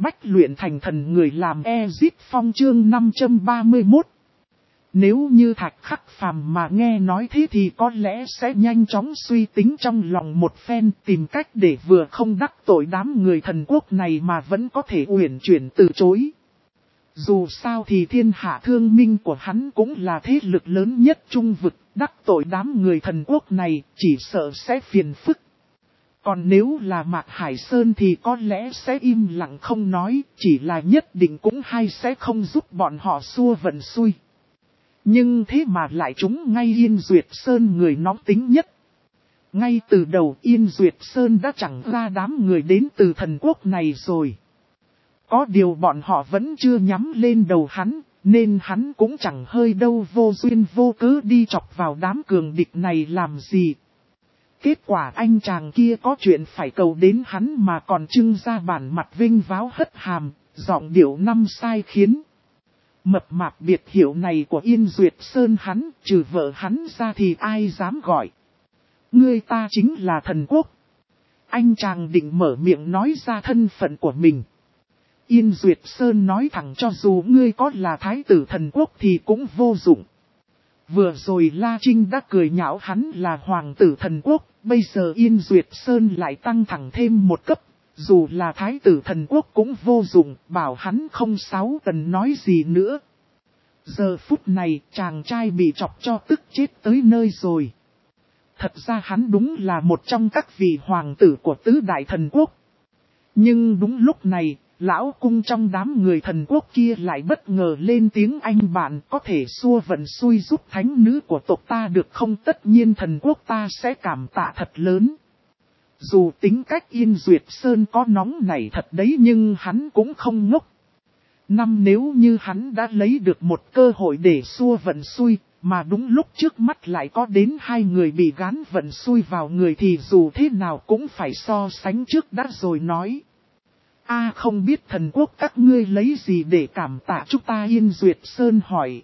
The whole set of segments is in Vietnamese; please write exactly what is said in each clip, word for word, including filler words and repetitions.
bách luyện thành thần người làm Ezit Phong chương năm trăm ba mươi mốt. Nếu như Thạch Khắc Phàm mà nghe nói thế thì có lẽ sẽ nhanh chóng suy tính trong lòng một phen, tìm cách để vừa không đắc tội đám người thần quốc này mà vẫn có thể uyển chuyển từ chối. Dù sao thì thiên hạ thương minh của hắn cũng là thế lực lớn nhất trung vực, đắc tội đám người thần quốc này chỉ sợ sẽ phiền phức. Còn nếu là Mạc Hải Sơn thì có lẽ sẽ im lặng không nói, chỉ là nhất định cũng hay sẽ không giúp bọn họ xua vận xui. Nhưng thế mà lại chúng ngay Yên Duyệt Sơn người nóng tính nhất. Ngay từ đầu Yên Duyệt Sơn đã chẳng ra đám người đến từ thần quốc này rồi. Có điều bọn họ vẫn chưa nhắm lên đầu hắn, nên hắn cũng chẳng hơi đâu vô duyên vô cớ đi chọc vào đám cường địch này làm gì. Kết quả anh chàng kia có chuyện phải cầu đến hắn mà còn trưng ra bản mặt vinh váo hất hàm, giọng điệu năm sai khiến. Mập mạp biệt hiệu này của Yên Duyệt Sơn hắn, trừ vợ hắn ra thì ai dám gọi. Ngươi ta chính là thần quốc. Anh chàng định mở miệng nói ra thân phận của mình. Yên Duyệt Sơn nói thẳng cho dù ngươi có là thái tử thần quốc thì cũng vô dụng. Vừa rồi La Trinh đã cười nhạo hắn là hoàng tử thần quốc, bây giờ Yên Duyệt Sơn lại tăng thẳng thêm một cấp. Dù là thái tử thần quốc cũng vô dụng, bảo hắn không sáu cần nói gì nữa. Giờ phút này chàng trai bị chọc cho tức chết tới nơi rồi. Thật ra hắn đúng là một trong các vị hoàng tử của tứ đại thần quốc. Nhưng đúng lúc này, lão cung trong đám người thần quốc kia lại bất ngờ lên tiếng anh bạn có thể xua vận xui giúp thánh nữ của tộc ta được không, tất nhiên thần quốc ta sẽ cảm tạ thật lớn. Dù tính cách Yên Duyệt Sơn có nóng nảy thật đấy nhưng hắn cũng không ngốc. Năm nếu như hắn đã lấy được một cơ hội để xua vận xui, mà đúng lúc trước mắt lại có đến hai người bị gán vận xui vào người thì dù thế nào cũng phải so sánh trước đã rồi nói. A không biết thần quốc các ngươi lấy gì để cảm tạ chúng ta, Yên Duyệt Sơn hỏi.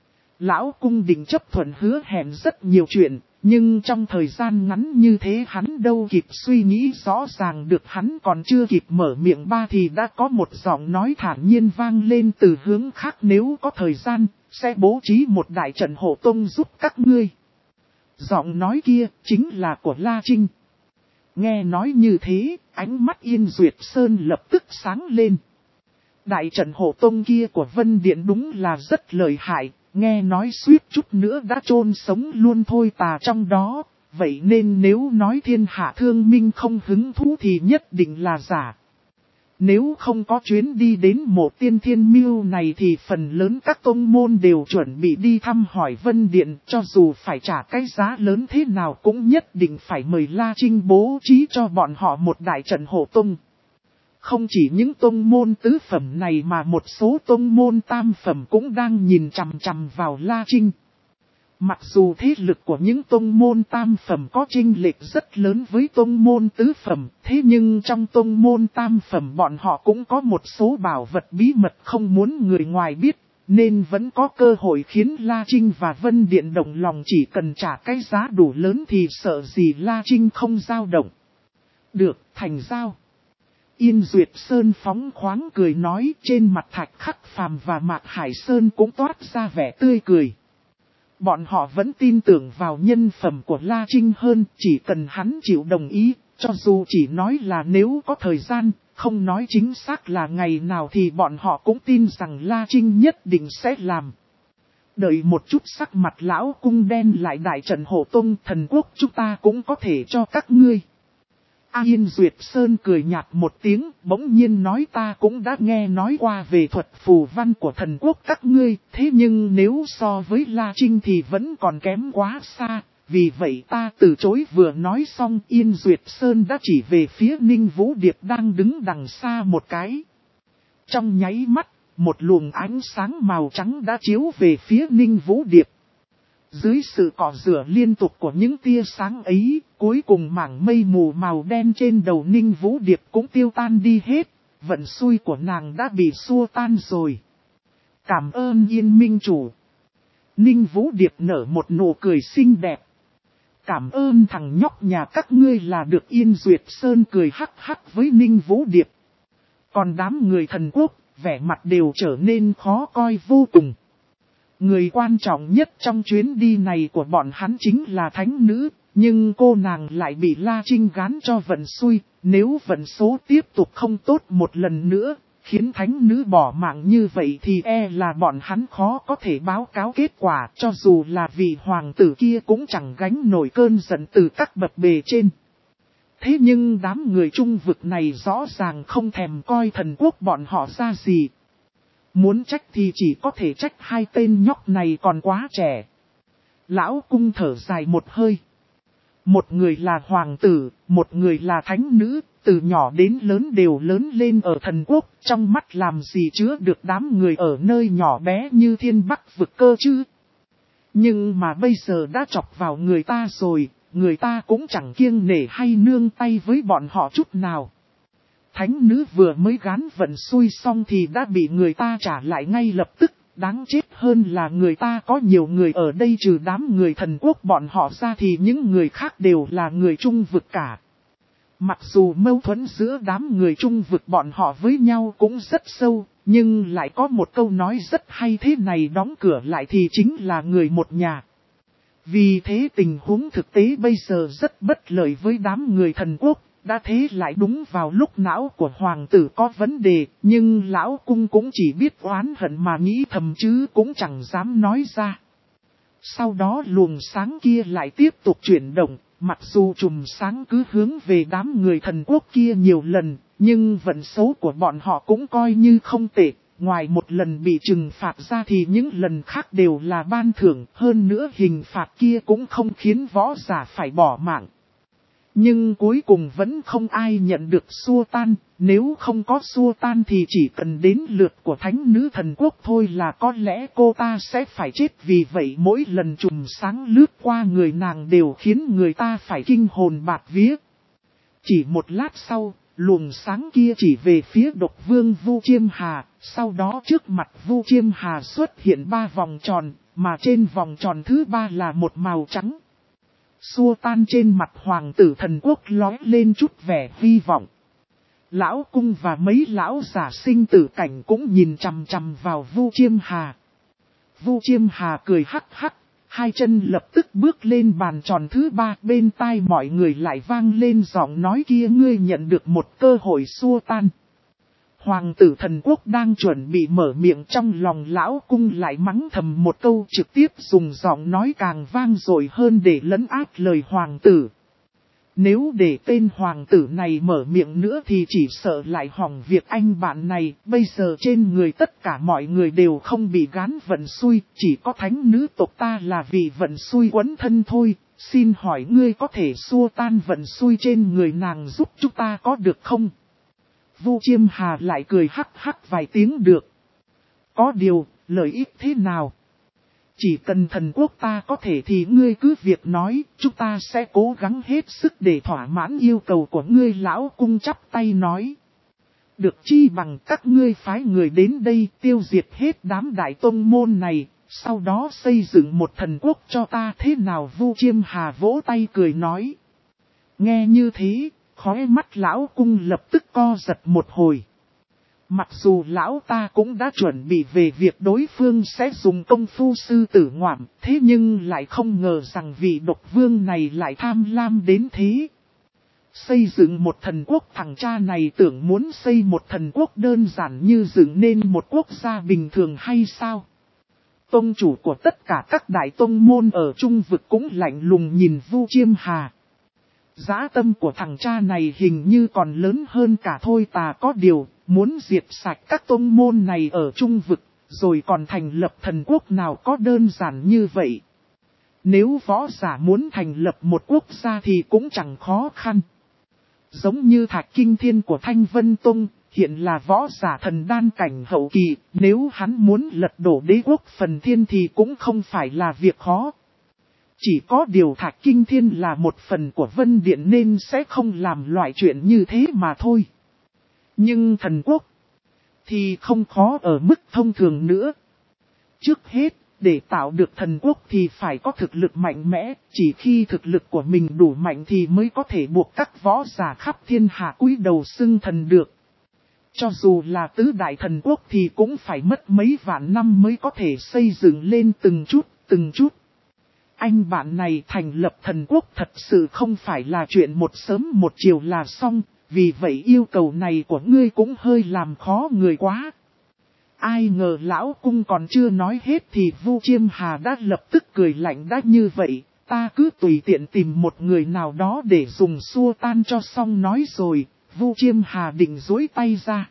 Lão cung định chấp thuận hứa hẹn rất nhiều chuyện. Nhưng trong thời gian ngắn như thế hắn đâu kịp suy nghĩ rõ ràng được, hắn còn chưa kịp mở miệng ba thì đã có một giọng nói thản nhiên vang lên từ hướng khác, nếu có thời gian, sẽ bố trí một đại trận hộ tông giúp các ngươi. Giọng nói kia chính là của La Trinh. Nghe nói như thế, ánh mắt Yên Duyệt Sơn lập tức sáng lên. Đại trận hộ tông kia của Vân Điện đúng là rất lợi hại. Nghe nói suýt chút nữa đã chôn sống luôn thôi tà trong đó, vậy nên nếu nói thiên hạ thương minh không hứng thú thì nhất định là giả. Nếu không có chuyến đi đến mộ tiên thiên miêu này thì phần lớn các tông môn đều chuẩn bị đi thăm hỏi Vân Điện, cho dù phải trả cái giá lớn thế nào cũng nhất định phải mời La Trinh bố trí cho bọn họ một đại trận hộ tông. Không chỉ những tông môn tứ phẩm này mà một số tông môn tam phẩm cũng đang nhìn chằm chằm vào La Trinh. Mặc dù thế lực của những tông môn tam phẩm có chênh lệch rất lớn với tông môn tứ phẩm, thế nhưng trong tông môn tam phẩm bọn họ cũng có một số bảo vật bí mật không muốn người ngoài biết, nên vẫn có cơ hội khiến La Trinh và Vân Điện động lòng, chỉ cần trả cái giá đủ lớn thì sợ gì La Trinh không dao động. Được, thành giao. Yên Duyệt Sơn phóng khoáng cười nói, trên mặt Thạch Khắc Phàm và Mạc Hải Sơn cũng toát ra vẻ tươi cười. Bọn họ vẫn tin tưởng vào nhân phẩm của La Trinh hơn, chỉ cần hắn chịu đồng ý, cho dù chỉ nói là nếu có thời gian, không nói chính xác là ngày nào thì bọn họ cũng tin rằng La Trinh nhất định sẽ làm. Đợi một chút, sắc mặt lão cung đen lại, đại trận hộ tông thần quốc chúng ta cũng có thể cho các ngươi. A Yên Duyệt Sơn cười nhạt một tiếng, bỗng nhiên nói ta cũng đã nghe nói qua về thuật phù văn của thần quốc các ngươi, thế nhưng nếu so với La Trinh thì vẫn còn kém quá xa, vì vậy ta từ chối. Vừa nói xong Yên Duyệt Sơn đã chỉ về phía Ninh Vũ Điệp đang đứng đằng xa một cái. Trong nháy mắt, một luồng ánh sáng màu trắng đã chiếu về phía Ninh Vũ Điệp. Dưới sự cọ rửa liên tục của những tia sáng ấy, cuối cùng mảng mây mù màu đen trên đầu Ninh Vũ Điệp cũng tiêu tan đi hết, vận xui của nàng đã bị xua tan rồi. Cảm ơn Yên Minh Chủ. Ninh Vũ Điệp nở một nụ cười xinh đẹp. Cảm ơn thằng nhóc nhà các ngươi là được. Yên Duyệt Sơn cười hắc hắc với Ninh Vũ Điệp. Còn đám người thần quốc, vẻ mặt đều trở nên khó coi vô cùng. Người quan trọng nhất trong chuyến đi này của bọn hắn chính là thánh nữ, nhưng cô nàng lại bị La Trinh gán cho vận xui, nếu vận số tiếp tục không tốt một lần nữa, khiến thánh nữ bỏ mạng như vậy thì e là bọn hắn khó có thể báo cáo kết quả, cho dù là vị hoàng tử kia cũng chẳng gánh nổi cơn giận từ các bậc bề trên. Thế nhưng đám người trung vực này rõ ràng không thèm coi thần quốc bọn họ ra gì. Muốn trách thì chỉ có thể trách hai tên nhóc này còn quá trẻ. Lão cung thở dài một hơi. Một người là hoàng tử, một người là thánh nữ, từ nhỏ đến lớn đều lớn lên ở thần quốc, trong mắt làm gì chứa được đám người ở nơi nhỏ bé như thiên bắc vực cơ chứ. Nhưng mà bây giờ đã chọc vào người ta rồi, người ta cũng chẳng kiêng nể hay nương tay với bọn họ chút nào. Thánh nữ vừa mới gán vận xui xong thì đã bị người ta trả lại ngay lập tức, đáng chết hơn là người ta có nhiều người ở đây trừ đám người thần quốc bọn họ ra thì những người khác đều là người trung vực cả. Mặc dù mâu thuẫn giữa đám người trung vực bọn họ với nhau cũng rất sâu, nhưng lại có một câu nói rất hay thế này, đóng cửa lại thì chính là người một nhà. Vì thế tình huống thực tế bây giờ rất bất lợi với đám người thần quốc, đã thế lại đúng vào lúc não của hoàng tử có vấn đề, nhưng lão cung cũng chỉ biết oán hận mà nghĩ thầm chứ cũng chẳng dám nói ra. Sau đó luồng sáng kia lại tiếp tục chuyển động, mặc dù chùm sáng cứ hướng về đám người thần quốc kia nhiều lần, nhưng vận số của bọn họ cũng coi như không tệ. Ngoài một lần bị trừng phạt ra thì những lần khác đều là ban thưởng, hơn nữa hình phạt kia cũng không khiến võ giả phải bỏ mạng. Nhưng cuối cùng vẫn không ai nhận được xua tan, nếu không có xua tan thì chỉ cần đến lượt của thánh nữ thần quốc thôi là có lẽ cô ta sẽ phải chết, vì vậy mỗi lần chùm sáng lướt qua người nàng đều khiến người ta phải kinh hồn bạt vía. Chỉ một lát sau, luồng sáng kia chỉ về phía độc vương Vu Chiêm Hà, sau đó trước mặt Vu Chiêm Hà xuất hiện ba vòng tròn, mà trên vòng tròn thứ ba là một màu trắng. Xua tan trên mặt hoàng tử thần quốc lói lên chút vẻ hy vọng. Lão cung và mấy lão giả sinh tử cảnh cũng nhìn chằm chằm vào Vu Chiêm Hà. Vu Chiêm Hà cười hắc hắc, hai chân lập tức bước lên bàn tròn thứ ba, bên tai mọi người lại vang lên giọng nói kia, ngươi nhận được một cơ hội xua tan. Hoàng tử thần quốc đang chuẩn bị mở miệng, trong lòng lão cung lại mắng thầm một câu, trực tiếp dùng giọng nói càng vang dội hơn để lấn át lời hoàng tử. Nếu để tên hoàng tử này mở miệng nữa thì chỉ sợ lại hỏng việc anh bạn này, bây giờ trên người tất cả mọi người đều không bị gán vận xui, chỉ có thánh nữ tộc ta là vì vận xui quấn thân thôi, xin hỏi ngươi có thể xua tan vận xui trên người nàng giúp chúng ta có được không? Vu Chiêm Hà lại cười hắc hắc vài tiếng được. Có điều, lợi ích thế nào? Chỉ cần thần quốc ta có thể thì ngươi cứ việc nói, chúng ta sẽ cố gắng hết sức để thỏa mãn yêu cầu của ngươi. Lão cung chắp tay nói. Được chi bằng các ngươi phái người đến đây tiêu diệt hết đám đại tông môn này, sau đó xây dựng một thần quốc cho ta thế nào? Vu Chiêm Hà vỗ tay cười nói. Nghe như thế, khóe mắt lão cung lập tức co giật một hồi. Mặc dù lão ta cũng đã chuẩn bị về việc đối phương sẽ dùng công phu sư tử ngoạm, thế nhưng lại không ngờ rằng vị độc vương này lại tham lam đến thế. Xây dựng một thần quốc, thằng cha này tưởng muốn xây một thần quốc đơn giản như dựng nên một quốc gia bình thường hay sao? Tông chủ của tất cả các đại tông môn ở trung vực cũng lạnh lùng nhìn Vu Chiêm Hà. Dã tâm của thằng cha này hình như còn lớn hơn cả Thôi Tà, có điều, muốn diệt sạch các tông môn này ở trung vực, rồi còn thành lập thần quốc nào có đơn giản như vậy. Nếu võ giả muốn thành lập một quốc gia thì cũng chẳng khó khăn. Giống như Thạch Kinh Thiên của Thanh Vân Tông, hiện là võ giả thần đan cảnh hậu kỳ, nếu hắn muốn lật đổ đế quốc Phần Thiên thì cũng không phải là việc khó. Chỉ có điều Thạch Kinh Thiên là một phần của Vân Điện nên sẽ không làm loại chuyện như thế mà thôi. Nhưng thần quốc thì không khó ở mức thông thường nữa. Trước hết, để tạo được thần quốc thì phải có thực lực mạnh mẽ, chỉ khi thực lực của mình đủ mạnh thì mới có thể buộc các võ giả khắp thiên hạ cúi đầu xưng thần được. Cho dù là tứ đại thần quốc thì cũng phải mất mấy vạn năm mới có thể xây dựng lên từng chút, từng chút. Anh bạn này thành lập thần quốc thật sự không phải là chuyện một sớm một chiều là xong, vì vậy yêu cầu này của ngươi cũng hơi làm khó người quá. Ai ngờ lão cung còn chưa nói hết thì Vu Chiêm Hà đã lập tức cười lạnh đã như vậy, ta cứ tùy tiện tìm một người nào đó để dùng xua tan cho xong nói rồi, Vu Chiêm Hà định duỗi tay ra.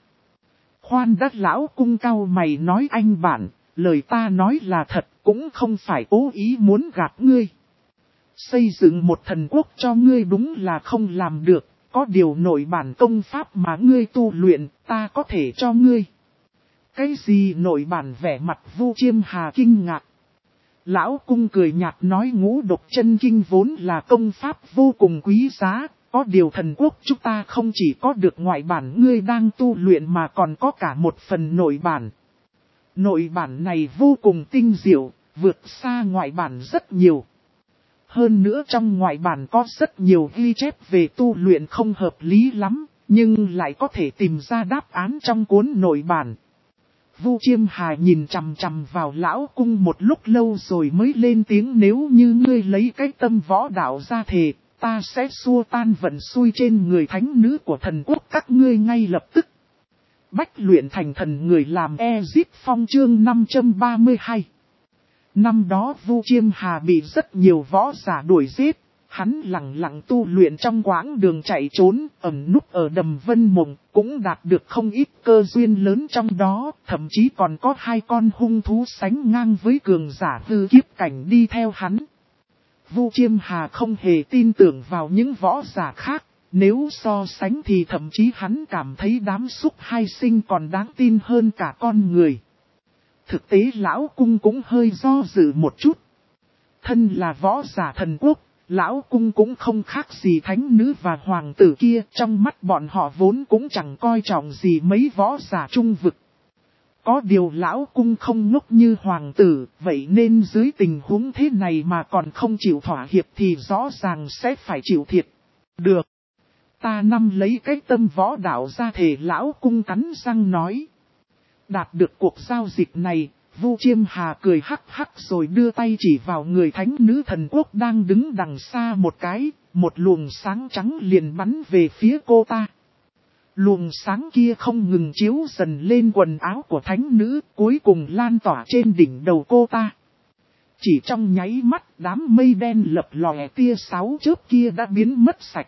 Khoan đã, lão cung cau mày nói, anh bạn, lời ta nói là thật, cũng không phải cố ý muốn gạt ngươi. Xây dựng một thần quốc cho ngươi đúng là không làm được, có điều nội bản công pháp mà ngươi tu luyện, ta có thể cho ngươi. Cái gì nội bản? Vẻ mặt Vu Chiêm Hà kinh ngạc. Lão cung cười nhạt nói, ngũ độc chân kinh vốn là công pháp vô cùng quý giá, có điều thần quốc chúng ta không chỉ có được ngoại bản ngươi đang tu luyện mà còn có cả một phần nội bản. Nội bản này vô cùng tinh diệu, vượt xa ngoại bản rất nhiều. Hơn nữa trong ngoại bản có rất nhiều ghi chép về tu luyện không hợp lý lắm, nhưng lại có thể tìm ra đáp án trong cuốn nội bản. Vu Chiêm Hà nhìn chằm chằm vào lão cung một lúc lâu rồi mới lên tiếng, nếu như ngươi lấy cái tâm võ đạo ra thề, ta sẽ xua tan vận xui trên người thánh nữ của thần quốc các ngươi ngay lập tức. Bách luyện thành thần người làm Ezip Phong chương năm trăm ba mươi hai. Năm đó Vu Chiêm Hà bị rất nhiều võ giả đuổi giết, hắn lặng lặng tu luyện trong quãng đường chạy trốn, ẩn núp ở đầm Vân Mộng, cũng đạt được không ít cơ duyên lớn trong đó, thậm chí còn có hai con hung thú sánh ngang với cường giả hư kiếp cảnh đi theo hắn. Vu Chiêm Hà không hề tin tưởng vào những võ giả khác, nếu so sánh thì thậm chí hắn cảm thấy đám súc hai sinh còn đáng tin hơn cả con người. Thực tế lão cung cũng hơi do dự một chút. Thân là võ giả thần quốc, lão cung cũng không khác gì thánh nữ và hoàng tử kia, trong mắt bọn họ vốn cũng chẳng coi trọng gì mấy võ giả trung vực. Có điều lão cung không ngốc như hoàng tử, vậy nên dưới tình huống thế này mà còn không chịu thỏa hiệp thì rõ ràng sẽ phải chịu thiệt. Được. Ta nắm lấy cái tâm võ đạo ra thề, lão cung cắn răng nói. Đạt được cuộc giao dịch này, Vu Chiêm Hà cười hắc hắc rồi đưa tay chỉ vào người thánh nữ thần quốc đang đứng đằng xa một cái, một luồng sáng trắng liền bắn về phía cô ta. Luồng sáng kia không ngừng chiếu dần lên quần áo của thánh nữ, cuối cùng lan tỏa trên đỉnh đầu cô ta. Chỉ trong nháy mắt, đám mây đen lập lòe tia sáu chớp kia đã biến mất sạch.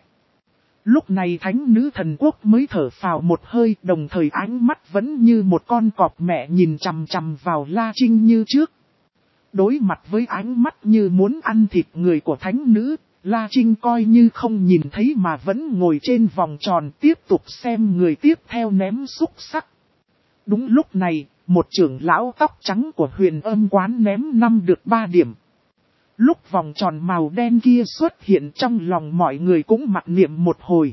Lúc này thánh nữ thần quốc mới thở phào một hơi, đồng thời ánh mắt vẫn như một con cọp mẹ nhìn chằm chằm vào La Trinh như trước. Đối mặt với ánh mắt như muốn ăn thịt người của thánh nữ, La Trinh coi như không nhìn thấy mà vẫn ngồi trên vòng tròn tiếp tục xem người tiếp theo ném xúc sắc. Đúng lúc này, một trưởng lão tóc trắng của Huyền Âm quán ném năm được ba điểm. Lúc vòng tròn màu đen kia xuất hiện, trong lòng mọi người cũng mặc niệm một hồi.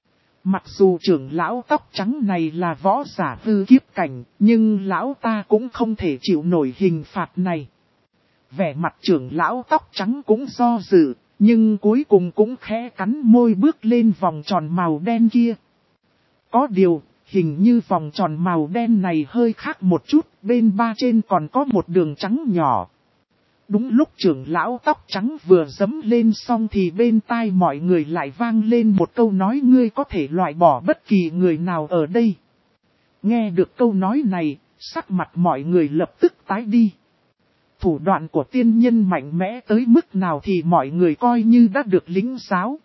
Mặc dù trưởng lão tóc trắng này là võ giả hư kiếp cảnh, nhưng lão ta cũng không thể chịu nổi hình phạt này. Vẻ mặt trưởng lão tóc trắng cũng do dự, nhưng cuối cùng cũng khẽ cắn môi bước lên vòng tròn màu đen kia. Có điều, hình như vòng tròn màu đen này hơi khác một chút, bên ba trên còn có một đường trắng nhỏ. Đúng lúc trưởng lão tóc trắng vừa dấm lên xong thì bên tai mọi người lại vang lên một câu nói, ngươi có thể loại bỏ bất kỳ người nào ở đây. Nghe được câu nói này, sắc mặt mọi người lập tức tái đi. Thủ đoạn của tiên nhân mạnh mẽ tới mức nào thì mọi người coi như đã được lĩnh giáo.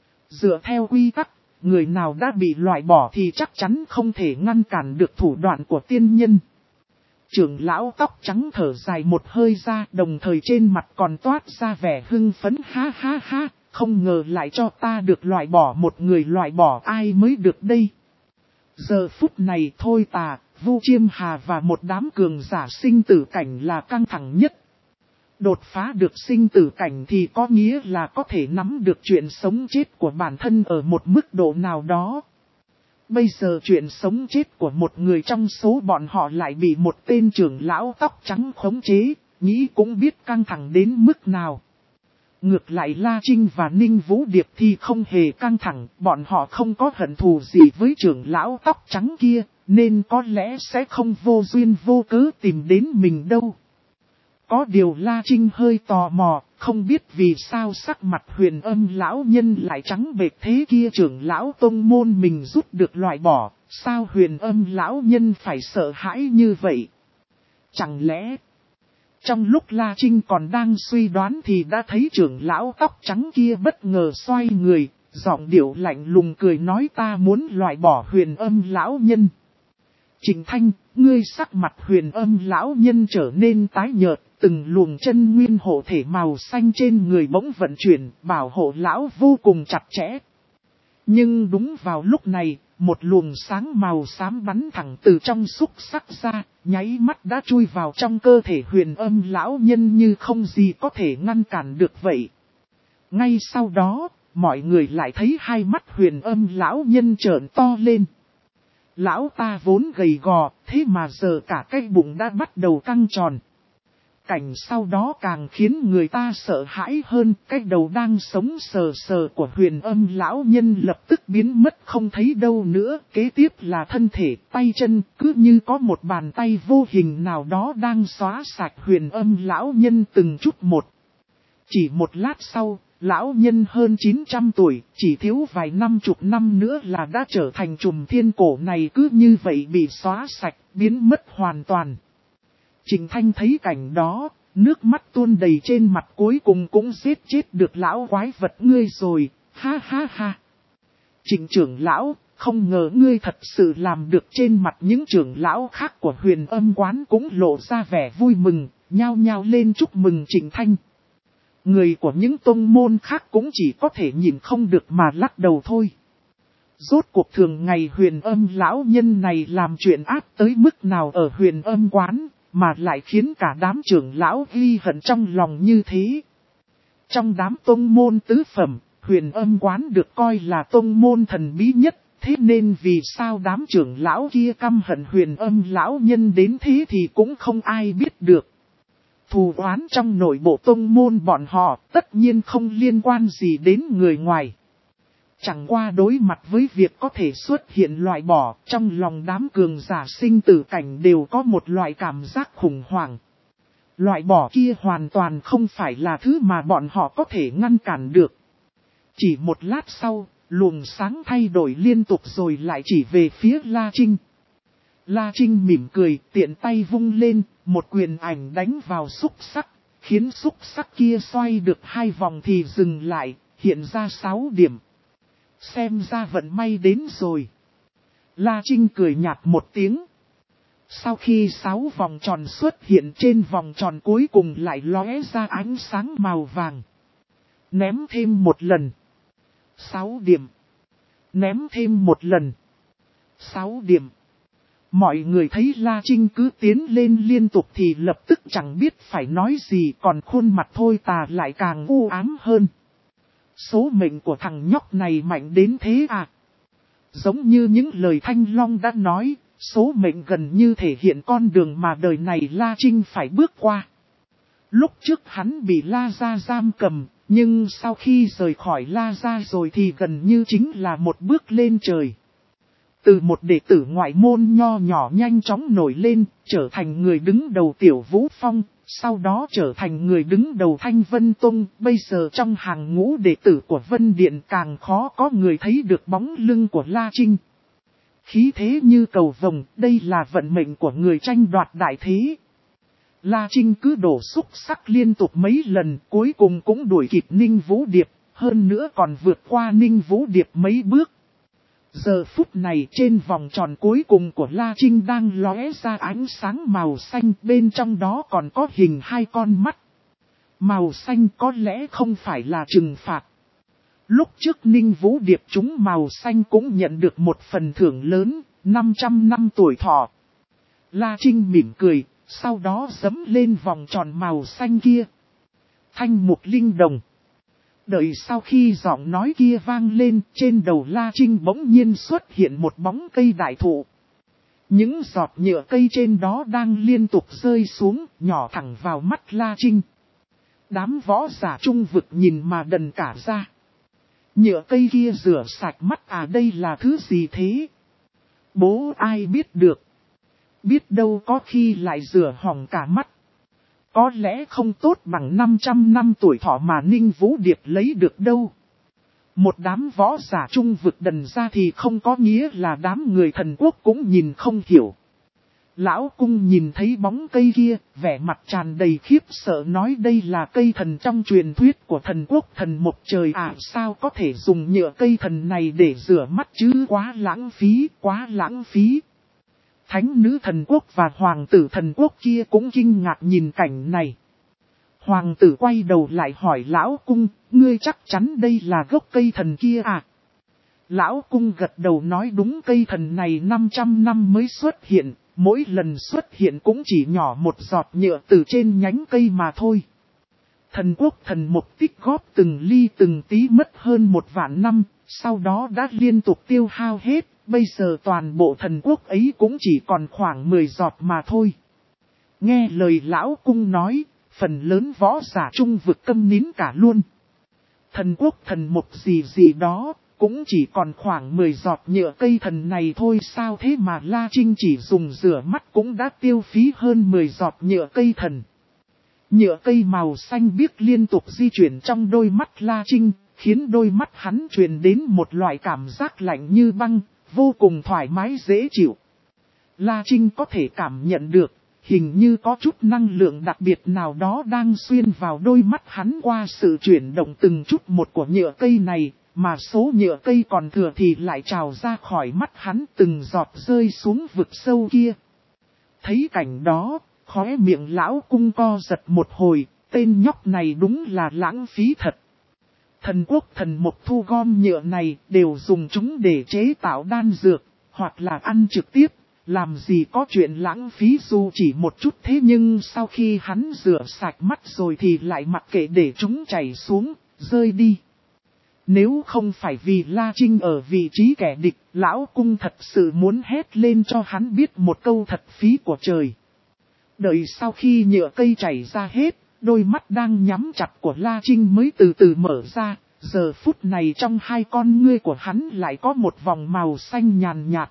Dựa theo quy tắc, người nào đã bị loại bỏ thì chắc chắn không thể ngăn cản được thủ đoạn của tiên nhân. Trưởng lão tóc trắng thở dài một hơi ra, đồng thời trên mặt còn toát ra vẻ hưng phấn, ha ha ha, không ngờ lại cho ta được loại bỏ một người, loại bỏ ai mới được đây. Giờ phút này Thôi Tà, Vu Chiêm Hà và một đám cường giả sinh tử cảnh là căng thẳng nhất. Đột phá được sinh tử cảnh thì có nghĩa là có thể nắm được chuyện sống chết của bản thân ở một mức độ nào đó. Bây giờ chuyện sống chết của một người trong số bọn họ lại bị một tên trưởng lão tóc trắng khống chế, nghĩ cũng biết căng thẳng đến mức nào. Ngược lại La Trinh và Ninh Vũ Điệp thì không hề căng thẳng, bọn họ không có hận thù gì với trưởng lão tóc trắng kia, nên có lẽ sẽ không vô duyên vô cớ tìm đến mình đâu. Có điều La Trinh hơi tò mò, không biết vì sao sắc mặt Huyền Âm lão nhân lại trắng bệch thế kia. Trưởng lão tông môn mình rút được loại bỏ, sao Huyền Âm lão nhân phải sợ hãi như vậy? Chẳng lẽ... Trong lúc La Trinh còn đang suy đoán thì đã thấy trưởng lão tóc trắng kia bất ngờ xoay người, giọng điệu lạnh lùng cười nói ta muốn loại bỏ Huyền Âm lão nhân. Trịnh Thanh, ngươi sắc mặt Huyền Âm lão nhân trở nên tái nhợt, từng luồng chân nguyên hộ thể màu xanh trên người bỗng vận chuyển, bảo hộ lão vô cùng chặt chẽ. Nhưng đúng vào lúc này, một luồng sáng màu xám bắn thẳng từ trong xúc sắc ra, nháy mắt đã chui vào trong cơ thể Huyền Âm lão nhân như không gì có thể ngăn cản được vậy. Ngay sau đó, mọi người lại thấy hai mắt Huyền Âm lão nhân trợn to lên. Lão ta vốn gầy gò, thế mà giờ cả cái bụng đã bắt đầu căng tròn. Cảnh sau đó càng khiến người ta sợ hãi hơn, cái đầu đang sống sờ sờ của Huyền Âm lão nhân lập tức biến mất không thấy đâu nữa. Kế tiếp là thân thể, tay chân, cứ như có một bàn tay vô hình nào đó đang xóa sạch Huyền Âm lão nhân từng chút một. Chỉ một lát sau, lão nhân hơn chín trăm tuổi, chỉ thiếu vài năm chục năm nữa là đã trở thành trùm thiên cổ này cứ như vậy bị xóa sạch, biến mất hoàn toàn. Trịnh Thanh thấy cảnh đó, nước mắt tuôn đầy trên mặt, cuối cùng cũng giết chết được lão quái vật ngươi rồi, ha ha ha. Trịnh trưởng lão, không ngờ ngươi thật sự làm được. Trên mặt những trưởng lão khác của Huyền Âm quán cũng lộ ra vẻ vui mừng, nhao nhao lên chúc mừng Trịnh Thanh. Người của những tông môn khác cũng chỉ có thể nhìn không được mà lắc đầu thôi. Rốt cuộc thường ngày Huyền Âm lão nhân này làm chuyện ác tới mức nào ở Huyền Âm quán, mà lại khiến cả đám trưởng lão ghi hận trong lòng như thế. Trong đám tông môn tứ phẩm, Huyền Âm quán được coi là tông môn thần bí nhất, thế nên vì sao đám trưởng lão kia căm hận Huyền Âm lão nhân đến thế thì cũng không ai biết được. Thù oán trong nội bộ tông môn bọn họ tất nhiên không liên quan gì đến người ngoài. Chẳng qua đối mặt với việc có thể xuất hiện loại bỏ, trong lòng đám cường giả sinh tử cảnh đều có một loại cảm giác khủng hoảng. Loại bỏ kia hoàn toàn không phải là thứ mà bọn họ có thể ngăn cản được. Chỉ một lát sau, luồng sáng thay đổi liên tục rồi lại chỉ về phía La Trinh. La Trinh mỉm cười, tiện tay vung lên, một quyền ảnh đánh vào xúc sắc, khiến xúc sắc kia xoay được hai vòng thì dừng lại, hiện ra sáu điểm. Xem ra vận may đến rồi. La Trinh cười nhạt một tiếng. Sau khi sáu vòng tròn xuất hiện, trên vòng tròn cuối cùng lại lóe ra ánh sáng màu vàng. Ném thêm một lần. Sáu điểm. Ném thêm một lần. Sáu điểm. Mọi người thấy La Trinh cứ tiến lên liên tục thì lập tức chẳng biết phải nói gì, còn khuôn mặt thôi tà lại càng u ám hơn. Số mệnh của thằng nhóc này mạnh đến thế à? Giống như những lời Thanh Long đã nói, số mệnh gần như thể hiện con đường mà đời này La Trinh phải bước qua. Lúc trước hắn bị La Gia giam cầm, nhưng sau khi rời khỏi La Gia rồi thì gần như chính là một bước lên trời. Từ một đệ tử ngoại môn nho nhỏ nhanh chóng nổi lên, trở thành người đứng đầu Tiểu Vũ Phong, sau đó trở thành người đứng đầu Thanh Vân Tông. Bây giờ trong hàng ngũ đệ tử của Vân Điện càng khó có người thấy được bóng lưng của La Trinh. Khí thế như cầu vồng, đây là vận mệnh của người tranh đoạt đại thế. La Trinh cứ đổ xúc sắc liên tục mấy lần, cuối cùng cũng đuổi kịp Ninh Vũ Điệp, hơn nữa còn vượt qua Ninh Vũ Điệp mấy bước. Giờ phút này trên vòng tròn cuối cùng của La Trinh đang lóe ra ánh sáng màu xanh, bên trong đó còn có hình hai con mắt. Màu xanh có lẽ không phải là trừng phạt. Lúc trước Ninh Vũ Điệp chúng màu xanh cũng nhận được một phần thưởng lớn, năm trăm năm tuổi thọ. La Trinh mỉm cười, sau đó giẫm lên vòng tròn màu xanh kia. Thanh mục linh đồng. Đợi sau khi giọng nói kia vang lên, trên đầu La Trinh bỗng nhiên xuất hiện một bóng cây đại thụ. Những giọt nhựa cây trên đó đang liên tục rơi xuống, nhỏ thẳng vào mắt La Trinh. Đám võ giả trung vực nhìn mà đần cả ra. Nhựa cây kia rửa sạch mắt à, đây là thứ gì thế? Bố ai biết được. Biết đâu có khi lại rửa hỏng cả mắt. Có lẽ không tốt bằng năm trăm năm tuổi thọ mà Ninh Vũ Điệp lấy được đâu. Một đám võ giả trung vực đần ra thì không có nghĩa là đám người thần quốc cũng nhìn không hiểu. Lão cung nhìn thấy bóng cây kia, vẻ mặt tràn đầy khiếp sợ nói đây là cây thần trong truyền thuyết của thần quốc thần một trời à, sao có thể dùng nhựa cây thần này để rửa mắt chứ, quá lãng phí, quá lãng phí. Thánh nữ thần quốc và hoàng tử thần quốc kia cũng kinh ngạc nhìn cảnh này. Hoàng tử quay đầu lại hỏi lão cung, ngươi chắc chắn đây là gốc cây thần kia à? Lão cung gật đầu nói đúng, cây thần này năm trăm năm mới xuất hiện, mỗi lần xuất hiện cũng chỉ nhỏ một giọt nhựa từ trên nhánh cây mà thôi. Thần quốc thần một tích góp từng ly từng tí mất hơn một vạn năm, sau đó đã liên tục tiêu hao hết, bây giờ toàn bộ thần quốc ấy cũng chỉ còn khoảng mười giọt mà thôi. Nghe lời lão cung nói, phần lớn võ giả trung vực câm nín cả luôn. Thần quốc thần một gì gì đó, cũng chỉ còn khoảng mười giọt nhựa cây thần này thôi, sao thế mà La Trinh chỉ dùng rửa mắt cũng đã tiêu phí hơn mười giọt nhựa cây thần. Nhựa cây màu xanh biếc liên tục di chuyển trong đôi mắt La Trinh, khiến đôi mắt hắn truyền đến một loại cảm giác lạnh như băng, vô cùng thoải mái dễ chịu. La Trinh có thể cảm nhận được, hình như có chút năng lượng đặc biệt nào đó đang xuyên vào đôi mắt hắn qua sự chuyển động từng chút một của nhựa cây này, mà số nhựa cây còn thừa thì lại trào ra khỏi mắt hắn từng giọt rơi xuống vực sâu kia. Thấy cảnh đó, khóe miệng lão cung co giật một hồi, tên nhóc này đúng là lãng phí thật. Thần quốc thần một thu gom nhựa này đều dùng chúng để chế tạo đan dược, hoặc là ăn trực tiếp, làm gì có chuyện lãng phí dù chỉ một chút. Thế nhưng sau khi hắn rửa sạch mắt rồi thì lại mặc kệ để chúng chảy xuống, rơi đi. Nếu không phải vì La Trinh ở vị trí kẻ địch, lão cung thật sự muốn hét lên cho hắn biết một câu thật phí của trời. Đợi sau khi nhựa cây chảy ra hết, đôi mắt đang nhắm chặt của La Trinh mới từ từ mở ra, giờ phút này trong hai con ngươi của hắn lại có một vòng màu xanh nhàn nhạt.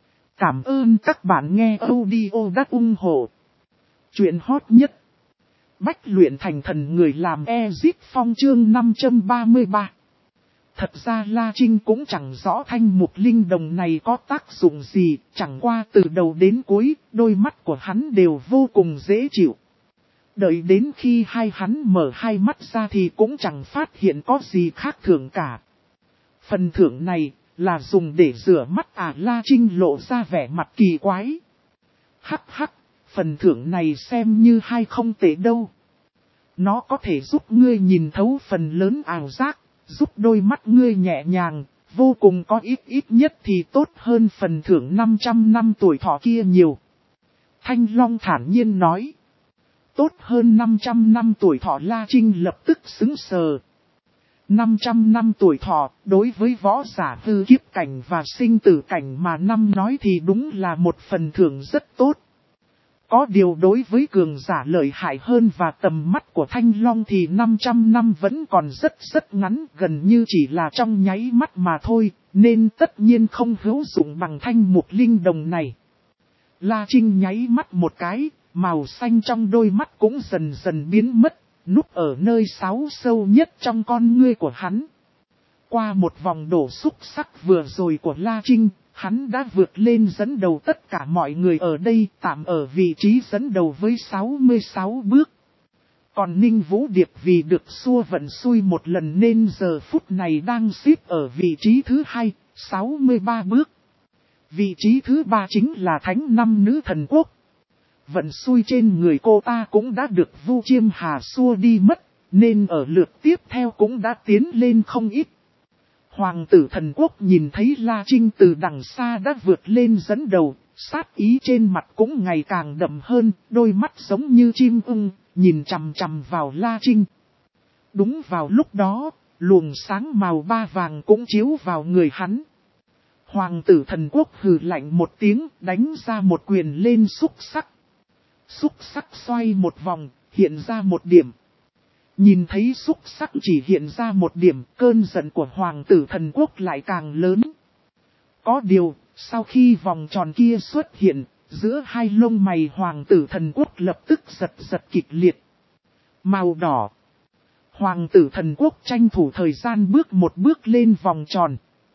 Cảm ơn các bạn nghe audio đã ủng hộ chuyện hot nhất. Bách luyện thành thần người làm Ezip Phong chương năm trăm ba mươi ba. Thật ra La Trinh cũng chẳng rõ thanh mục linh đồng này có tác dụng gì, chẳng qua từ đầu đến cuối, đôi mắt của hắn đều vô cùng dễ chịu. Đợi đến khi hai hắn mở hai mắt ra thì cũng chẳng phát hiện có gì khác thường cả. Phần thưởng này là dùng để rửa mắt à? La Trinh lộ ra vẻ mặt kỳ quái. Hắc hắc, phần thưởng này xem như hay không tệ đâu. Nó có thể giúp ngươi nhìn thấu phần lớn ảo giác, giúp đôi mắt ngươi nhẹ nhàng, vô cùng có ít ít nhất thì tốt hơn phần thưởng năm trăm năm tuổi thọ kia nhiều. Thanh Long thản nhiên nói. Tốt hơn năm trăm năm tuổi thọ? La Trinh lập tức sững sờ. năm trăm năm tuổi thọ, đối với võ giả hư kiếp cảnh và sinh tử cảnh mà năm nói thì đúng là một phần thưởng rất tốt. Có điều đối với cường giả lợi hại hơn và tầm mắt của Thanh Long thì năm trăm năm vẫn còn rất rất ngắn, gần như chỉ là trong nháy mắt mà thôi, nên tất nhiên không hữu dụng bằng thanh mục linh đồng này. La Trinh nháy mắt một cái, màu xanh trong đôi mắt cũng dần dần biến mất, núp ở nơi sáu sâu nhất trong con ngươi của hắn. Qua một vòng đổ xúc sắc vừa rồi của La Trinh, hắn đã vượt lên dẫn đầu tất cả mọi người ở đây, tạm ở vị trí dẫn đầu với sáu mươi sáu bước. Còn Ninh Vũ Điệp vì được xua vận xui một lần nên giờ phút này đang xếp ở vị trí thứ hai, sáu mươi ba bước. Vị trí thứ ba chính là Thánh Năm Nữ Thần Quốc. Vận xui trên người cô ta cũng đã được Vu Chiêm Hà xua đi mất, nên ở lượt tiếp theo cũng đã tiến lên không ít. Hoàng tử thần quốc nhìn thấy La Trinh từ đằng xa đã vượt lên dẫn đầu, sát ý trên mặt cũng ngày càng đậm hơn, đôi mắt giống như chim ưng, nhìn chằm chằm vào La Trinh. Đúng vào lúc đó, luồng sáng màu ba vàng cũng chiếu vào người hắn. Hoàng tử thần quốc hừ lạnh một tiếng, đánh ra một quyền lên xúc sắc. Xúc sắc xoay một vòng, hiện ra một điểm. Nhìn thấy xúc sắc chỉ hiện ra một điểm, cơn giận của hoàng tử thần quốc lại càng lớn. Có điều, sau khi vòng tròn kia xuất hiện, giữa hai lông mày hoàng tử thần quốc lập tức giật giật kịch liệt. Màu đỏ. Hoàng tử thần quốc tranh thủ thời gian bước một bước lên vòng tròn.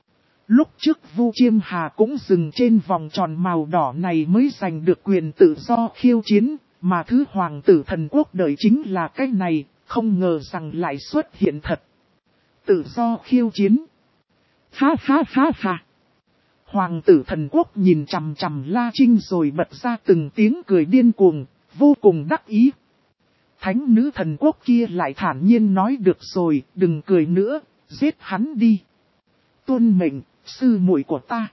Lúc trước Vu Chiêm Hà cũng dừng trên vòng tròn màu đỏ này mới giành được quyền tự do khiêu chiến, mà thứ hoàng tử thần quốc đợi chính là cái này, không ngờ rằng lại xuất hiện thật. Tự do khiêu chiến. Ha ha ha ha. Hoàng tử thần quốc nhìn chằm chằm La Trinh rồi bật ra từng tiếng cười điên cuồng, vô cùng đắc ý. Thánh nữ thần quốc kia lại thản nhiên nói được rồi, đừng cười nữa, giết hắn đi. Tuân mệnh, sư muội của ta.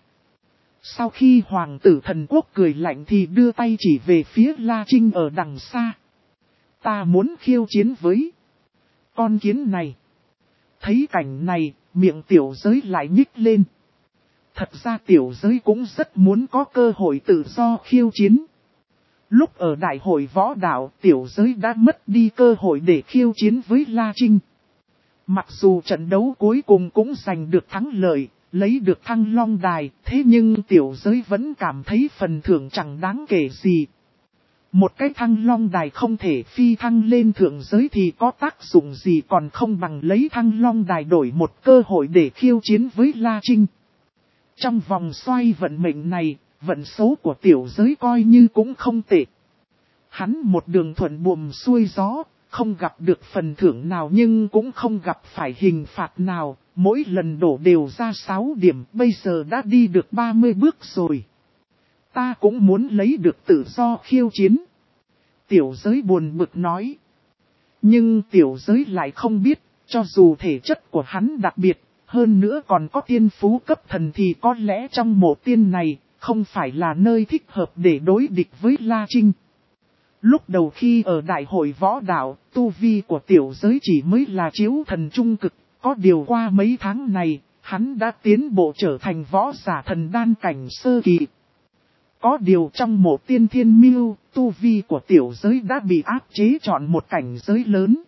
Sau khi hoàng tử thần quốc cười lạnh thì đưa tay chỉ về phía La Trinh ở đằng xa. Ta muốn khiêu chiến với con kiến này. Thấy cảnh này, miệng tiểu giới lại nhích lên. Thật ra tiểu giới cũng rất muốn có cơ hội tự do khiêu chiến. Lúc ở đại hội võ đạo, tiểu giới đã mất đi cơ hội để khiêu chiến với La Trinh. Mặc dù trận đấu cuối cùng cũng giành được thắng lợi, lấy được thăng long đài, thế nhưng tiểu giới vẫn cảm thấy phần thưởng chẳng đáng kể gì. Một cái thăng long đài không thể phi thăng lên thượng giới thì có tác dụng gì, còn không bằng lấy thăng long đài đổi một cơ hội để khiêu chiến với La Trinh. Trong vòng xoay vận mệnh này, vận số của tiểu giới coi như cũng không tệ. Hắn một đường thuận buồm xuôi gió, không gặp được phần thưởng nào nhưng cũng không gặp phải hình phạt nào, mỗi lần đổ đều ra sáu điểm, bây giờ đã đi được ba mươi bước rồi. Ta cũng muốn lấy được tự do khiêu chiến. Tiểu giới buồn bực nói. Nhưng tiểu giới lại không biết, cho dù thể chất của hắn đặc biệt, hơn nữa còn có tiên phú cấp thần thì có lẽ trong mộ tiên này, không phải là nơi thích hợp để đối địch với La Trinh. Lúc đầu khi ở đại hội võ đạo, tu vi của tiểu giới chỉ mới là chiếu thần trung cực, có điều qua mấy tháng này, hắn đã tiến bộ trở thành võ giả thần đan cảnh sơ kỳ. Có điều trong mộ tiên thiên miêu, tu vi của tiểu giới đã bị áp chế chọn một cảnh giới lớn.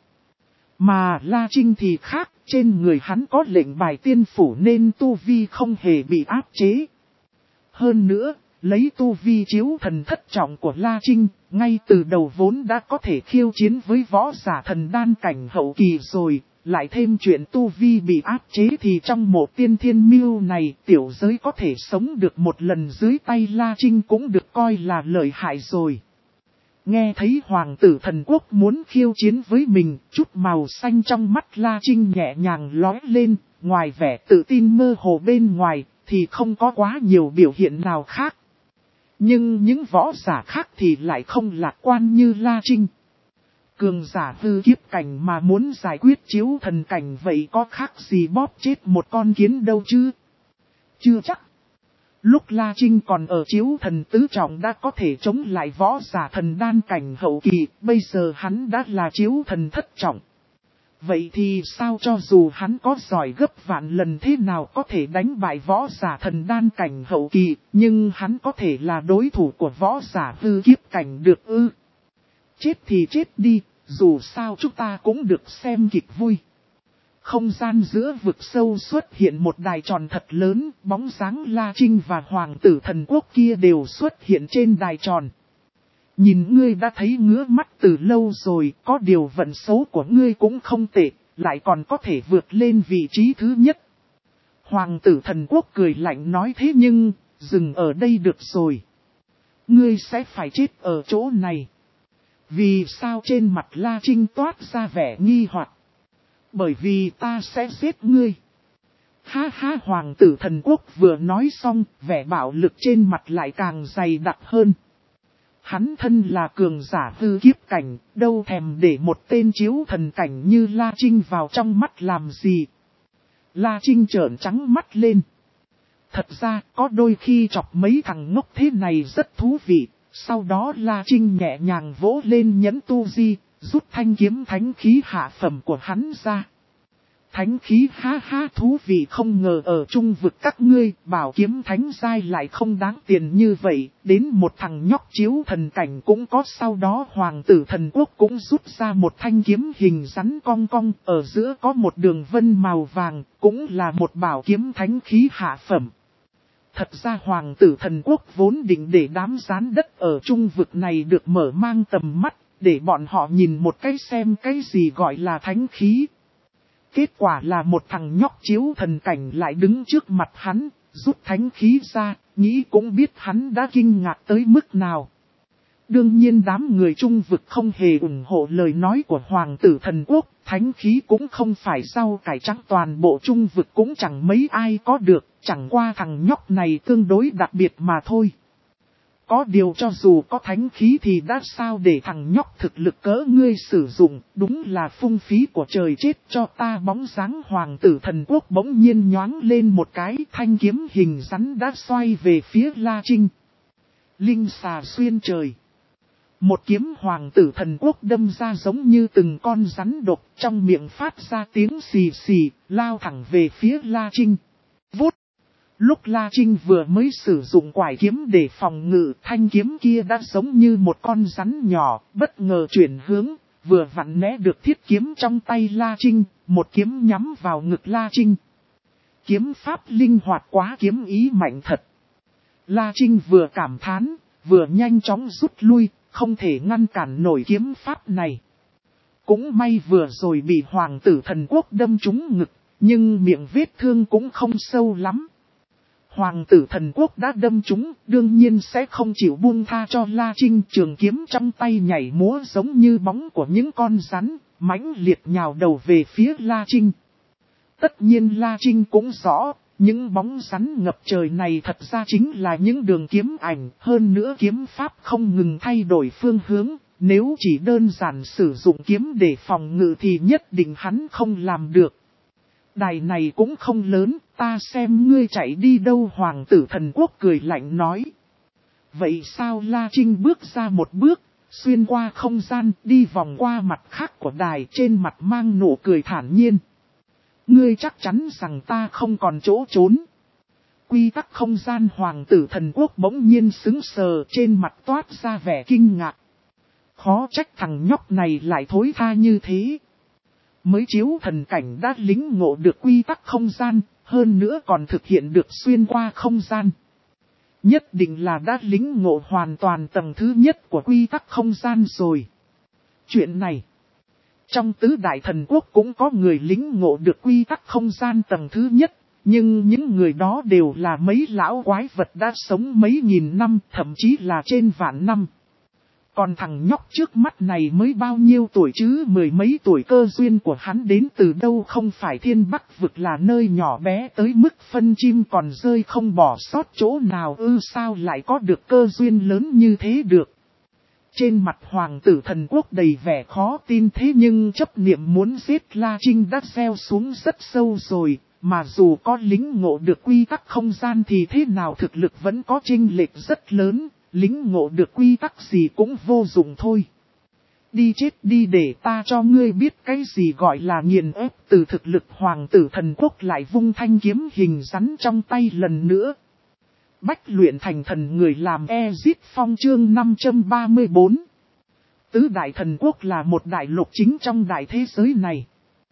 Mà La Trinh thì khác, trên người hắn có lệnh bài tiên phủ nên tu vi không hề bị áp chế. Hơn nữa, lấy tu vi chiếu thần thất trọng của La Trinh, ngay từ đầu vốn đã có thể khiêu chiến với võ giả thần đan cảnh hậu kỳ rồi, lại thêm chuyện tu vi bị áp chế thì trong một tiên thiên miêu này tiểu giới có thể sống được một lần dưới tay La Trinh cũng được coi là lợi hại rồi. Nghe thấy hoàng tử thần quốc muốn khiêu chiến với mình, chút màu xanh trong mắt La Trinh nhẹ nhàng lóe lên, ngoài vẻ tự tin mơ hồ bên ngoài, thì không có quá nhiều biểu hiện nào khác. Nhưng những võ giả khác thì lại không lạc quan như La Trinh. Cường giả hư kiếp cảnh mà muốn giải quyết chiếu thần cảnh vậy có khác gì bóp chết một con kiến đâu chứ? Chưa chắc. Lúc La Trinh còn ở chiếu thần tứ trọng đã có thể chống lại võ giả thần đan cảnh hậu kỳ, bây giờ hắn đã là chiếu thần thất trọng. Vậy thì sao cho dù hắn có giỏi gấp vạn lần thế nào có thể đánh bại võ giả thần đan cảnh hậu kỳ, nhưng hắn có thể là đối thủ của võ giả hư kiếp cảnh được ư? Chết thì chết đi, dù sao chúng ta cũng được xem kịch vui. Không gian giữa vực sâu xuất hiện một đài tròn thật lớn, bóng dáng La Trinh và hoàng tử thần quốc kia đều xuất hiện trên đài tròn. Nhìn ngươi đã thấy ngứa mắt từ lâu rồi, có điều vận số của ngươi cũng không tệ, lại còn có thể vượt lên vị trí thứ nhất. Hoàng tử thần quốc cười lạnh nói thế nhưng, dừng ở đây được rồi. Ngươi sẽ phải chết ở chỗ này. Vì sao trên mặt La Trinh toát ra vẻ nghi hoặc? Bởi vì ta sẽ giết ngươi. Ha ha, hoàng tử thần quốc vừa nói xong, vẻ bạo lực trên mặt lại càng dày đặc hơn. Hắn thân là cường giả hư kiếp cảnh, đâu thèm để một tên chiếu thần cảnh như La Trinh vào trong mắt làm gì. La Trinh trợn trắng mắt lên. Thật ra, có đôi khi chọc mấy thằng ngốc thế này rất thú vị. Sau đó La Trinh nhẹ nhàng vỗ lên nhẫn tu di, rút thanh kiếm thánh khí hạ phẩm của hắn ra. Thánh khí ha ha, thú vị, không ngờ ở trung vực các ngươi, bảo kiếm thánh giai lại không đáng tiền như vậy, đến một thằng nhóc chiếu thần cảnh cũng có. Sau đó hoàng tử thần quốc cũng rút ra một thanh kiếm hình rắn cong cong, ở giữa có một đường vân màu vàng, cũng là một bảo kiếm thánh khí hạ phẩm. Thật ra hoàng tử thần quốc vốn định để đám gián đất ở trung vực này được mở mang tầm mắt, để bọn họ nhìn một cái xem cái gì gọi là thánh khí. Kết quả là một thằng nhóc chiếu thần cảnh lại đứng trước mặt hắn, rút thánh khí ra, nghĩ cũng biết hắn đã kinh ngạc tới mức nào. Đương nhiên đám người trung vực không hề ủng hộ lời nói của hoàng tử thần quốc, thánh khí cũng không phải rau cải trắng, toàn bộ trung vực cũng chẳng mấy ai có được, chẳng qua thằng nhóc này tương đối đặc biệt mà thôi. Có điều cho dù có thánh khí thì đã sao để thằng nhóc thực lực cỡ ngươi sử dụng, đúng là phung phí của trời chết cho ta. Bóng dáng hoàng tử thần quốc bỗng nhiên nhoáng lên một cái, thanh kiếm hình rắn đã xoay về phía La Trinh. Linh xà xuyên trời. Một kiếm hoàng tử thần quốc đâm ra giống như từng con rắn độc, trong miệng phát ra tiếng xì xì, lao thẳng về phía La Trinh. Vút! Lúc La Trinh vừa mới sử dụng quải kiếm để phòng ngự, thanh kiếm kia đã giống như một con rắn nhỏ, bất ngờ chuyển hướng, vừa vặn né được thiết kiếm trong tay La Trinh, một kiếm nhắm vào ngực La Trinh. Kiếm pháp linh hoạt quá, kiếm ý mạnh thật. La Trinh vừa cảm thán, vừa nhanh chóng rút lui, không thể ngăn cản nổi kiếm pháp này. Cũng may vừa rồi bị hoàng tử thần quốc đâm trúng ngực, nhưng miệng vết thương cũng không sâu lắm. Hoàng tử thần quốc đã đâm trúng, đương nhiên sẽ không chịu buông tha cho La Trinh. Trường kiếm trong tay nhảy múa giống như bóng của những con rắn, mãnh liệt nhào đầu về phía La Trinh. Tất nhiên La Trinh cũng rõ, những bóng rắn ngập trời này thật ra chính là những đường kiếm ảnh, hơn nữa kiếm pháp không ngừng thay đổi phương hướng, nếu chỉ đơn giản sử dụng kiếm để phòng ngự thì nhất định hắn không làm được. Đài này cũng không lớn, ta xem ngươi chạy đi đâu. Hoàng tử thần quốc cười lạnh nói. Vậy sao? La Trinh bước ra một bước, xuyên qua không gian, đi vòng qua mặt khác của đài, trên mặt mang nụ cười thản nhiên. Ngươi chắc chắn rằng ta không còn chỗ trốn. Quy tắc không gian. Hoàng tử thần quốc bỗng nhiên sững sờ, trên mặt toát ra vẻ kinh ngạc. Khó trách thằng nhóc này lại thối tha như thế. Mới chiếu thần cảnh đã lĩnh ngộ được quy tắc không gian, hơn nữa còn thực hiện được xuyên qua không gian. Nhất định là đã lĩnh ngộ hoàn toàn tầng thứ nhất của quy tắc không gian rồi. Chuyện này, trong tứ đại thần quốc cũng có người lĩnh ngộ được quy tắc không gian tầng thứ nhất, nhưng những người đó đều là mấy lão quái vật đã sống mấy nghìn năm, thậm chí là trên vạn năm. Còn thằng nhóc trước mắt này mới bao nhiêu tuổi chứ? Mười mấy tuổi. Cơ duyên của hắn đến từ đâu? Không phải Thiên Bắc vực là nơi nhỏ bé tới mức phân chim còn rơi không bỏ sót chỗ nào ư? Sao lại có được cơ duyên lớn như thế được? Trên mặt hoàng tử thần quốc đầy vẻ khó tin, thế nhưng chấp niệm muốn giết La Trinh đã gieo xuống rất sâu rồi. Mà dù có lĩnh ngộ được quy tắc không gian thì thế nào thực lực vẫn có chênh lệch rất lớn. Lĩnh ngộ được quy tắc gì cũng vô dụng thôi. Đi chết đi để ta cho ngươi biết cái gì gọi là nghiền ép từ thực lực. Hoàng tử thần quốc lại vung thanh kiếm hình rắn trong tay lần nữa. Bách luyện thành thần người làm Ezit Phong chương năm trăm ba mươi bốn. Tứ đại thần quốc là một đại lục chính trong đại thế giới này.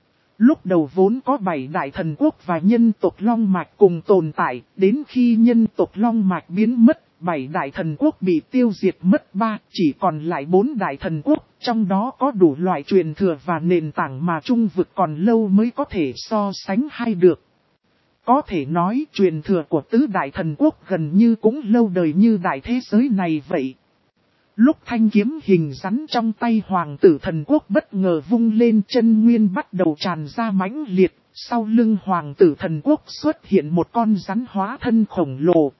Lúc đầu vốn có bảy đại thần quốc và nhân tộc Long Mạch cùng tồn tại, đến khi nhân tộc Long Mạch biến mất, bảy đại thần quốc bị tiêu diệt mất ba, chỉ còn lại bốn đại thần quốc, trong đó có đủ loại truyền thừa và nền tảng mà trung vực còn lâu mới có thể so sánh hay được. Có thể nói truyền thừa của tứ đại thần quốc gần như cũng lâu đời như đại thế giới này vậy. Lúc thanh kiếm hình rắn trong tay hoàng tử thần quốc bất ngờ vung lên, chân nguyên bắt đầu tràn ra mãnh liệt, sau lưng hoàng tử thần quốc xuất hiện một con rắn hóa thân khổng lồ.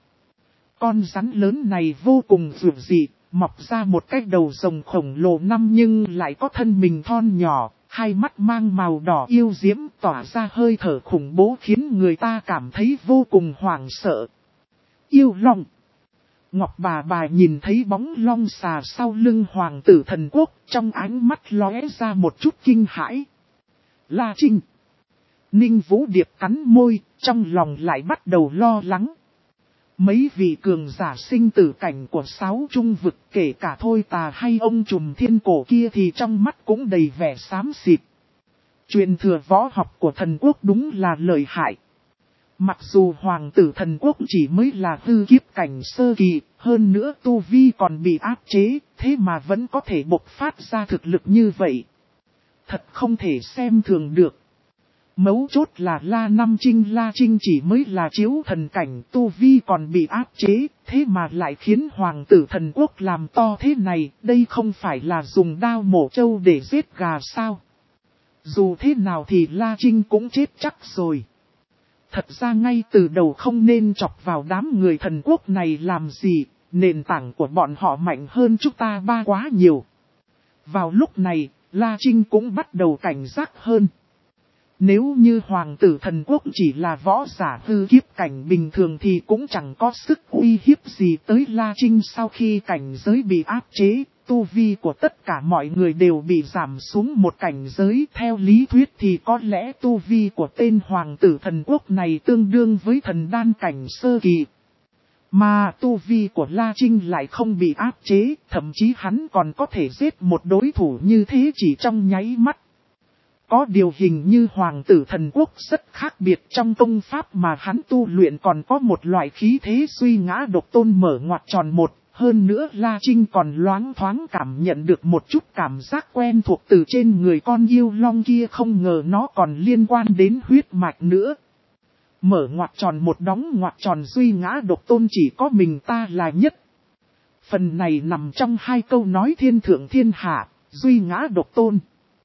Con rắn lớn này vô cùng dữ dị, mọc ra một cái đầu rồng khổng lồ năm nhưng lại có thân mình thon nhỏ, hai mắt mang màu đỏ yêu diễm tỏa ra hơi thở khủng bố khiến người ta cảm thấy vô cùng hoảng sợ. Yêu long. Ngọc bà bà nhìn thấy bóng long xà sau lưng hoàng tử thần quốc, trong ánh mắt lóe ra một chút kinh hãi. La Trinh. Ninh Vũ Điệp cắn môi, trong lòng lại bắt đầu lo lắng. Mấy vị cường giả sinh tử cảnh của sáu trung vực, kể cả Thôi Tà hay ông trùm thiên cổ kia thì trong mắt cũng đầy vẻ xám xịt. Truyền thừa võ học của thần quốc đúng là lợi hại. Mặc dù hoàng tử thần quốc chỉ mới là hư kiếp cảnh sơ kỳ, hơn nữa tu vi còn bị áp chế, thế mà vẫn có thể bộc phát ra thực lực như vậy. Thật không thể xem thường được. Mấu chốt là La Năm Trinh La Trinh chỉ mới là chiếu thần cảnh, tu vi còn bị áp chế, thế mà lại khiến hoàng tử thần quốc làm to thế này, đây không phải là dùng đao mổ trâu để giết gà sao? Dù thế nào thì La Trinh cũng chết chắc rồi. Thật ra ngay từ đầu không nên chọc vào đám người thần quốc này làm gì, nền tảng của bọn họ mạnh hơn chúng ta ba quá nhiều. Vào lúc này, La Trinh cũng bắt đầu cảnh giác hơn. Nếu như hoàng tử thần quốc chỉ là võ giả hư kiếp cảnh bình thường thì cũng chẳng có sức uy hiếp gì tới La Trinh. Sau khi cảnh giới bị áp chế, tu vi của tất cả mọi người đều bị giảm xuống một cảnh giới. Theo lý thuyết thì có lẽ tu vi của tên hoàng tử thần quốc này tương đương với thần đan cảnh sơ kỳ. Mà tu vi của La Trinh lại không bị áp chế, thậm chí hắn còn có thể giết một đối thủ như thế chỉ trong nháy mắt. Có điều hình như hoàng tử thần quốc rất khác biệt, trong công pháp mà hắn tu luyện còn có một loại khí thế suy ngã độc tôn mở ngoặt tròn một. Hơn nữa La Trinh còn loáng thoáng cảm nhận được một chút cảm giác quen thuộc từ trên người con yêu long kia, không ngờ nó còn liên quan đến huyết mạch nữa. Mở ngoặt tròn một đóng ngoặt tròn suy ngã độc tôn chỉ có mình ta là nhất. Phần này nằm trong hai câu nói thiên thượng thiên hạ, duy ngã độc tôn.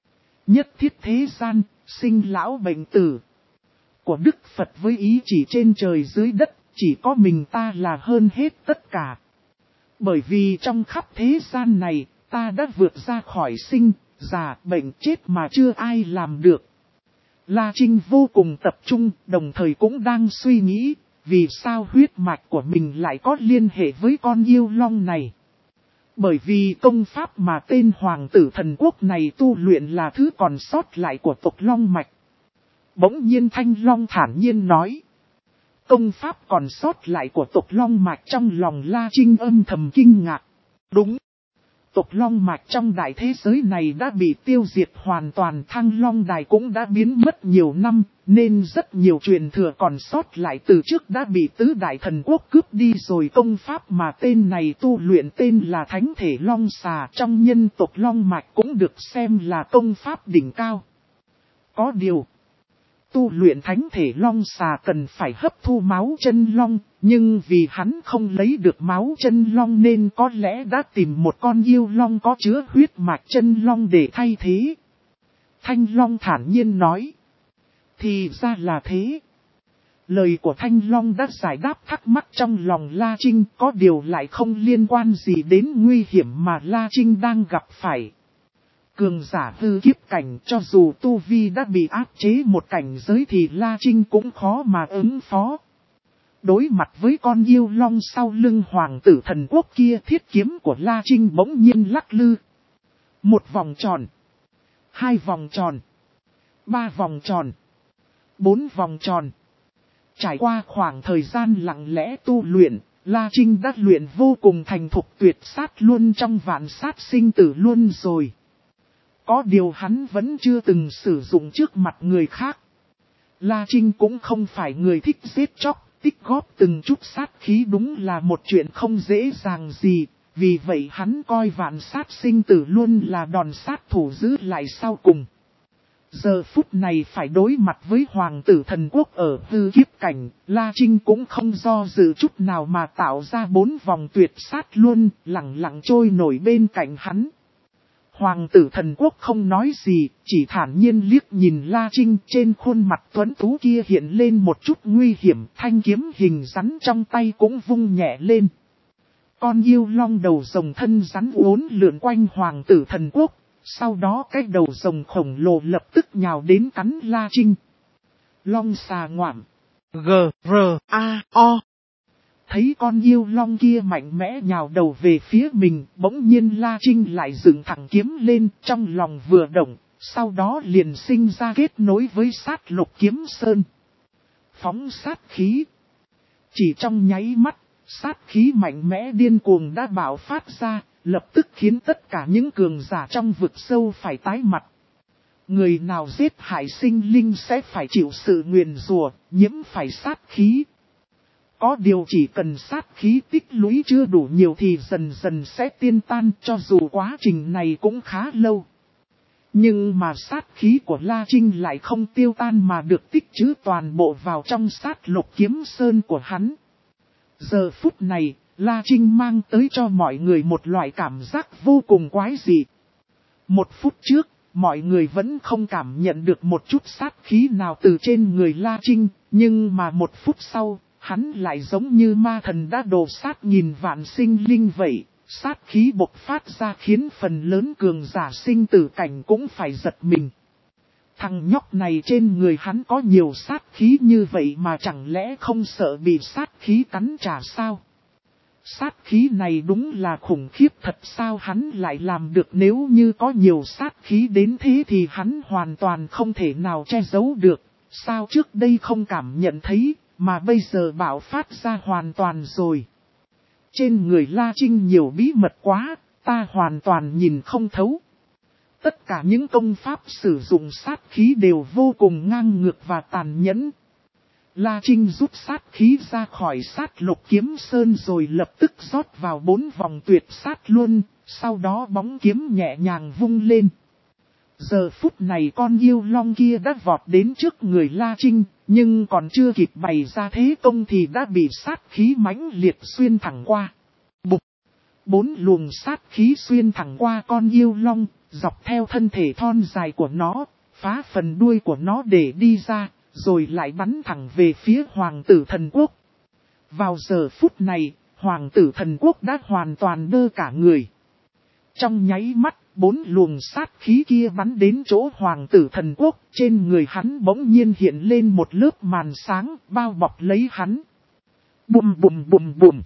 Nhất thiết thế gian, sinh lão bệnh tử. Của Đức Phật với ý chỉ trên trời dưới đất, chỉ có mình ta là hơn hết tất cả. Bởi vì trong khắp thế gian này, ta đã vượt ra khỏi sinh, già, bệnh, chết mà chưa ai làm được. La Trinh vô cùng tập trung, đồng thời cũng đang suy nghĩ, vì sao huyết mạch của mình lại có liên hệ với con yêu long này. Bởi vì công pháp mà tên hoàng tử thần quốc này tu luyện là thứ còn sót lại của tộc long mạch. Bỗng nhiên Thanh Long thản nhiên nói. Công pháp còn sót lại của tộc long mạch, trong lòng La Trinh âm thầm kinh ngạc. Đúng. Tộc long mạch trong đại thế giới này đã bị tiêu diệt hoàn toàn, Thăng Long Đài cũng đã biến mất nhiều năm, nên rất nhiều truyền thừa còn sót lại từ trước đã bị tứ đại thần quốc cướp đi rồi. Công pháp mà tên này tu luyện tên là Thánh Thể Long Xà, trong nhân tộc long mạch cũng được xem là công pháp đỉnh cao. Có điều, tu luyện Thánh Thể Long Xà cần phải hấp thu máu chân long, nhưng vì hắn không lấy được máu chân long nên có lẽ đã tìm một con yêu long có chứa huyết mạch chân long để thay thế. Thanh Long thản nhiên nói. Thì ra là thế. Lời của Thanh Long đã giải đáp thắc mắc trong lòng La Trinh, có điều lại không liên quan gì đến nguy hiểm mà La Trinh đang gặp phải. Cường giả hư kiếp cảnh, cho dù tu vi đã bị áp chế một cảnh giới thì La Trinh cũng khó mà ứng phó. Đối mặt với con yêu long sau lưng hoàng tử thần quốc kia, thiết kiếm của La Trinh bỗng nhiên lắc lư. Một vòng tròn, hai vòng tròn, ba vòng tròn, bốn vòng tròn. Trải qua khoảng thời gian lặng lẽ tu luyện, La Trinh đã luyện vô cùng thành thục, tuyệt sát luôn trong vạn sát sinh tử luôn rồi. Có điều hắn vẫn chưa từng sử dụng trước mặt người khác. La Trinh cũng không phải người thích giết chóc, tích góp từng chút sát khí đúng là một chuyện không dễ dàng gì. Vì vậy hắn coi vạn sát sinh tử luôn là đòn sát thủ giữ lại sau cùng. Giờ phút này phải đối mặt với hoàng tử thần quốc ở hư kiếp cảnh, La Trinh cũng không do dự chút nào mà tạo ra bốn vòng tuyệt sát luôn, lặng lặng trôi nổi bên cạnh hắn. Hoàng tử thần quốc không nói gì, chỉ thản nhiên liếc nhìn La Trinh, trên khuôn mặt tuấn tú kia hiện lên một chút nguy hiểm, thanh kiếm hình rắn trong tay cũng vung nhẹ lên. Con yêu long đầu rồng thân rắn uốn lượn quanh hoàng tử thần quốc, sau đó cái đầu rồng khổng lồ lập tức nhào đến cắn La Trinh. Long xà ngoạm. G, R, A, O. Thấy con yêu long kia mạnh mẽ nhào đầu về phía mình, bỗng nhiên La Trinh lại dựng thẳng kiếm lên, trong lòng vừa động, sau đó liền sinh ra kết nối với sát lục kiếm sơn. Phóng sát khí. Chỉ trong nháy mắt, sát khí mạnh mẽ điên cuồng đã bạo phát ra, lập tức khiến tất cả những cường giả trong vực sâu phải tái mặt. Người nào giết hại sinh linh sẽ phải chịu sự nguyền rủa, nhiễm phải sát khí. Có điều chỉ cần sát khí tích lũy chưa đủ nhiều thì dần dần sẽ tiên tan, cho dù quá trình này cũng khá lâu. Nhưng mà sát khí của La Trinh lại không tiêu tan mà được tích trữ toàn bộ vào trong sát lục kiếm sơn của hắn. Giờ phút này, La Trinh mang tới cho mọi người một loại cảm giác vô cùng quái dị. Một phút trước, mọi người vẫn không cảm nhận được một chút sát khí nào từ trên người La Trinh, nhưng mà một phút sau, hắn lại giống như ma thần đã đồ sát nghìn vạn sinh linh vậy. Sát khí bộc phát ra khiến phần lớn cường giả sinh tử cảnh cũng phải giật mình. Thằng nhóc này trên người hắn có nhiều sát khí như vậy mà chẳng lẽ không sợ bị sát khí cắn trả sao? Sát khí này đúng là khủng khiếp thật sao hắn lại làm được, nếu như có nhiều sát khí đến thế thì hắn hoàn toàn không thể nào che giấu được. Sao trước đây không cảm nhận thấy, mà bây giờ bạo phát ra hoàn toàn rồi. Trên người La Trinh nhiều bí mật quá, ta hoàn toàn nhìn không thấu. Tất cả những công pháp sử dụng sát khí đều vô cùng ngang ngược và tàn nhẫn. La Trinh rút sát khí ra khỏi sát lục kiếm sơn rồi lập tức rót vào bốn vòng tuyệt sát luôn, sau đó bóng kiếm nhẹ nhàng vung lên. Giờ phút này con yêu long kia đã vọt đến trước người La Trinh, nhưng còn chưa kịp bày ra thế công thì đã bị sát khí mãnh liệt xuyên thẳng qua. Bụp! Bốn luồng sát khí xuyên thẳng qua con yêu long, dọc theo thân thể thon dài của nó, phá phần đuôi của nó để đi ra, rồi lại bắn thẳng về phía Hoàng tử Thần Quốc. Vào giờ phút này, Hoàng tử Thần Quốc đã hoàn toàn đơ cả người. Trong nháy mắt, bốn luồng sát khí kia bắn đến chỗ Hoàng tử Thần Quốc, trên người hắn bỗng nhiên hiện lên một lớp màn sáng bao bọc lấy hắn. Bùm bùm bùm bùm.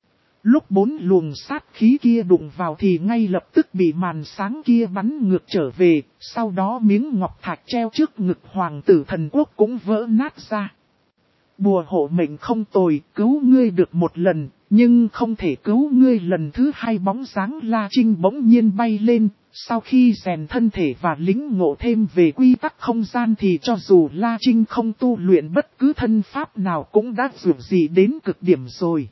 Lúc bốn luồng sát khí kia đụng vào thì ngay lập tức bị màn sáng kia bắn ngược trở về, sau đó miếng ngọc thạch treo trước ngực Hoàng tử Thần Quốc cũng vỡ nát ra. Bùa hộ mệnh không tồi, cứu ngươi được một lần, nhưng không thể cứu ngươi lần thứ hai. Bóng dáng La Trinh bỗng nhiên bay lên, sau khi rèn thân thể và lĩnh ngộ thêm về quy tắc không gian thì cho dù La Trinh không tu luyện bất cứ thân pháp nào cũng đã vượt gì đến cực điểm rồi.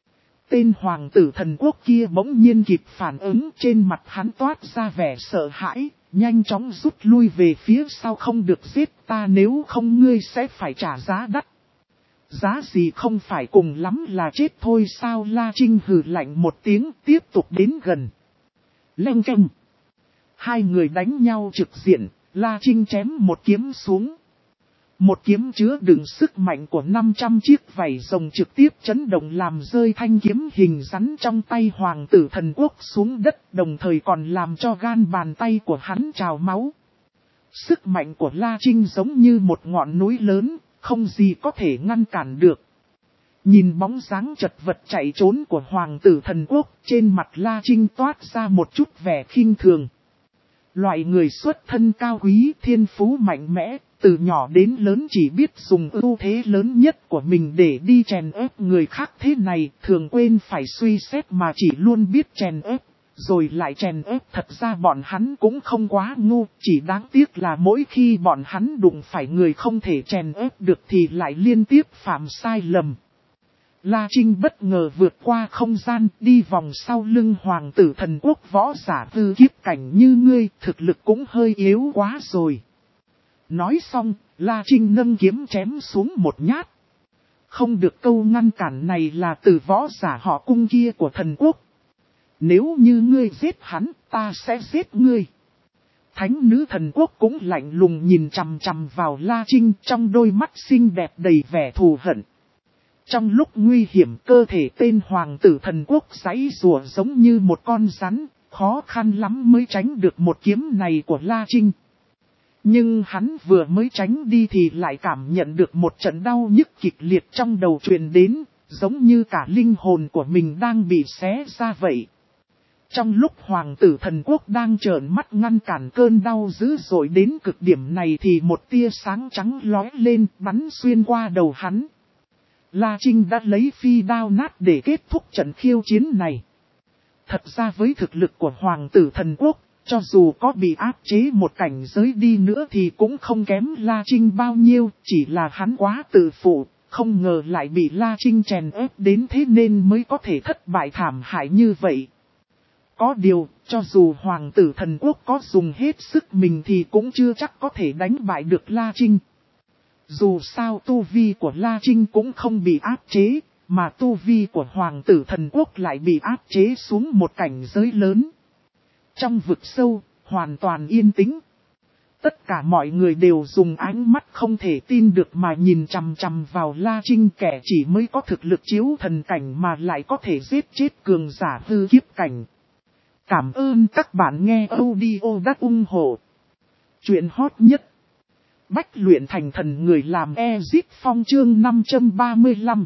Tên Hoàng tử Thần Quốc kia bỗng nhiên kịp phản ứng, trên mặt hắn toát ra vẻ sợ hãi, nhanh chóng rút lui về phía sau. Không được giết ta, nếu không ngươi sẽ phải trả giá đắt. Giá gì không phải cùng lắm là chết thôi sao? La Trinh hừ lạnh một tiếng, tiếp tục đến gần. Leng keng. Hai người đánh nhau trực diện, La Trinh chém một kiếm xuống. Một kiếm chứa đựng sức mạnh của năm trăm chiếc vảy rồng trực tiếp chấn động làm rơi thanh kiếm hình rắn trong tay Hoàng tử Thần Quốc xuống đất, đồng thời còn làm cho gan bàn tay của hắn trào máu. Sức mạnh của La Trinh giống như một ngọn núi lớn, không gì có thể ngăn cản được. Nhìn bóng dáng chật vật chạy trốn của Hoàng tử Thần Quốc, trên mặt La Trinh toát ra một chút vẻ khinh thường. Loại người xuất thân cao quý, thiên phú mạnh mẽ, từ nhỏ đến lớn chỉ biết dùng ưu thế lớn nhất của mình để đi chèn ép người khác thế này, thường quên phải suy xét mà chỉ luôn biết chèn ép, rồi lại chèn ép. Thật ra bọn hắn cũng không quá ngu, chỉ đáng tiếc là mỗi khi bọn hắn đụng phải người không thể chèn ép được thì lại liên tiếp phạm sai lầm. La Trinh bất ngờ vượt qua không gian, đi vòng sau lưng Hoàng tử Thần Quốc. Võ giả tư kiếp cảnh như ngươi, thực lực cũng hơi yếu quá rồi. Nói xong, La Trinh nâng kiếm chém xuống một nhát. Không được, câu ngăn cản này là từ võ giả họ Cung kia của Thần Quốc. Nếu như ngươi giết hắn, ta sẽ giết ngươi. Thánh nữ Thần Quốc cũng lạnh lùng nhìn chằm chằm vào La Trinh, trong đôi mắt xinh đẹp đầy vẻ thù hận. Trong lúc nguy hiểm, cơ thể tên Hoàng tử Thần Quốc giãy giụa giống như một con rắn, khó khăn lắm mới tránh được một kiếm này của La Trinh. Nhưng hắn vừa mới tránh đi thì lại cảm nhận được một trận đau nhức kịch liệt trong đầu truyền đến, giống như cả linh hồn của mình đang bị xé ra vậy. Trong lúc Hoàng tử Thần Quốc đang trợn mắt ngăn cản cơn đau dữ dội đến cực điểm này thì một tia sáng trắng lóe lên, bắn xuyên qua đầu hắn. La Trinh đã lấy phi đao nát để kết thúc trận khiêu chiến này. Thật ra với thực lực của Hoàng tử Thần Quốc, Cho dù có bị áp chế một cảnh giới đi nữa thì cũng không kém La Trinh bao nhiêu, chỉ là hắn quá tự phụ, không ngờ lại bị La Trinh chèn ép đến thế nên mới có thể thất bại thảm hại như vậy. Có điều, cho dù hoàng tử thần quốc có dùng hết sức mình thì cũng chưa chắc có thể đánh bại được La Trinh. Dù sao tu vi của La Trinh cũng không bị áp chế, mà tu vi của hoàng tử thần quốc lại bị áp chế xuống một cảnh giới lớn. Trong vực sâu, hoàn toàn yên tĩnh. Tất cả mọi người đều dùng ánh mắt không thể tin được mà nhìn chằm chằm vào La Trinh, kẻ chỉ mới có thực lực chiếu thần cảnh mà lại có thể giết chết cường giả hư kiếp cảnh. Cảm ơn các bạn nghe audio đắc ủng hộ. Chuyện hot nhất. Bách luyện thành thần người làm Ezip Phong chương năm trăm ba mươi lăm.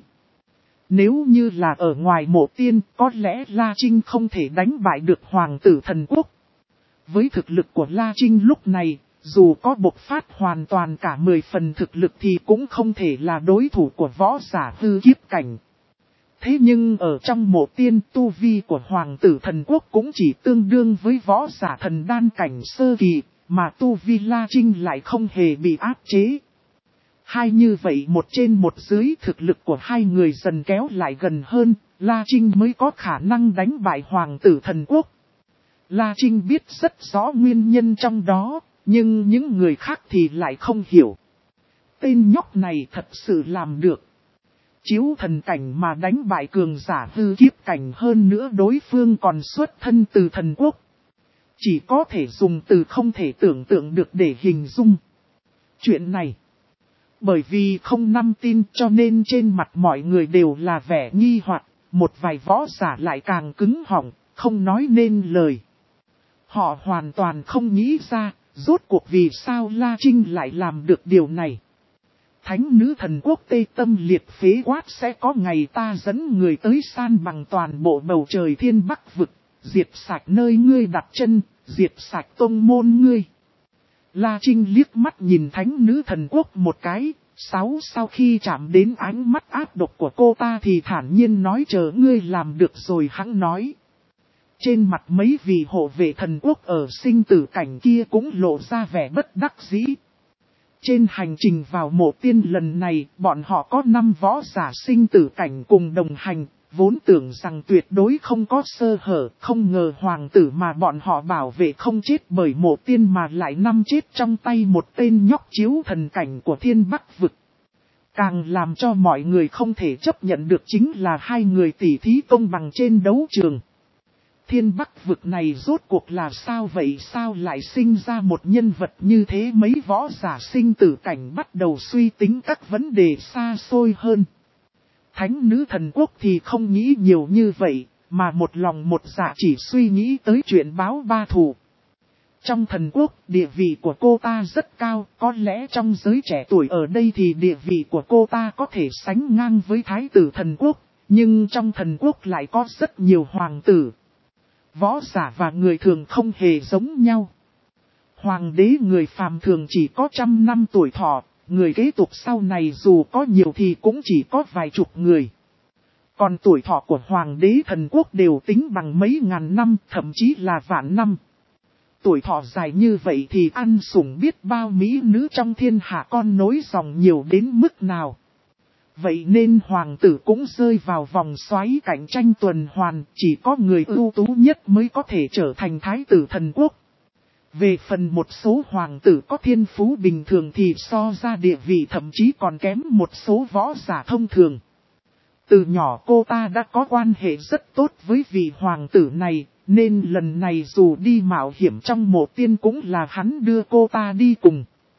Nếu như là ở ngoài mộ tiên, có lẽ La Trinh không thể đánh bại được hoàng tử thần quốc. Với thực lực của La Trinh lúc này, dù có bộc phát hoàn toàn cả mười phần thực lực thì cũng không thể là đối thủ của võ giả hư kiếp cảnh. Thế nhưng ở trong mộ tiên, tu vi của hoàng tử thần quốc cũng chỉ tương đương với võ giả thần đan cảnh sơ kỳ, mà tu vi La Trinh lại không hề bị áp chế. Hai như vậy một trên một dưới, thực lực của hai người dần kéo lại gần hơn, La Trinh mới có khả năng đánh bại hoàng tử thần quốc. La Trinh biết rất rõ nguyên nhân trong đó, nhưng những người khác thì lại không hiểu. Tên nhóc này thật sự làm được. Chiếu thần cảnh mà đánh bại cường giả hư kiếp cảnh, hơn nữa đối phương còn xuất thân từ thần quốc. Chỉ có thể dùng từ không thể tưởng tượng được để hình dung chuyện này. Bởi vì không năm tin cho nên trên mặt mọi người đều là vẻ nghi hoặc, một vài võ giả lại càng cứng họng, không nói nên lời. Họ hoàn toàn không nghĩ ra, rốt cuộc vì sao La Trinh lại làm được điều này. Thánh nữ thần quốc Tây Tâm liệt phế quát sẽ có ngày ta dẫn người tới san bằng toàn bộ bầu trời thiên bắc vực, diệt sạch nơi ngươi đặt chân, diệt sạch tông môn ngươi. La Trinh liếc mắt nhìn thánh nữ thần quốc một cái, sáu sau khi chạm đến ánh mắt ác độc của cô ta thì thản nhiên nói chờ ngươi làm được rồi hắn nói. Trên mặt mấy vị hộ vệ thần quốc ở sinh tử cảnh kia cũng lộ ra vẻ bất đắc dĩ. Trên hành trình vào mộ tiên lần này, bọn họ có năm võ giả sinh tử cảnh cùng đồng hành, vốn tưởng rằng tuyệt đối không có sơ hở, không ngờ hoàng tử mà bọn họ bảo vệ không chết bởi mộ tiên mà lại năm chết trong tay một tên nhóc chiếu thần cảnh của thiên bắc vực. Càng làm cho mọi người không thể chấp nhận được chính là hai người tỉ thí công bằng trên đấu trường. Thiên bắc vực này rốt cuộc là sao vậy, sao lại sinh ra một nhân vật như thế? Mấy võ giả sinh tử cảnh bắt đầu suy tính các vấn đề xa xôi hơn. Thánh nữ thần quốc thì không nghĩ nhiều như vậy, mà một lòng một dạ chỉ suy nghĩ tới chuyện báo ba thù. Trong thần quốc, địa vị của cô ta rất cao, có lẽ trong giới trẻ tuổi ở đây thì địa vị của cô ta có thể sánh ngang với thái tử thần quốc, nhưng trong thần quốc lại có rất nhiều hoàng tử. Võ giả và người thường không hề giống nhau. Hoàng đế người phàm thường chỉ có trăm năm tuổi thọ, người kế tục sau này dù có nhiều thì cũng chỉ có vài chục người. Còn tuổi thọ của hoàng đế thần quốc đều tính bằng mấy ngàn năm, thậm chí là vạn năm. Tuổi thọ dài như vậy thì ăn sủng biết bao mỹ nữ trong thiên hạ con nối dòng nhiều đến mức nào. Vậy nên hoàng tử cũng rơi vào vòng xoáy cạnh tranh tuần hoàn, chỉ có người ưu tú nhất mới có thể trở thành thái tử thần quốc. Về phần một số hoàng tử có thiên phú bình thường thì so ra địa vị thậm chí còn kém một số võ giả thông thường. Từ nhỏ cô ta đã có quan hệ rất tốt với vị hoàng tử này, nên lần này dù đi mạo hiểm trong mộ tiên cũng là hắn đưa cô ta đi cùng.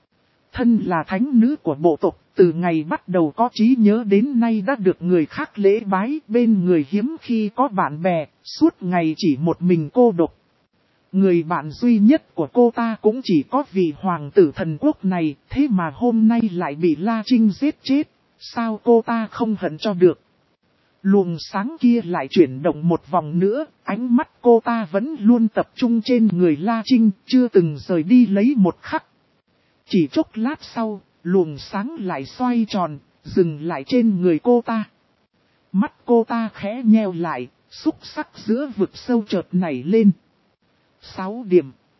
Thân là thánh nữ của bộ tộc, từ ngày bắt đầu có trí nhớ đến nay đã được người khác lễ bái, bên người hiếm khi có bạn bè, suốt ngày chỉ một mình cô độc. Người bạn duy nhất của cô ta cũng chỉ có vị hoàng tử thần quốc này, thế mà hôm nay lại bị La Trinh giết chết, sao cô ta không hận cho được. Luồng sáng kia lại chuyển động một vòng nữa, ánh mắt cô ta vẫn luôn tập trung trên người La Trinh, chưa từng rời đi lấy một khắc. Chỉ chốc lát sau, luồng sáng lại xoay tròn, dừng lại trên người cô ta. Mắt cô ta khẽ nheo lại, xúc sắc giữa vực sâu chợt nảy lên. Sáu điểm.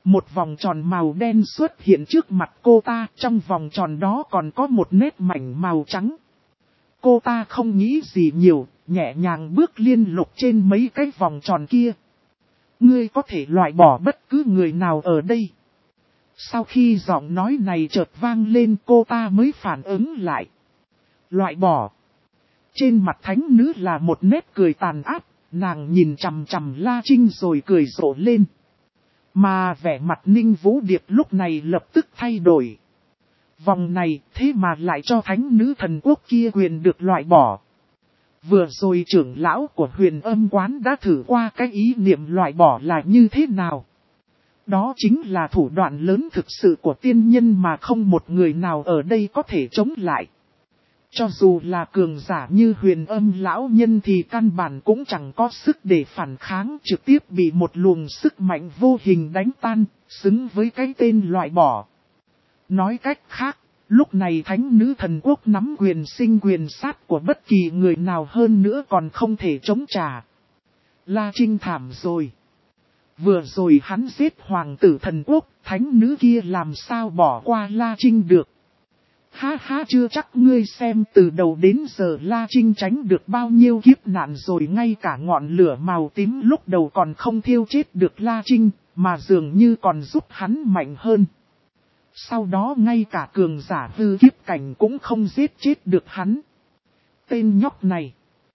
Một vòng tròn màu đen xuất hiện trước mặt cô ta, trong vòng tròn đó còn có một nét mảnh màu trắng. Cô ta không nghĩ gì nhiều, nhẹ nhàng bước liên lục trên mấy cái vòng tròn kia. Ngươi có thể loại bỏ bất cứ người nào ở đây. Sau khi giọng nói này chợt vang lên, cô ta mới phản ứng lại. Loại bỏ. Trên mặt thánh nữ là một nét cười tàn ác, nàng nhìn chằm chằm La Trinh rồi cười rộ lên. Mà vẻ mặt Ninh Vũ Điệp lúc này lập tức thay đổi. Vòng này thế mà lại cho thánh nữ thần quốc kia quyền được loại bỏ. Vừa rồi trưởng lão của Huyền Âm Quán đã thử qua cái ý niệm loại bỏ là như thế nào. Đó chính là thủ đoạn lớn thực sự của tiên nhân mà không một người nào ở đây có thể chống lại. Cho dù là cường giả như Huyền Âm lão nhân thì căn bản cũng chẳng có sức để phản kháng, trực tiếp bị một luồng sức mạnh vô hình đánh tan, xứng với cái tên loại bỏ. Nói cách khác, lúc này thánh nữ thần quốc nắm quyền sinh quyền sát của bất kỳ người nào hơn nữa còn không thể chống trả. La Trinh thảm rồi. Vừa rồi hắn giết hoàng tử thần quốc, thánh nữ kia làm sao bỏ qua La Trinh được. Ha ha, chưa chắc ngươi xem từ đầu đến giờ La Trinh tránh được bao nhiêu kiếp nạn rồi, ngay cả ngọn lửa màu tím lúc đầu còn không thiêu chết được La Trinh, mà dường như còn giúp hắn mạnh hơn. Sau đó ngay cả cường giả hư kiếp cảnh cũng không giết chết được hắn. Tên nhóc này,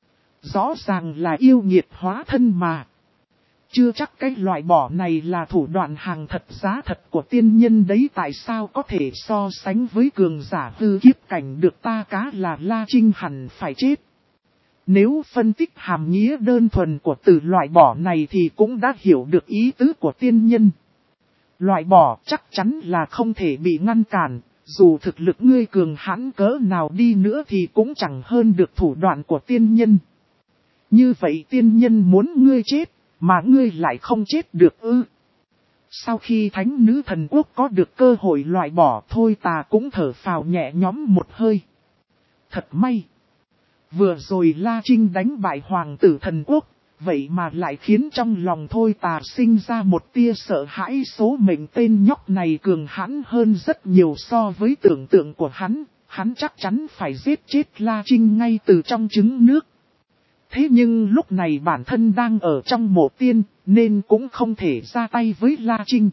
rõ ràng là yêu nghiệt hóa thân mà. Chưa chắc cái loại bỏ này là thủ đoạn hàng thật giá thật của tiên nhân đấy, tại sao có thể so sánh với cường giả hư kiếp cảnh được, ta cá là La Trinh hẳn phải chết. Nếu phân tích hàm nghĩa đơn thuần của từ loại bỏ này thì cũng đã hiểu được ý tứ của tiên nhân. Loại bỏ chắc chắn là không thể bị ngăn cản, dù thực lực ngươi cường hãn cỡ nào đi nữa thì cũng chẳng hơn được thủ đoạn của tiên nhân. Như vậy tiên nhân muốn ngươi chết, mà ngươi lại không chết được ư? Sau khi thánh nữ thần quốc có được cơ hội loại bỏ, thôi ta cũng thở phào nhẹ nhõm một hơi. Thật may. Vừa rồi La Trinh đánh bại hoàng tử thần quốc, vậy mà lại khiến trong lòng thôi tà sinh ra một tia sợ hãi, số mệnh tên nhóc này cường hãn hơn rất nhiều so với tưởng tượng của hắn, hắn chắc chắn phải giết chết La Trinh ngay từ trong trứng nước. Thế nhưng lúc này bản thân đang ở trong mộ tiên, nên cũng không thể ra tay với La Trinh.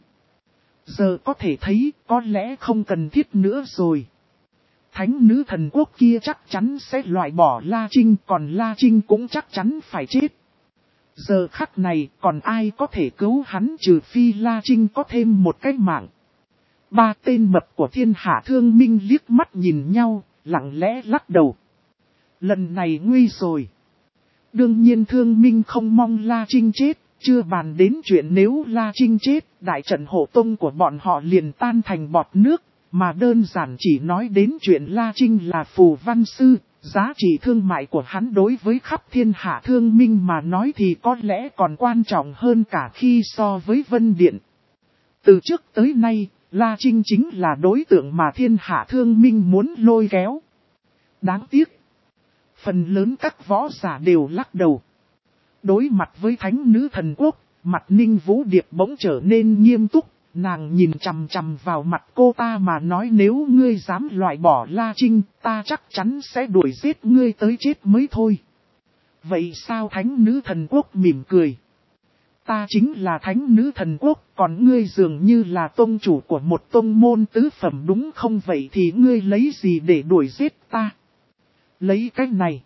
Giờ có thể thấy, có lẽ không cần thiết nữa rồi. Thánh nữ thần quốc kia chắc chắn sẽ loại bỏ La Trinh, còn La Trinh cũng chắc chắn phải chết. Giờ khắc này, còn ai có thể cứu hắn trừ phi La Trinh có thêm một cái mạng. Ba tên mập của thiên hạ thương minh liếc mắt nhìn nhau, lặng lẽ lắc đầu. Lần này nguy rồi. Đương nhiên thương minh không mong La Trinh chết, chưa bàn đến chuyện nếu La Trinh chết, đại trận hộ tông của bọn họ liền tan thành bọt nước, mà đơn giản chỉ nói đến chuyện La Trinh là phù văn sư, giá trị thương mại của hắn đối với khắp thiên hạ thương minh mà nói thì có lẽ còn quan trọng hơn cả khi so với Vân Điện. Từ trước tới nay, La Trinh chính là đối tượng mà thiên hạ thương minh muốn lôi kéo. Đáng tiếc. Phần lớn các võ giả đều lắc đầu. Đối mặt với thánh nữ thần quốc, mặt Ninh Vũ Điệp bỗng trở nên nghiêm túc, nàng nhìn chằm chằm vào mặt cô ta mà nói, nếu ngươi dám loại bỏ La Trinh, ta chắc chắn sẽ đuổi giết ngươi tới chết mới thôi. Vậy sao? Thánh nữ thần quốc mỉm cười. Ta chính là thánh nữ thần quốc, còn ngươi dường như là tông chủ của một tông môn tứ phẩm đúng không? Vậy thì ngươi lấy gì để đuổi giết ta? Lấy cái này.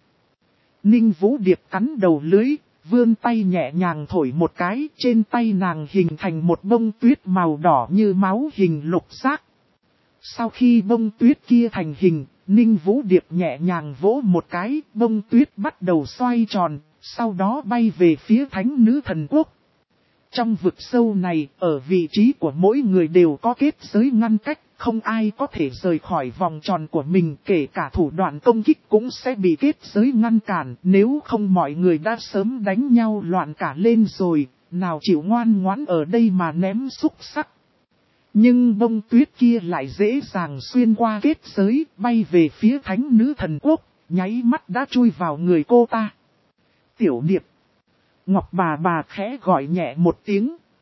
Ninh Vũ Điệp cắn đầu lưới, vươn tay nhẹ nhàng thổi một cái, trên tay nàng hình thành một bông tuyết màu đỏ như máu hình lục giác. Sau khi bông tuyết kia thành hình, Ninh Vũ Điệp nhẹ nhàng vỗ một cái, bông tuyết bắt đầu xoay tròn, sau đó bay về phía thánh nữ thần quốc. Trong vực sâu này, ở vị trí của mỗi người đều có kết giới ngăn cách, không ai có thể rời khỏi vòng tròn của mình, kể cả thủ đoạn công kích cũng sẽ bị kết giới ngăn cản, nếu không mọi người đã sớm đánh nhau loạn cả lên rồi, nào chịu ngoan ngoãn ở đây mà ném xúc sắc. Nhưng bông tuyết kia lại dễ dàng xuyên qua kết giới, bay về phía thánh nữ thần quốc, nháy mắt đã chui vào người cô ta. Tiểu Điệp. Ngọc bà bà khẽ gọi nhẹ một tiếng.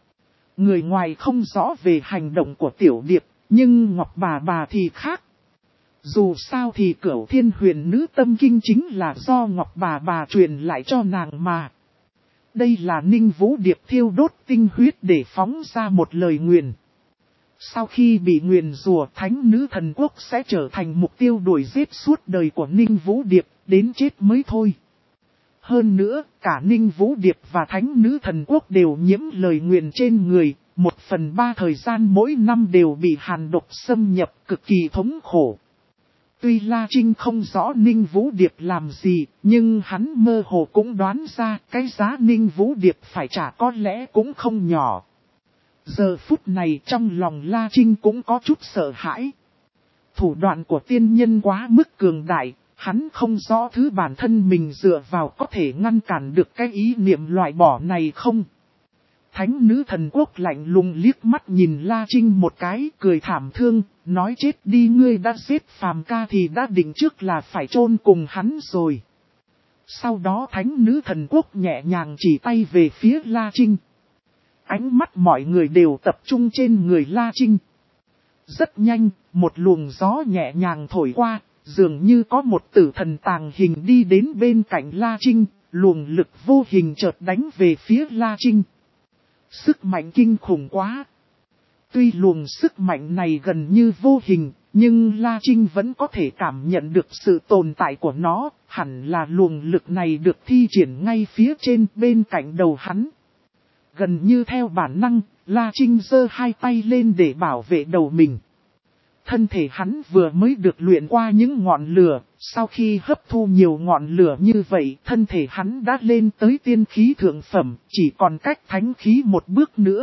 Người ngoài không rõ về hành động của Tiểu Điệp, nhưng Ngọc bà bà thì khác. Dù sao thì Cửu Thiên Huyền Nữ Tâm Kinh chính là do Ngọc bà bà truyền lại cho nàng mà. Đây là Ninh Vũ Điệp thiêu đốt tinh huyết để phóng ra một lời nguyền. Sau khi bị nguyền rủa, Thánh Nữ Thần Quốc sẽ trở thành mục tiêu đuổi giết suốt đời của Ninh Vũ Điệp, đến chết mới thôi. Hơn nữa, cả Ninh Vũ Điệp và Thánh Nữ Thần Quốc đều nhiễm lời nguyền trên người, một phần ba thời gian mỗi năm đều bị hàn độc xâm nhập, cực kỳ thống khổ. Tuy La Trinh không rõ Ninh Vũ Điệp làm gì, nhưng hắn mơ hồ cũng đoán ra cái giá Ninh Vũ Điệp phải trả có lẽ cũng không nhỏ. Giờ phút này trong lòng La Trinh cũng có chút sợ hãi. Thủ đoạn của tiên nhân quá mức cường đại, hắn không rõ thứ bản thân mình dựa vào có thể ngăn cản được cái ý niệm loại bỏ này không. Thánh Nữ Thần Quốc lạnh lùng liếc mắt nhìn La Trinh một cái, cười thảm thương, nói chết đi, ngươi đã giết Phàm ca thì đã định trước là phải chôn cùng hắn rồi. Sau đó Thánh Nữ Thần Quốc nhẹ nhàng chỉ tay về phía La Trinh. Ánh mắt mọi người đều tập trung trên người La Trinh. Rất nhanh, một luồng gió nhẹ nhàng thổi qua, dường như có một tử thần tàng hình đi đến bên cạnh La Trinh, luồng lực vô hình chợt đánh về phía La Trinh. Sức mạnh kinh khủng quá. Tuy luồng sức mạnh này gần như vô hình, nhưng La Trinh vẫn có thể cảm nhận được sự tồn tại của nó, hẳn là luồng lực này được thi triển ngay phía trên bên cạnh đầu hắn. Gần như theo bản năng, La Trinh giơ hai tay lên để bảo vệ đầu mình. Thân thể hắn vừa mới được luyện qua những ngọn lửa, sau khi hấp thu nhiều ngọn lửa như vậy, thân thể hắn đã lên tới tiên khí thượng phẩm, chỉ còn cách thánh khí một bước nữa.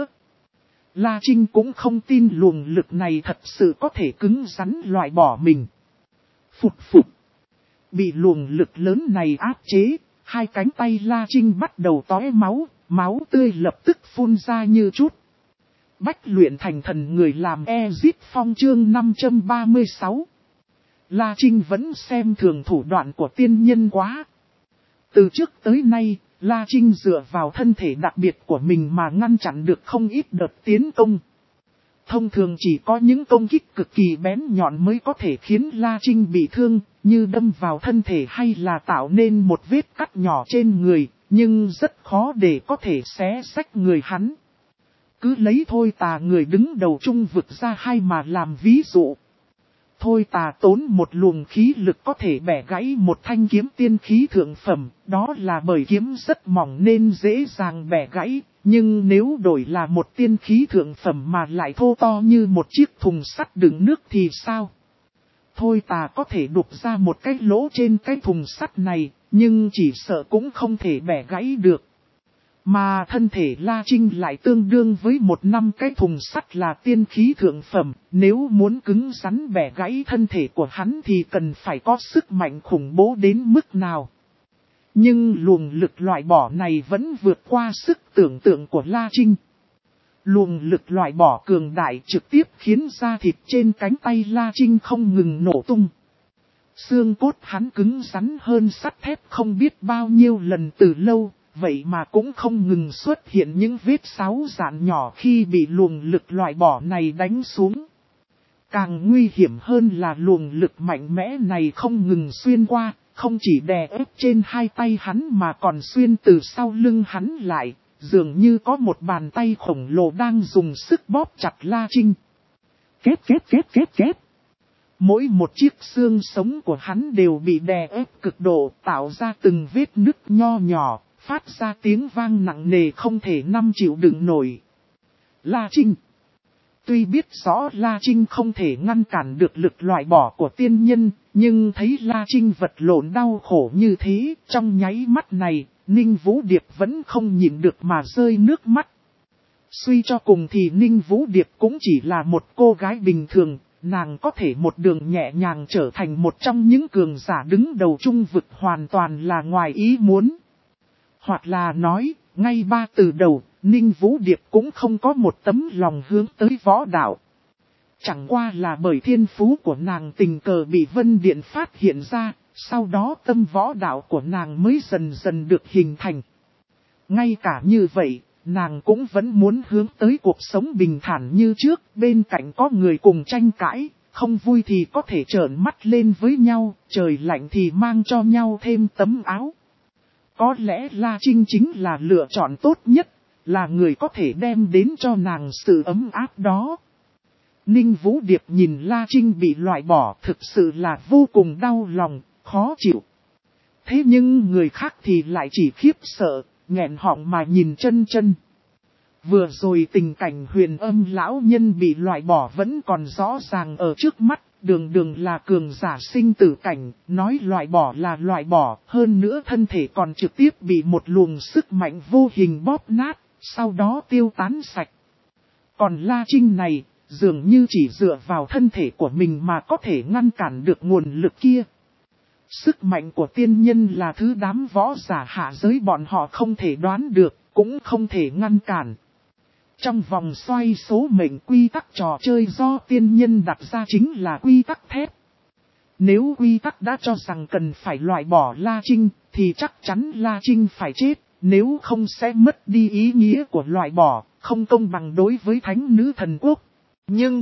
La Trinh cũng không tin luồng lực này thật sự có thể cứng rắn loại bỏ mình. Phụt phụt. Bị luồng lực lớn này áp chế, hai cánh tay La Trinh bắt đầu tóe máu, máu tươi lập tức phun ra như chút. Bách luyện thành thần người làm Ezip Phong chương năm trăm ba mươi sáu. La Trinh vẫn xem thường thủ đoạn của tiên nhân quá. Từ trước tới nay, La Trinh dựa vào thân thể đặc biệt của mình mà ngăn chặn được không ít đợt tiến công. Thông thường chỉ có những công kích cực kỳ bén nhọn mới có thể khiến La Trinh bị thương, như đâm vào thân thể hay là tạo nên một vết cắt nhỏ trên người, nhưng rất khó để có thể xé xách người hắn. Cứ lấy Thôi Tà người đứng đầu trung vực ra hai mà làm ví dụ. Thôi Tà tốn một luồng khí lực có thể bẻ gãy một thanh kiếm tiên khí thượng phẩm, đó là bởi kiếm rất mỏng nên dễ dàng bẻ gãy, nhưng nếu đổi là một tiên khí thượng phẩm mà lại thô to như một chiếc thùng sắt đựng nước thì sao? Thôi Tà có thể đục ra một cái lỗ trên cái thùng sắt này, nhưng chỉ sợ cũng không thể bẻ gãy được. Mà thân thể La Trinh lại tương đương với một năm cái thùng sắt là tiên khí thượng phẩm, nếu muốn cứng rắn bẻ gãy thân thể của hắn thì cần phải có sức mạnh khủng bố đến mức nào. Nhưng luồng lực loại bỏ này vẫn vượt qua sức tưởng tượng của La Trinh. Luồng lực loại bỏ cường đại trực tiếp khiến da thịt trên cánh tay La Trinh không ngừng nổ tung. Xương cốt hắn cứng rắn hơn sắt thép không biết bao nhiêu lần từ lâu. Vậy mà cũng không ngừng xuất hiện những vết sáo rạn nhỏ khi bị luồng lực loại bỏ này đánh xuống. Càng nguy hiểm hơn là luồng lực mạnh mẽ này không ngừng xuyên qua, không chỉ đè ép trên hai tay hắn mà còn xuyên từ sau lưng hắn lại, dường như có một bàn tay khổng lồ đang dùng sức bóp chặt La Trinh. Kết kết kết kết kết. Mỗi một chiếc xương sống của hắn đều bị đè ép cực độ tạo ra từng vết nứt nho nhỏ. Phát ra tiếng vang nặng nề không thể năm chịu đựng nổi. La Trinh. Tuy biết rõ La Trinh không thể ngăn cản được lực loại bỏ của tiên nhân, nhưng thấy La Trinh vật lộn đau khổ như thế, trong nháy mắt này, Ninh Vũ Điệp vẫn không nhịn được mà rơi nước mắt. Suy cho cùng thì Ninh Vũ Điệp cũng chỉ là một cô gái bình thường, nàng có thể một đường nhẹ nhàng trở thành một trong những cường giả đứng đầu trung vực hoàn toàn là ngoài ý muốn. Hoặc là nói, ngay ba từ đầu, Ninh Vũ Điệp cũng không có một tấm lòng hướng tới võ đạo. Chẳng qua là bởi thiên phú của nàng tình cờ bị Vân Điện phát hiện ra, sau đó tâm võ đạo của nàng mới dần dần được hình thành. Ngay cả như vậy, nàng cũng vẫn muốn hướng tới cuộc sống bình thản như trước, bên cạnh có người cùng tranh cãi, không vui thì có thể trợn mắt lên với nhau, trời lạnh thì mang cho nhau thêm tấm áo. Có lẽ La Trinh chính là lựa chọn tốt nhất, là người có thể đem đến cho nàng sự ấm áp đó. Ninh Vũ Điệp nhìn La Trinh bị loại bỏ thực sự là vô cùng đau lòng, khó chịu. Thế nhưng người khác thì lại chỉ khiếp sợ, nghẹn họng mà nhìn chân chân. Vừa rồi tình cảnh Huyền Âm lão nhân bị loại bỏ vẫn còn rõ ràng ở trước mắt, đường đường là cường giả sinh tử cảnh, nói loại bỏ là loại bỏ, hơn nữa thân thể còn trực tiếp bị một luồng sức mạnh vô hình bóp nát, sau đó tiêu tán sạch. Còn La Trinh này, dường như chỉ dựa vào thân thể của mình mà có thể ngăn cản được nguồn lực kia. Sức mạnh của tiên nhân là thứ đám võ giả hạ giới bọn họ không thể đoán được, cũng không thể ngăn cản. Trong vòng xoay số mệnh quy tắc trò chơi do tiên nhân đặt ra chính là quy tắc thép. Nếu quy tắc đã cho rằng cần phải loại bỏ La Trinh, thì chắc chắn La Trinh phải chết, nếu không sẽ mất đi ý nghĩa của loại bỏ, không công bằng đối với thánh nữ thần quốc. Nhưng,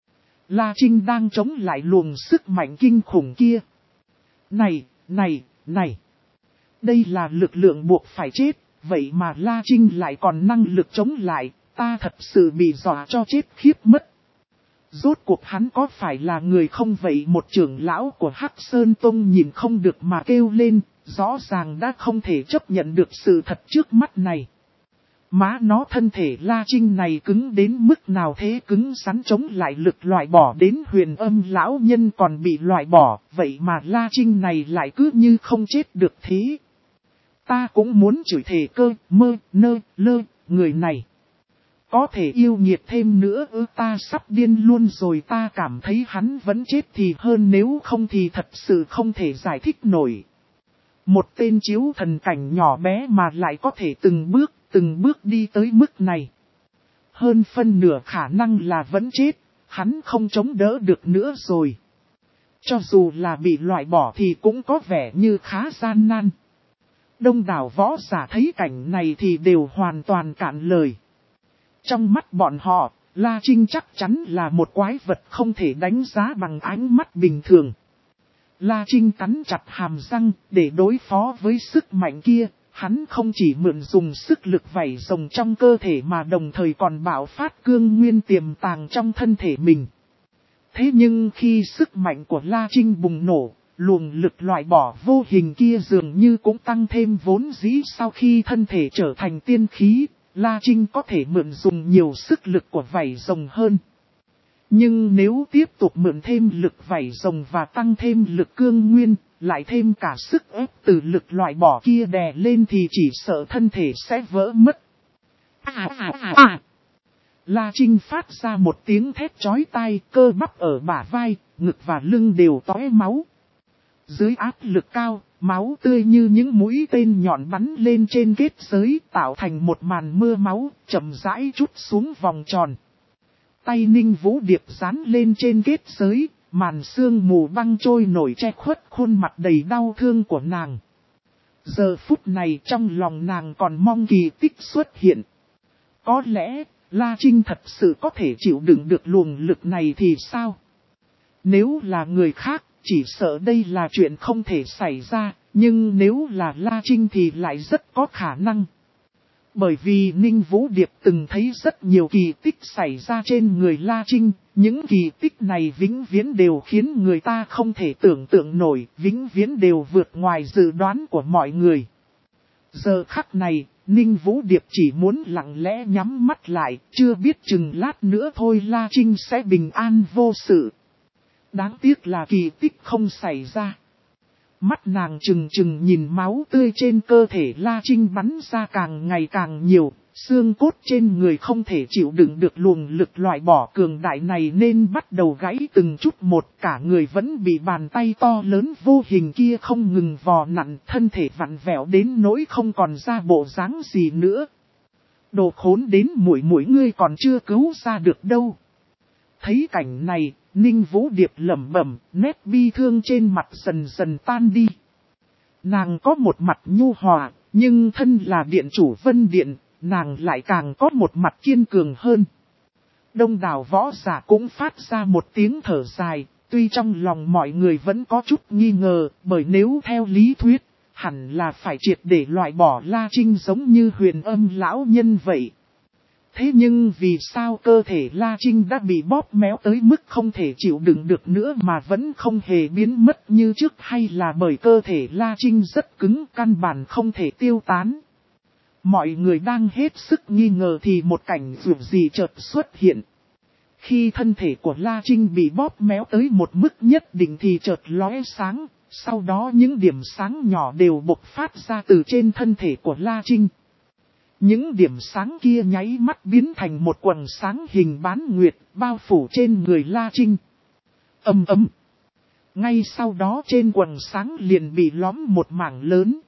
La Trinh đang chống lại luồng sức mạnh kinh khủng kia. Này, này, này. Đây là lực lượng buộc phải chết, vậy mà La Trinh lại còn năng lực chống lại, ta thật sự bị dọa cho chết khiếp mất. Rốt cuộc hắn có phải là người không vậy? Một trưởng lão của Hắc Sơn Tông nhìn không được mà kêu lên, rõ ràng đã không thể chấp nhận được sự thật trước mắt này. Má nó, thân thể La Trinh này cứng đến mức nào thế, cứng rắn chống lại lực loại bỏ đến Huyền Âm lão nhân còn bị loại bỏ, vậy mà La Trinh này lại cứ như không chết được thế. Ta cũng muốn chửi thề cơ, mơ, nơ, lơ, người này. Có thể yêu nghiệt thêm nữa ư, ta sắp điên luôn rồi, ta cảm thấy hắn vẫn chết thì hơn, nếu không thì thật sự không thể giải thích nổi. Một tên chiếu thần cảnh nhỏ bé mà lại có thể từng bước, từng bước đi tới mức này. Hơn phân nửa khả năng là vẫn chết, hắn không chống đỡ được nữa rồi. Cho dù là bị loại bỏ thì cũng có vẻ như khá gian nan. Đông đảo võ giả thấy cảnh này thì đều hoàn toàn cạn lời. Trong mắt bọn họ, La Trinh chắc chắn là một quái vật không thể đánh giá bằng ánh mắt bình thường. La Trinh cắn chặt hàm răng, để đối phó với sức mạnh kia, hắn không chỉ mượn dùng sức lực vảy rồng trong cơ thể mà đồng thời còn bạo phát cương nguyên tiềm tàng trong thân thể mình. Thế nhưng khi sức mạnh của La Trinh bùng nổ, luồng lực loại bỏ vô hình kia dường như cũng tăng thêm vốn dĩ. Sau khi thân thể trở thành tiên khí, La Trinh có thể mượn dùng nhiều sức lực của vảy rồng hơn. Nhưng nếu tiếp tục mượn thêm lực vảy rồng và tăng thêm lực cương nguyên, lại thêm cả sức ép từ lực loại bỏ kia đè lên thì chỉ sợ thân thể sẽ vỡ mất. À à à à! La Trinh phát ra một tiếng thét chói tai, cơ bắp ở bả vai, ngực và lưng đều tóe máu. Dưới áp lực cao, máu tươi như những mũi tên nhọn bắn lên trên kết giới, tạo thành một màn mưa máu, chậm rãi trút xuống vòng tròn. Tay Ninh Vũ Điệp dán lên trên kết giới, màn sương mù băng trôi nổi che khuất khuôn mặt đầy đau thương của nàng. Giờ phút này trong lòng nàng còn mong kỳ tích xuất hiện. Có lẽ, La Trinh thật sự có thể chịu đựng được luồng lực này thì sao? Nếu là người khác, chỉ sợ đây là chuyện không thể xảy ra, nhưng nếu là La Trinh thì lại rất có khả năng. Bởi vì Ninh Vũ Điệp từng thấy rất nhiều kỳ tích xảy ra trên người La Trinh, những kỳ tích này vĩnh viễn đều khiến người ta không thể tưởng tượng nổi, vĩnh viễn đều vượt ngoài dự đoán của mọi người. Giờ khắc này, Ninh Vũ Điệp chỉ muốn lặng lẽ nhắm mắt lại, chưa biết chừng lát nữa thôi La Trinh sẽ bình an vô sự. Đáng tiếc là kỳ tích không xảy ra. Mắt nàng trừng trừng nhìn máu tươi trên cơ thể La Trinh bắn ra càng ngày càng nhiều, xương cốt trên người không thể chịu đựng được luồng lực loại bỏ cường đại này nên bắt đầu gãy từng chút một, cả người vẫn bị bàn tay to lớn vô hình kia không ngừng vò nặn, thân thể vặn vẹo đến nỗi không còn ra bộ dáng gì nữa. Đồ khốn đến muội muội ngươi còn chưa cứu ra được đâu. Thấy cảnh này, Ninh Vũ Điệp lẩm bẩm, nét bi thương trên mặt dần dần tan đi. Nàng có một mặt nhu hòa, nhưng thân là điện chủ Vân Điện, nàng lại càng có một mặt kiên cường hơn. Đông đảo võ giả cũng phát ra một tiếng thở dài, tuy trong lòng mọi người vẫn có chút nghi ngờ, bởi nếu theo lý thuyết, hẳn là phải triệt để loại bỏ La Trinh giống như Huyền Âm lão nhân vậy. Thế nhưng vì sao cơ thể La Trinh đã bị bóp méo tới mức không thể chịu đựng được nữa mà vẫn không hề biến mất như trước, hay là bởi cơ thể La Trinh rất cứng, căn bản không thể tiêu tán? Mọi người đang hết sức nghi ngờ thì một cảnh vượt gì chợt xuất hiện. Khi thân thể của La Trinh bị bóp méo tới một mức nhất định thì chợt lóe sáng, sau đó những điểm sáng nhỏ đều bộc phát ra từ trên thân thể của La Trinh. Những điểm sáng kia nháy mắt biến thành một quầng sáng hình bán nguyệt bao phủ trên người La Trinh. Ầm ầm. Ngay sau đó trên quầng sáng liền bị lõm một mảng lớn.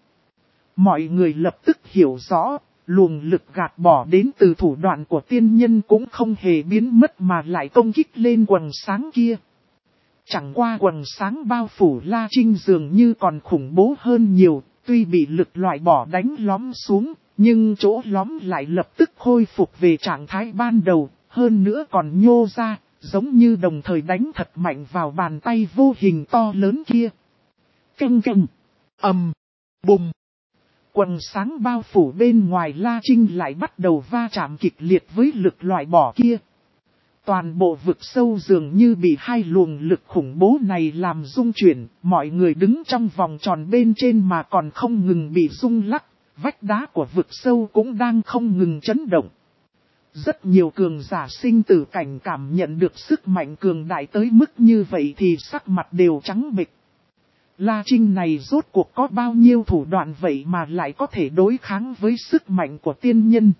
Mọi người lập tức hiểu rõ, luồng lực gạt bỏ đến từ thủ đoạn của tiên nhân cũng không hề biến mất mà lại công kích lên quầng sáng kia. Chẳng qua quầng sáng bao phủ La Trinh dường như còn khủng bố hơn nhiều, tuy bị lực loại bỏ đánh lõm xuống, nhưng chỗ lõm lại lập tức khôi phục về trạng thái ban đầu, hơn nữa còn nhô ra, giống như đồng thời đánh thật mạnh vào bàn tay vô hình to lớn kia. Căng căng, ầm, bùng. Quầng sáng bao phủ bên ngoài La Trinh lại bắt đầu va chạm kịch liệt với lực loại bỏ kia. Toàn bộ vực sâu dường như bị hai luồng lực khủng bố này làm rung chuyển, mọi người đứng trong vòng tròn bên trên mà còn không ngừng bị rung lắc, vách đá của vực sâu cũng đang không ngừng chấn động. Rất nhiều cường giả sinh tử cảnh cảm nhận được sức mạnh cường đại tới mức như vậy thì sắc mặt đều trắng bệch. La Trinh này rốt cuộc có bao nhiêu thủ đoạn vậy mà lại có thể đối kháng với sức mạnh của tiên nhân.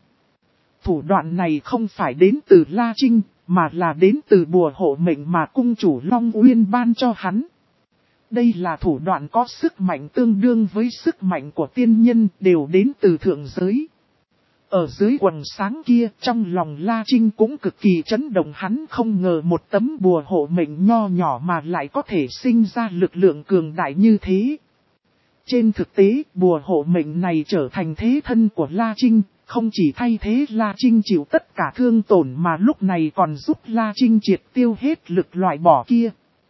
Thủ đoạn này không phải đến từ La Trinh, mà là đến từ bùa hộ mệnh mà cung chủ Long Uyên ban cho hắn. Đây là thủ đoạn có sức mạnh tương đương với sức mạnh của tiên nhân, đều đến từ thượng giới. Ở dưới quầng sáng kia, trong lòng La Trinh cũng cực kỳ chấn động, hắn không ngờ một tấm bùa hộ mệnh nho nhỏ mà lại có thể sinh ra lực lượng cường đại như thế. Trên thực tế, bùa hộ mệnh này trở thành thế thân của La Trinh, không chỉ thay thế La Trinh chịu tất cả thương tổn mà lúc này còn giúp La Trinh triệt tiêu hết lực loại bỏ kia.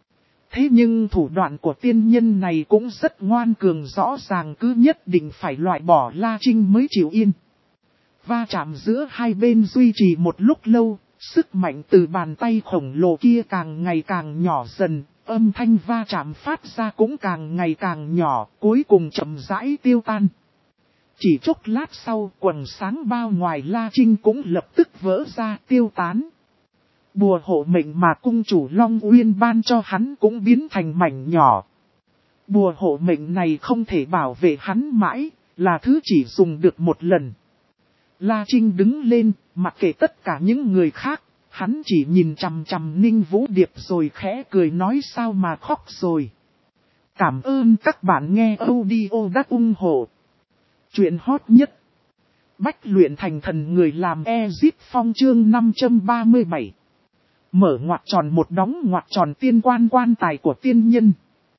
Thế nhưng thủ đoạn của tiên nhân này cũng rất ngoan cường, rõ ràng cứ nhất định phải loại bỏ La Trinh mới chịu yên. Va chạm giữa hai bên duy trì một lúc lâu, sức mạnh từ bàn tay khổng lồ kia càng ngày càng nhỏ dần, âm thanh va chạm phát ra cũng càng ngày càng nhỏ, cuối cùng chậm rãi tiêu tan. Chỉ chốc lát sau, quầng sáng bao ngoài La Trinh cũng lập tức vỡ ra tiêu tán. Bùa hộ mệnh mà cung chủ Long Uyên ban cho hắn cũng biến thành mảnh nhỏ. Bùa hộ mệnh này không thể bảo vệ hắn mãi, là thứ chỉ dùng được một lần. La Trinh đứng lên, mặc kệ tất cả những người khác, hắn chỉ nhìn chằm chằm Ninh Vũ Điệp rồi khẽ cười nói sao mà khóc rồi. Cảm ơn các bạn nghe audio đã ủng hộ. Chuyện hot nhất. Bách luyện thành thần người làm Ezip Phong chương năm trăm ba mươi bảy. Mở ngoặc tròn một đóng ngoặc tròn tiên quan quan tài của tiên nhân.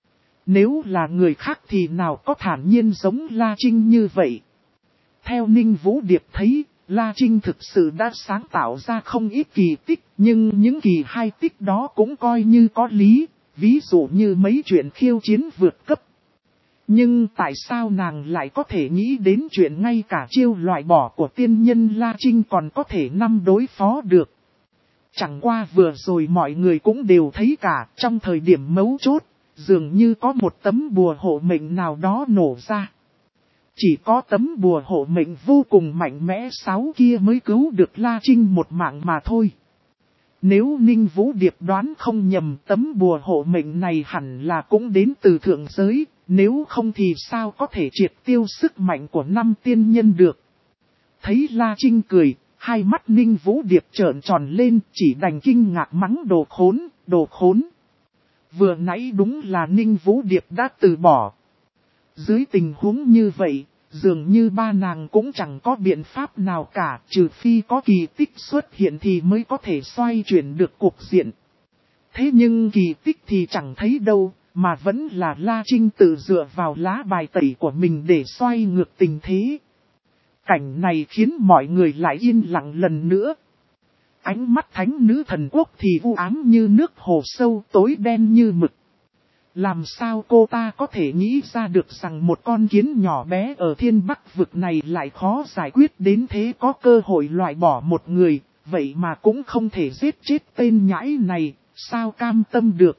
Nếu là người khác thì nào có thản nhiên giống La Trinh như vậy. Theo Ninh Vũ Điệp thấy, La Trinh thực sự đã sáng tạo ra không ít kỳ tích, nhưng những kỳ hai tích đó cũng coi như có lý, ví dụ như mấy chuyện khiêu chiến vượt cấp. Nhưng tại sao nàng lại có thể nghĩ đến chuyện ngay cả chiêu loại bỏ của tiên nhân La Trinh còn có thể năm đối phó được? Chẳng qua vừa rồi mọi người cũng đều thấy cả, trong thời điểm mấu chốt, dường như có một tấm bùa hộ mệnh nào đó nổ ra. Chỉ có tấm bùa hộ mệnh vô cùng mạnh mẽ sáu kia mới cứu được La Trinh một mạng mà thôi. Nếu Ninh Vũ Điệp đoán không nhầm, tấm bùa hộ mệnh này hẳn là cũng đến từ thượng giới, nếu không thì sao có thể triệt tiêu sức mạnh của năm tiên nhân được. Thấy La Trinh cười, hai mắt Ninh Vũ Điệp trợn tròn lên, chỉ đành kinh ngạc mắng đồ khốn, đồ khốn. Vừa nãy đúng là Ninh Vũ Điệp đã từ bỏ. Dưới tình huống như vậy, dường như ba nàng cũng chẳng có biện pháp nào cả, trừ phi có kỳ tích xuất hiện thì mới có thể xoay chuyển được cuộc diện. Thế nhưng kỳ tích thì chẳng thấy đâu, mà vẫn là La Trinh tự dựa vào lá bài tẩy của mình để xoay ngược tình thế. Cảnh này khiến mọi người lại yên lặng lần nữa. Ánh mắt thánh nữ thần quốc thì u ám như nước hồ sâu, tối đen như mực. Làm sao cô ta có thể nghĩ ra được rằng một con kiến nhỏ bé ở thiên bắc vực này lại khó giải quyết đến thế, có cơ hội loại bỏ một người, vậy mà cũng không thể giết chết tên nhãi này, sao cam tâm được.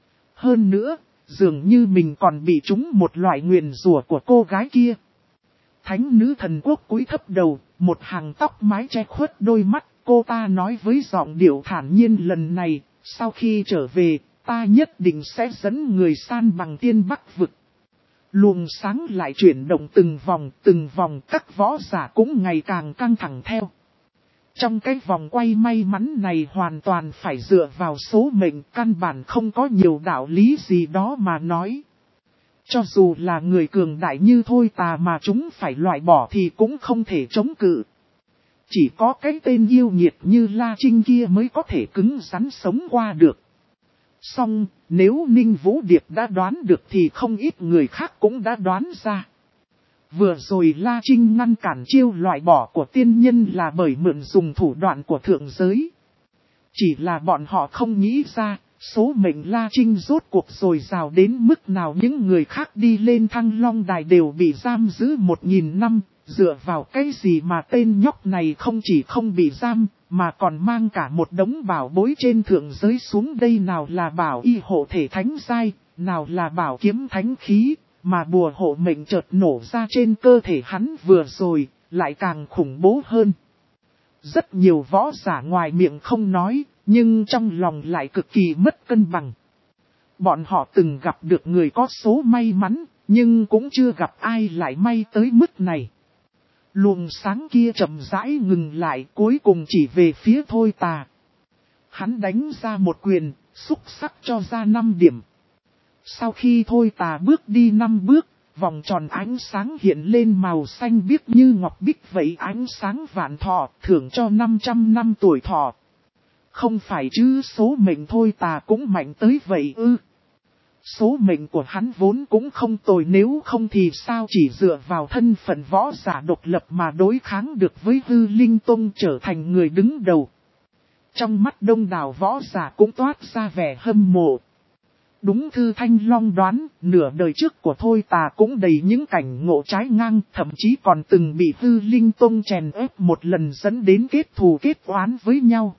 Hơn nữa, dường như mình còn bị trúng một loại nguyền rủa của cô gái kia. Thánh nữ thần quốc cúi thấp đầu, một hàng tóc mái che khuất đôi mắt, cô ta nói với giọng điệu thản nhiên, lần này, sau khi trở về, ta nhất định sẽ dẫn người san bằng tiên bắc vực. Luồng sáng lại chuyển động từng vòng, từng vòng, các võ giả cũng ngày càng căng thẳng theo. Trong cái vòng quay may mắn này hoàn toàn phải dựa vào số mệnh, căn bản không có nhiều đạo lý gì đó mà nói. Cho dù là người cường đại như Thôi Tà mà chúng phải loại bỏ thì cũng không thể chống cự. Chỉ có cái tên yêu nghiệt như La Trinh kia mới có thể cứng rắn sống qua được. Song, nếu Ninh Vũ Điệp đã đoán được thì không ít người khác cũng đã đoán ra. Vừa rồi La Trinh ngăn cản chiêu loại bỏ của tiên nhân là bởi mượn dùng thủ đoạn của thượng giới. Chỉ là bọn họ không nghĩ ra, số mệnh La Trinh rốt cuộc dồi dào đến mức nào, những người khác đi lên Thăng Long Đài đều bị giam giữ một nghìn năm, dựa vào cái gì mà tên nhóc này không chỉ không bị giam, mà còn mang cả một đống bảo bối trên thượng giới xuống đây, nào là bảo y hộ thể thánh giai, nào là bảo kiếm thánh khí, mà bùa hộ mệnh chợt nổ ra trên cơ thể hắn vừa rồi, lại càng khủng bố hơn. Rất nhiều võ giả ngoài miệng không nói, nhưng trong lòng lại cực kỳ mất cân bằng. Bọn họ từng gặp được người có số may mắn, nhưng cũng chưa gặp ai lại may tới mức này. Luồng sáng kia chậm rãi ngừng lại, cuối cùng chỉ về phía Thôi Tà. Hắn đánh ra một quyền, xúc sắc cho ra năm điểm. Sau khi Thôi Tà bước đi năm bước, vòng tròn ánh sáng hiện lên màu xanh biếc như ngọc bích vậy, ánh sáng vạn thọ, thưởng cho năm trăm năm tuổi thọ. Không phải chứ, số mệnh Thôi Tà cũng mạnh tới vậy ư. Số mệnh của hắn vốn cũng không tồi, nếu không thì sao chỉ dựa vào thân phận võ giả độc lập mà đối kháng được với Hư Linh Tông trở thành người đứng đầu. Trong mắt đông đảo võ giả cũng toát ra vẻ hâm mộ. Đúng Thư Thanh Long đoán, nửa đời trước của Thôi Tà cũng đầy những cảnh ngộ trái ngang, thậm chí còn từng bị Hư Linh Tông chèn ép một lần dẫn đến kết thù kết oán với nhau.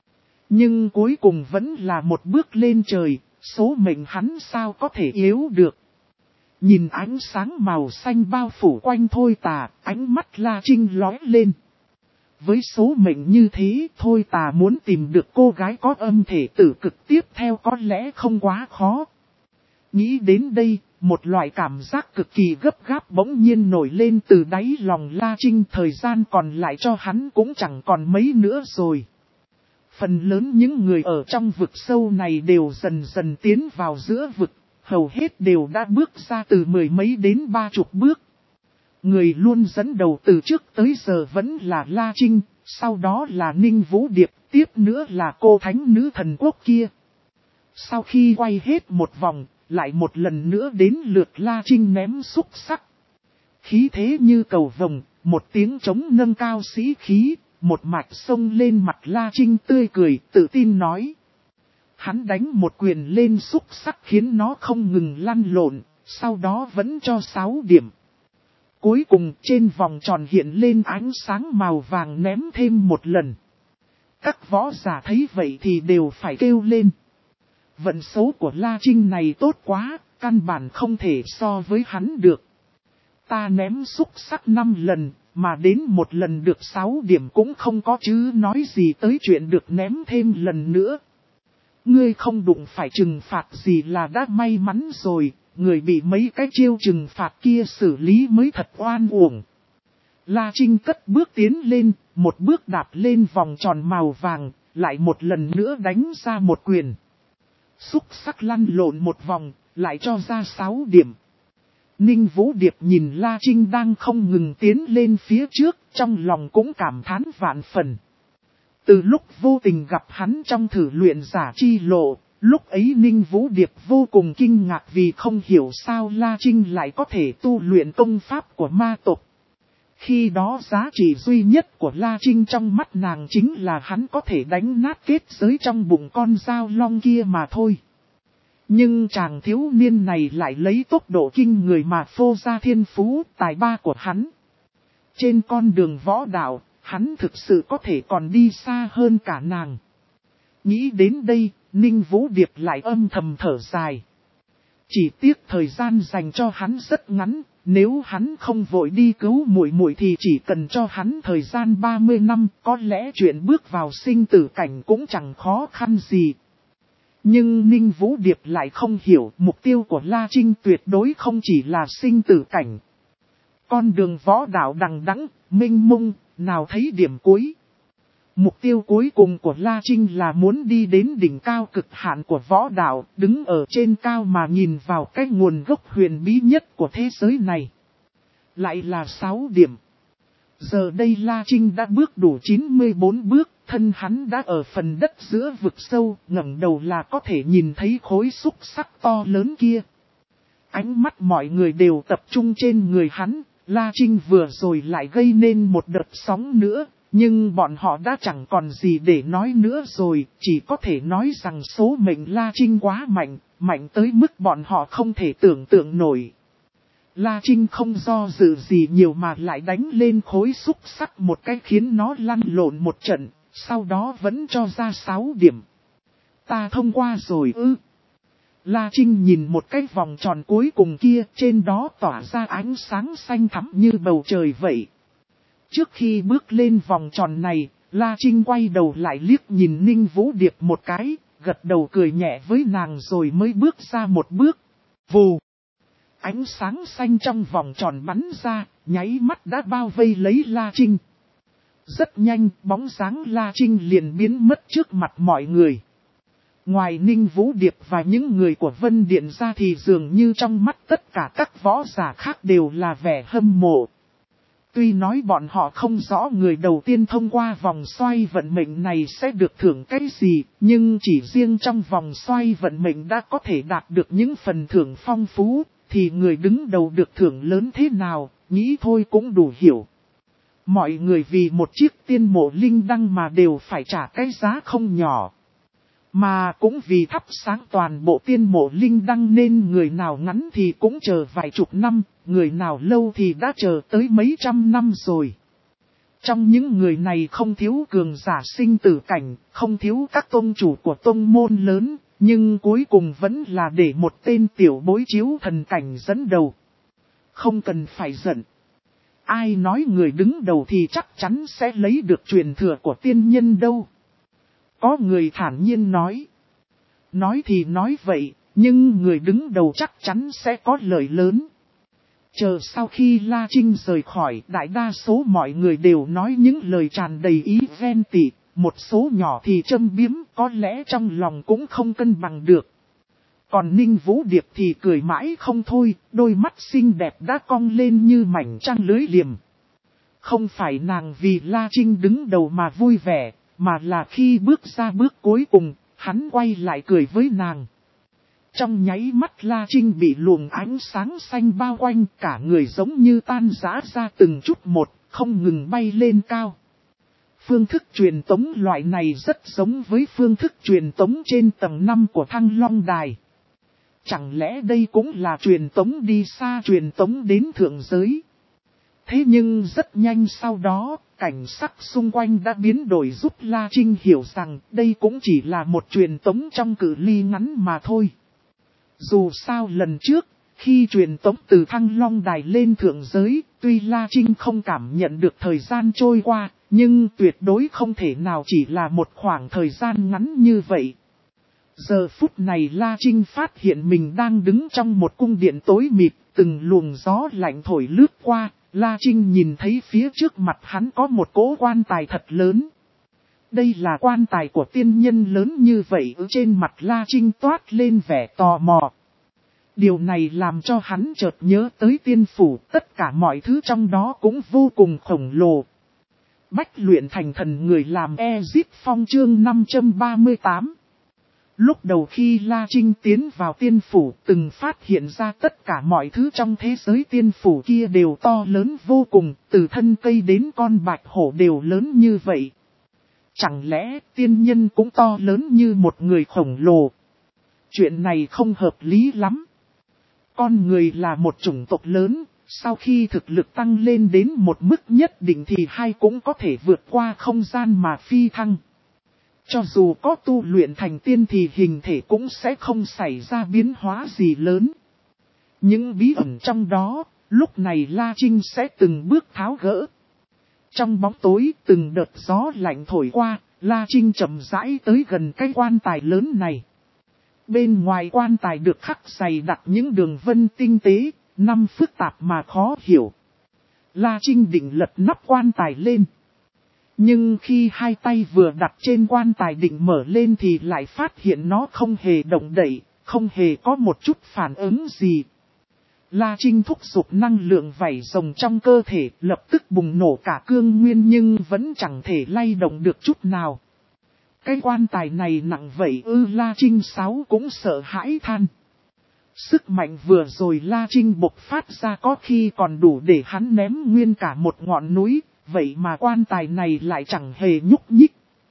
Nhưng cuối cùng vẫn là một bước lên trời, số mệnh hắn sao có thể yếu được. Nhìn ánh sáng màu xanh bao phủ quanh Thôi Tà, ánh mắt La Trinh lóe lên. Với số mệnh như thế, Thôi Tà muốn tìm được cô gái có âm thể tử cực tiếp theo có lẽ không quá khó. Nghĩ đến đây, một loại cảm giác cực kỳ gấp gáp bỗng nhiên nổi lên từ đáy lòng La Trinh, thời gian còn lại cho hắn cũng chẳng còn mấy nữa rồi. Phần lớn những người ở trong vực sâu này đều dần dần tiến vào giữa vực, hầu hết đều đã bước ra từ mười mấy đến ba chục bước. Người luôn dẫn đầu từ trước tới giờ vẫn là La Trinh, sau đó là Ninh Vũ Điệp, tiếp nữa là cô thánh nữ thần quốc kia. Sau khi quay hết một vòng, lại một lần nữa đến lượt La Trinh ném xúc sắc. Khí thế như cầu vồng, một tiếng trống nâng cao sĩ khí, một mạch sông lên mặt La Trinh tươi cười, tự tin nói. Hắn đánh một quyền lên xúc sắc khiến nó không ngừng lăn lộn, sau đó vẫn cho sáu điểm. Cuối cùng trên vòng tròn hiện lên ánh sáng màu vàng ném thêm một lần. Các võ giả thấy vậy thì đều phải kêu lên. Vận số của La Trinh này tốt quá, căn bản không thể so với hắn được. Ta ném xúc sắc năm lần, mà đến một lần được sáu điểm cũng không có chứ nói gì tới chuyện được ném thêm lần nữa. Ngươi không đụng phải trừng phạt gì là đã may mắn rồi, người bị mấy cái chiêu trừng phạt kia xử lý mới thật oan uổng. La Trinh cất bước tiến lên, một bước đạp lên vòng tròn màu vàng, lại một lần nữa đánh ra một quyền. Xúc sắc lăn lộn một vòng, lại cho ra sáu điểm. Ninh Vũ Điệp nhìn La Trinh đang không ngừng tiến lên phía trước, trong lòng cũng cảm thán vạn phần. Từ lúc vô tình gặp hắn trong thử luyện giả chi lộ, lúc ấy Ninh Vũ Điệp vô cùng kinh ngạc vì không hiểu sao La Trinh lại có thể tu luyện công pháp của ma tộc. Khi đó giá trị duy nhất của La Trinh trong mắt nàng chính là hắn có thể đánh nát kết giới trong bụng con dao long kia mà thôi. Nhưng chàng thiếu niên này lại lấy tốc độ kinh người mà phô ra thiên phú tài ba của hắn. Trên con đường võ đạo, hắn thực sự có thể còn đi xa hơn cả nàng. Nghĩ đến đây, Ninh Vũ Điệp lại âm thầm thở dài. Chỉ tiếc thời gian dành cho hắn rất ngắn, nếu hắn không vội đi cứu muội muội thì chỉ cần cho hắn thời gian ba mươi năm, có lẽ chuyện bước vào sinh tử cảnh cũng chẳng khó khăn gì. Nhưng Ninh Vũ Điệp lại không hiểu mục tiêu của La Trinh tuyệt đối không chỉ là sinh tử cảnh. Con đường võ đạo đằng đẵng, mênh mông, nào thấy điểm cuối. Mục tiêu cuối cùng của La Trinh là muốn đi đến đỉnh cao cực hạn của võ đạo, đứng ở trên cao mà nhìn vào cái nguồn gốc huyền bí nhất của thế giới này. Lại là sáu điểm. Giờ đây La Trinh đã bước đủ chín mươi bốn bước, thân hắn đã ở phần đất giữa vực sâu, ngẩng đầu là có thể nhìn thấy khối xúc sắc to lớn kia. Ánh mắt mọi người đều tập trung trên người hắn, La Trinh vừa rồi lại gây nên một đợt sóng nữa. Nhưng bọn họ đã chẳng còn gì để nói nữa rồi, chỉ có thể nói rằng số mệnh La Trinh quá mạnh, mạnh tới mức bọn họ không thể tưởng tượng nổi. La Trinh không do dự gì nhiều mà lại đánh lên khối xúc sắc một cái khiến nó lăn lộn một trận, sau đó vẫn cho ra sáu điểm. Ta thông qua rồi ư. La Trinh nhìn một cái vòng tròn cuối cùng kia, trên đó tỏa ra ánh sáng xanh thẳm như bầu trời vậy. Trước khi bước lên vòng tròn này, La Trinh quay đầu lại liếc nhìn Ninh Vũ Điệp một cái, gật đầu cười nhẹ với nàng rồi mới bước ra một bước. Vù! Ánh sáng xanh trong vòng tròn bắn ra, nháy mắt đã bao vây lấy La Trinh. Rất nhanh, bóng dáng La Trinh liền biến mất trước mặt mọi người. Ngoài Ninh Vũ Điệp và những người của Vân Điện ra thì dường như trong mắt tất cả các võ giả khác đều là vẻ hâm mộ. Tuy nói bọn họ không rõ người đầu tiên thông qua vòng xoay vận mệnh này sẽ được thưởng cái gì, nhưng chỉ riêng trong vòng xoay vận mệnh đã có thể đạt được những phần thưởng phong phú, thì người đứng đầu được thưởng lớn thế nào, nghĩ thôi cũng đủ hiểu. Mọi người vì một chiếc tiên mộ linh đăng mà đều phải trả cái giá không nhỏ. Mà cũng vì thắp sáng toàn bộ tiên mộ linh đăng nên người nào ngắn thì cũng chờ vài chục năm, người nào lâu thì đã chờ tới mấy trăm năm rồi. Trong những người này không thiếu cường giả sinh tử cảnh, không thiếu các tôn chủ của tôn môn lớn, nhưng cuối cùng vẫn là để một tên tiểu bối chiếu thần cảnh dẫn đầu. Không cần phải giận. Ai nói người đứng đầu thì chắc chắn sẽ lấy được truyền thừa của tiên nhân đâu. Có người thản nhiên nói. Nói thì nói vậy, nhưng người đứng đầu chắc chắn sẽ có lợi lớn. Chờ sau khi La Trinh rời khỏi, đại đa số mọi người đều nói những lời tràn đầy ý ghen tị, một số nhỏ thì châm biếm, có lẽ trong lòng cũng không cân bằng được. Còn Ninh Vũ Điệp thì cười mãi không thôi, đôi mắt xinh đẹp đã cong lên như mảnh trăng lưới liềm. Không phải nàng vì La Trinh đứng đầu mà vui vẻ, mà là khi bước ra bước cuối cùng, hắn quay lại cười với nàng. Trong nháy mắt La Trinh bị luồng ánh sáng xanh bao quanh, cả người giống như tan rã ra từng chút một, không ngừng bay lên cao. Phương thức truyền tống loại này rất giống với phương thức truyền tống trên tầng năm của Thăng Long Đài. Chẳng lẽ đây cũng là truyền tống đi xa, truyền tống đến thượng giới? Thế nhưng rất nhanh sau đó, cảnh sắc xung quanh đã biến đổi giúp La Trinh hiểu rằng đây cũng chỉ là một truyền tống trong cự ly ngắn mà thôi. Dù sao lần trước, khi truyền tống từ Thăng Long Đài lên thượng giới, tuy La Trinh không cảm nhận được thời gian trôi qua, nhưng tuyệt đối không thể nào chỉ là một khoảng thời gian ngắn như vậy. Giờ phút này La Trinh phát hiện mình đang đứng trong một cung điện tối mịt, từng luồng gió lạnh thổi lướt qua, La Trinh nhìn thấy phía trước mặt hắn có một cỗ quan tài thật lớn. Đây là quan tài của tiên nhân lớn như vậy, ở trên mặt La Trinh toát lên vẻ tò mò. Điều này làm cho hắn chợt nhớ tới tiên phủ, tất cả mọi thứ trong đó cũng vô cùng khổng lồ. Bách luyện thành thần người làm Ezip Phong chương năm trăm ba mươi tám. Lúc đầu khi La Trinh tiến vào tiên phủ từng phát hiện ra tất cả mọi thứ trong thế giới tiên phủ kia đều to lớn vô cùng, từ thân cây đến con bạch hổ đều lớn như vậy. Chẳng lẽ tiên nhân cũng to lớn như một người khổng lồ? Chuyện này không hợp lý lắm. Con người là một chủng tộc lớn, sau khi thực lực tăng lên đến một mức nhất định thì hai cũng có thể vượt qua không gian mà phi thăng. Cho dù có tu luyện thành tiên thì hình thể cũng sẽ không xảy ra biến hóa gì lớn. Những bí ẩn trong đó, lúc này La Trinh sẽ từng bước tháo gỡ. Trong bóng tối, từng đợt gió lạnh thổi qua, La Trinh chậm rãi tới gần cái quan tài lớn này. Bên ngoài quan tài được khắc dày đặt những đường vân tinh tế, năm phức tạp mà khó hiểu. La Trinh định lật nắp quan tài lên. Nhưng khi hai tay vừa đặt trên quan tài định mở lên thì lại phát hiện nó không hề động đậy, không hề có một chút phản ứng gì. La Trinh thúc giục năng lượng vảy rồng trong cơ thể lập tức bùng nổ cả cương nguyên nhưng vẫn chẳng thể lay động được chút nào. Cái quan tài này nặng vậy ư? La Trinh sáu cũng sợ hãi than. Sức mạnh vừa rồi La Trinh bộc phát ra có khi còn đủ để hắn ném nguyên cả một ngọn núi, vậy mà quan tài này lại chẳng hề nhúc nhích.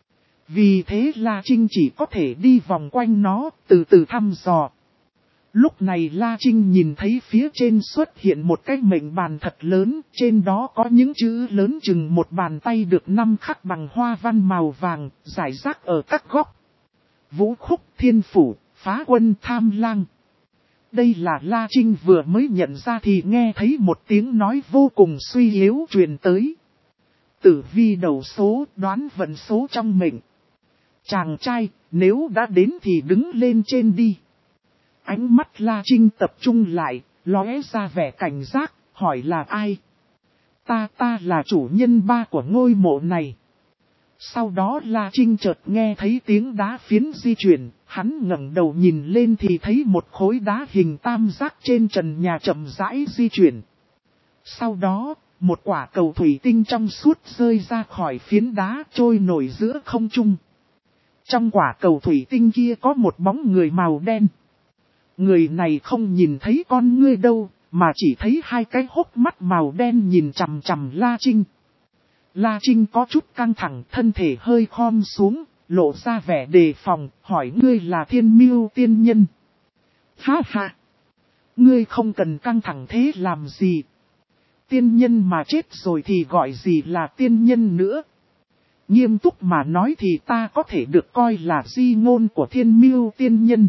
Vì thế La Trinh chỉ có thể đi vòng quanh nó, từ từ thăm dò. Lúc này La Trinh nhìn thấy phía trên xuất hiện một cái mệnh bàn thật lớn, trên đó có những chữ lớn chừng một bàn tay được năm khắc bằng hoa văn màu vàng, rải rác ở các góc. Vũ Khúc, Thiên Phủ, Phá Quân, Tham Lang. Đây là La Trinh vừa mới nhận ra thì nghe thấy một tiếng nói vô cùng suy yếu truyền tới. Tử vi đầu số, đoán vận số trong mệnh. Chàng trai, nếu đã đến thì đứng lên trên đi. Ánh mắt La Trinh tập trung lại, lóe ra vẻ cảnh giác, hỏi là ai? Ta ta là chủ nhân ba của ngôi mộ này. Sau đó La Trinh chợt nghe thấy tiếng đá phiến di chuyển, hắn ngẩng đầu nhìn lên thì thấy một khối đá hình tam giác trên trần nhà chậm rãi di chuyển. Sau đó, một quả cầu thủy tinh trong suốt rơi ra khỏi phiến đá trôi nổi giữa không trung. Trong quả cầu thủy tinh kia có một bóng người màu đen. Người này không nhìn thấy con ngươi đâu, mà chỉ thấy hai cái hốc mắt màu đen nhìn chằm chằm La Trinh. La Trinh có chút căng thẳng, thân thể hơi khom xuống, lộ ra vẻ đề phòng, hỏi ngươi là Thiên Mưu tiên nhân. Ha ha! Ngươi không cần căng thẳng thế làm gì? Tiên nhân mà chết rồi thì gọi gì là tiên nhân nữa? Nghiêm túc mà nói thì ta có thể được coi là di ngôn của Thiên Mưu tiên nhân.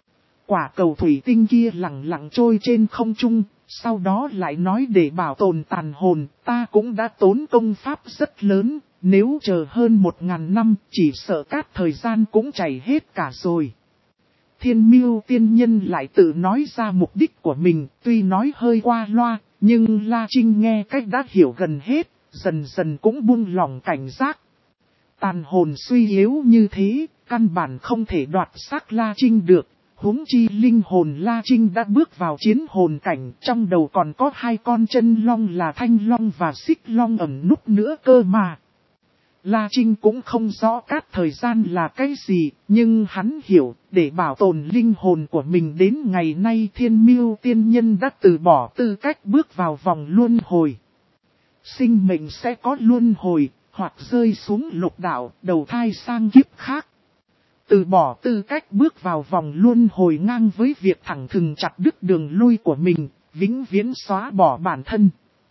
Quả cầu thủy tinh kia lặng lặng trôi trên không trung, sau đó lại nói để bảo tồn tàn hồn, ta cũng đã tốn công pháp rất lớn, nếu chờ hơn một ngàn năm, chỉ sợ cát thời gian cũng chảy hết cả rồi. Thiên Mưu tiên nhân lại tự nói ra mục đích của mình, tuy nói hơi qua loa, nhưng La Trinh nghe cách đã hiểu gần hết, dần dần cũng buông lỏng cảnh giác. Tàn hồn suy yếu như thế, căn bản không thể đoạt xác La Trinh được. Huống chi linh hồn La Trinh đã bước vào chiến hồn cảnh, trong đầu còn có hai con chân long là Thanh Long và Xích Long ẩn núp nữa cơ mà. La Trinh cũng không rõ cát thời gian là cái gì, nhưng hắn hiểu, để bảo tồn linh hồn của mình đến ngày nay Thiên Mưu tiên nhân đã từ bỏ tư cách bước vào vòng luân hồi. Sinh mệnh sẽ có luân hồi, hoặc rơi xuống lục đạo, đầu thai sang kiếp khác. Từ bỏ tư cách bước vào vòng luân hồi ngang với việc thẳng thừng chặt đứt đường lui của mình, vĩnh viễn xóa bỏ bản thân.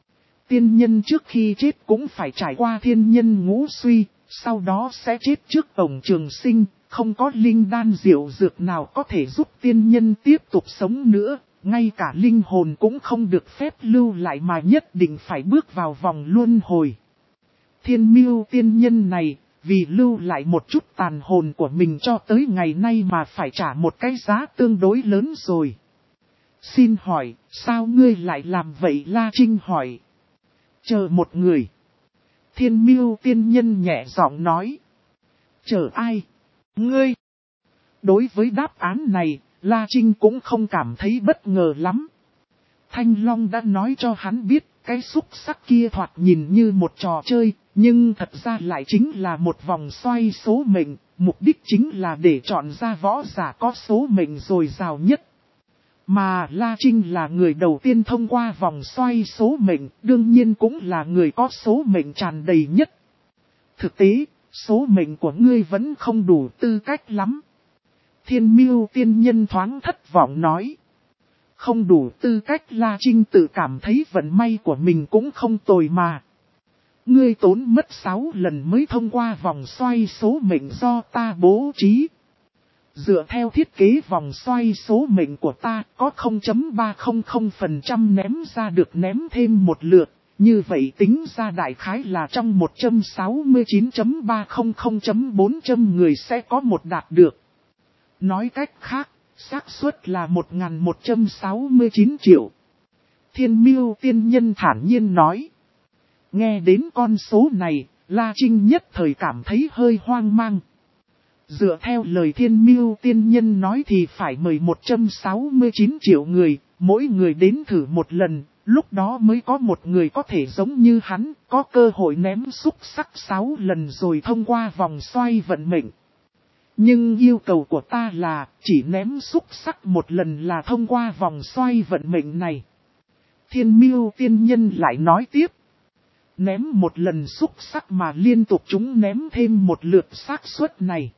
Tiên nhân trước khi chết cũng phải trải qua thiên nhân ngũ suy, sau đó sẽ chết trước tổng trường sinh, không có linh đan diệu dược nào có thể giúp tiên nhân tiếp tục sống nữa, ngay cả linh hồn cũng không được phép lưu lại mà nhất định phải bước vào vòng luân hồi. Thiên Mưu tiên nhân này, vì lưu lại một chút tàn hồn của mình cho tới ngày nay mà phải trả một cái giá tương đối lớn rồi. Xin hỏi, sao ngươi lại làm vậy? La Trinh hỏi. Chờ một người. Thiên Mưu tiên nhân nhẹ giọng nói. Chờ ai? Ngươi. Đối với đáp án này, La Trinh cũng không cảm thấy bất ngờ lắm. Thanh Long đã nói cho hắn biết, cái xúc sắc kia thoạt nhìn như một trò chơi, nhưng thật ra lại chính là một vòng xoay số mệnh, mục đích chính là để chọn ra võ giả có số mệnh dồi dào nhất. Mà La Trinh là người đầu tiên thông qua vòng xoay số mệnh, đương nhiên cũng là người có số mệnh tràn đầy nhất. Thực tế, số mệnh của ngươi vẫn không đủ tư cách lắm. Thiên Miêu tiên nhân thoáng thất vọng nói. Không đủ tư cách, La Trinh tự cảm thấy vận may của mình cũng không tồi mà. Ngươi tốn mất sáu lần mới thông qua vòng xoay số mệnh do ta bố trí. Dựa theo thiết kế vòng xoay số mệnh của ta có không phẩy ba không không phần trăm ném ra được ném thêm một lượt. Như vậy tính ra đại khái là trong một trăm sáu mươi chín phẩy ba không không phẩy bốn trăm người sẽ có một đạt được. Nói cách khác, xác suất là một nghìn một trăm sáu mươi chín triệu. Thiên Miêu tiên nhân thản nhiên nói. Nghe đến con số này, La Trinh nhất thời cảm thấy hơi hoang mang. Dựa theo lời Thiên Miêu tiên nhân nói thì phải mời một trăm sáu mươi chín triệu người, mỗi người đến thử một lần, lúc đó mới có một người có thể giống như hắn, có cơ hội ném xúc sắc sáu lần rồi thông qua vòng xoay vận mệnh. Nhưng yêu cầu của ta là chỉ ném xúc sắc một lần là thông qua vòng xoay vận mệnh này. Thiên Miêu tiên nhân lại nói tiếp. Ném một lần xúc sắc mà liên tục chúng ném thêm một lượt xác suất này.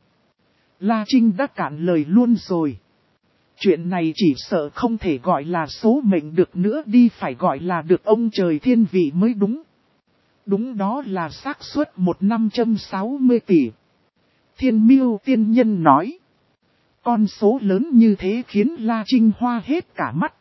La Trinh đã cạn lời luôn rồi. Chuyện này chỉ sợ không thể gọi là số mệnh được nữa, đi phải gọi là được ông trời thiên vị mới đúng. Đúng, đó là xác suất một năm trăm sáu mươi tỷ. Thiên Miêu tiên nhân nói. Con số lớn như thế khiến La Trinh hoa hết cả mắt.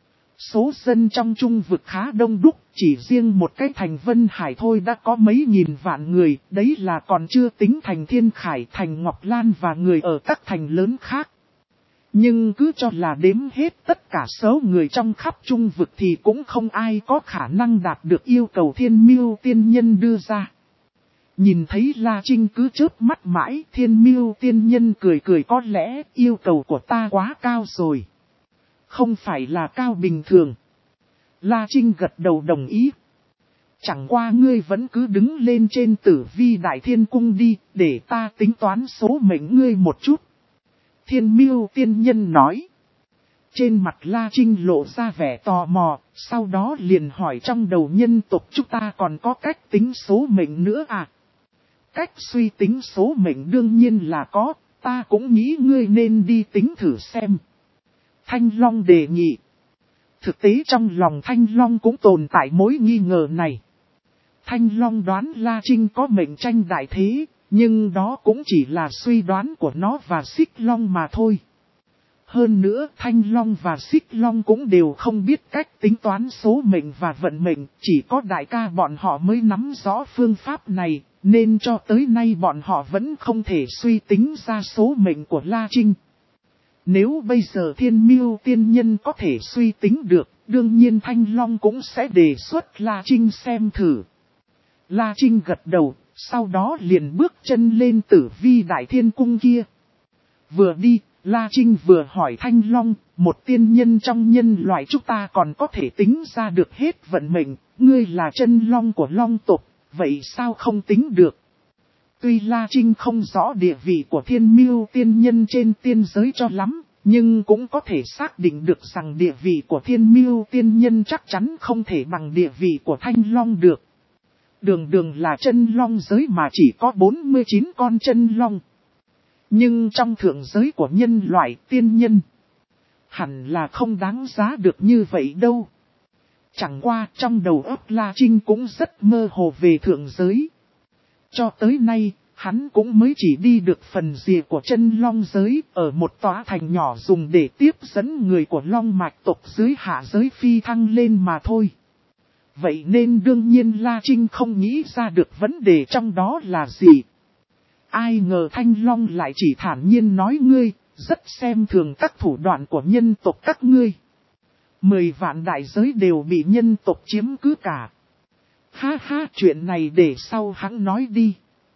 Số dân trong trung vực khá đông đúc, chỉ riêng một cái thành Vân Hải thôi đã có mấy nghìn vạn người, đấy là còn chưa tính thành Thiên Khải, thành Ngọc Lan và người ở các thành lớn khác. Nhưng cứ cho là đếm hết tất cả số người trong khắp trung vực thì cũng không ai có khả năng đạt được yêu cầu Thiên Miêu tiên nhân đưa ra. Nhìn thấy La Trinh cứ chớp mắt mãi, Thiên Miêu tiên nhân cười cười, có lẽ yêu cầu của ta quá cao rồi. Không phải là cao bình thường. La Trinh gật đầu đồng ý. Chẳng qua ngươi vẫn cứ đứng lên trên Tử Vi Đại Thiên Cung đi, để ta tính toán số mệnh ngươi một chút. Thiên Miêu tiên nhân nói. Trên mặt La Trinh lộ ra vẻ tò mò, sau đó liền hỏi trong đầu nhân tộc chúng ta còn có cách tính số mệnh nữa à? Cách suy tính số mệnh đương nhiên là có, ta cũng nghĩ ngươi nên đi tính thử xem. Thanh Long đề nghị. Thực tế trong lòng Thanh Long cũng tồn tại mối nghi ngờ này. Thanh Long đoán La Trinh có mệnh tranh đại thế, nhưng đó cũng chỉ là suy đoán của nó và Xích Long mà thôi. Hơn nữa Thanh Long và Xích Long cũng đều không biết cách tính toán số mệnh và vận mệnh, chỉ có đại ca bọn họ mới nắm rõ phương pháp này, nên cho tới nay bọn họ vẫn không thể suy tính ra số mệnh của La Trinh. Nếu bây giờ Thiên Miêu tiên nhân có thể suy tính được, đương nhiên Thanh Long cũng sẽ đề xuất La Trinh xem thử. La Trinh gật đầu, sau đó liền bước chân lên Tử Vi Đại Thiên Cung kia. Vừa đi, La Trinh vừa hỏi Thanh Long, một tiên nhân trong nhân loại chúng ta còn có thể tính ra được hết vận mệnh, ngươi là chân long của long tộc, vậy sao không tính được? Tuy La Trinh không rõ địa vị của Thiên Miêu tiên nhân trên tiên giới cho lắm, nhưng cũng có thể xác định được rằng địa vị của Thiên Miêu tiên nhân chắc chắn không thể bằng địa vị của Thanh Long được. Đường đường là chân long giới mà chỉ có bốn mươi chín con chân long. Nhưng trong thượng giới của nhân loại tiên nhân, hẳn là không đáng giá được như vậy đâu. Chẳng qua trong đầu óc La Trinh cũng rất mơ hồ về thượng giới. Cho tới nay, hắn cũng mới chỉ đi được phần rìa của chân long giới ở một tòa thành nhỏ dùng để tiếp dẫn người của long mạch tộc dưới hạ giới phi thăng lên mà thôi. Vậy nên đương nhiên La Trinh không nghĩ ra được vấn đề trong đó là gì. Ai ngờ Thanh Long lại chỉ thản nhiên nói ngươi, rất xem thường các thủ đoạn của nhân tộc các ngươi. Mười vạn đại giới đều bị nhân tộc chiếm cứ cả. Ha ha, chuyện này để sau hắn nói đi.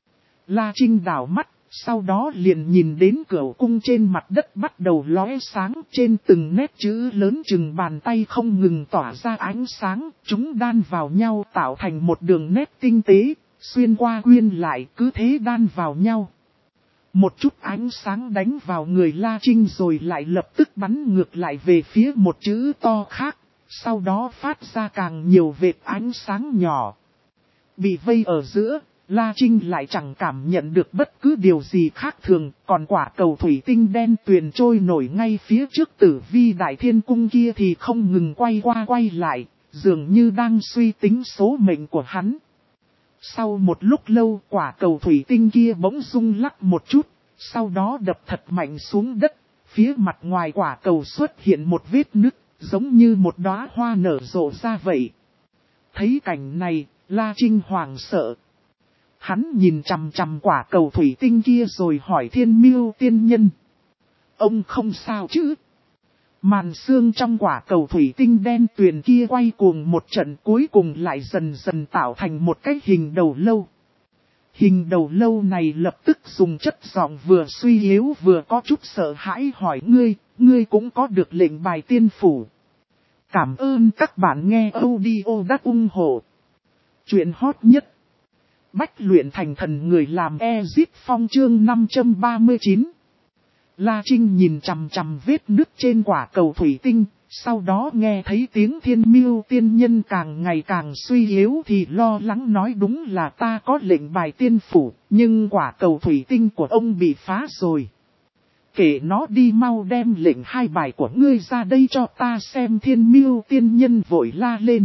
La Trinh đảo mắt, sau đó liền nhìn đến cửa cung trên mặt đất bắt đầu lóe sáng, trên từng nét chữ lớn chừng bàn tay không ngừng tỏa ra ánh sáng, chúng đan vào nhau tạo thành một đường nét tinh tế, xuyên qua quyên lại cứ thế đan vào nhau. Một chút ánh sáng đánh vào người La Trinh rồi lại lập tức bắn ngược lại về phía một chữ to khác, sau đó phát ra càng nhiều vệt ánh sáng nhỏ. Bị vây ở giữa, La Trinh lại chẳng cảm nhận được bất cứ điều gì khác thường, còn quả cầu thủy tinh đen tuyền trôi nổi ngay phía trước Tử Vi Đại Thiên Cung kia thì không ngừng quay qua quay lại, dường như đang suy tính số mệnh của hắn. Sau một lúc lâu quả cầu thủy tinh kia bỗng rung lắc một chút, sau đó đập thật mạnh xuống đất, phía mặt ngoài quả cầu xuất hiện một vết nứt, giống như một đóa hoa nở rộ ra vậy. Thấy cảnh này, La Trinh hoảng sợ. Hắn nhìn chằm chằm quả cầu thủy tinh kia rồi hỏi Thiên Miêu tiên nhân. Ông không sao chứ? Màn sương trong quả cầu thủy tinh đen tuyền kia quay cuồng một trận, cuối cùng lại dần dần tạo thành một cái hình đầu lâu. Hình đầu lâu này lập tức dùng chất giọng vừa suy yếu vừa có chút sợ hãi hỏi ngươi, ngươi cũng có được lệnh bài tiên phủ. Cảm ơn các bạn nghe audio đắc ủng hộ. Chuyện hot nhất. Bách luyện thành thần người làm Ezip Phong chương năm trăm ba mươi chín. La Trinh nhìn chằm chằm vết nứt trên quả cầu thủy tinh, sau đó nghe thấy tiếng Thiên Miêu tiên nhân càng ngày càng suy yếu thì lo lắng nói đúng là ta có lệnh bài tiên phủ, nhưng quả cầu thủy tinh của ông bị phá rồi. Kể nó đi, mau đem lệnh hai bài của ngươi ra đây cho ta xem. Thiên Miêu tiên nhân vội la lên.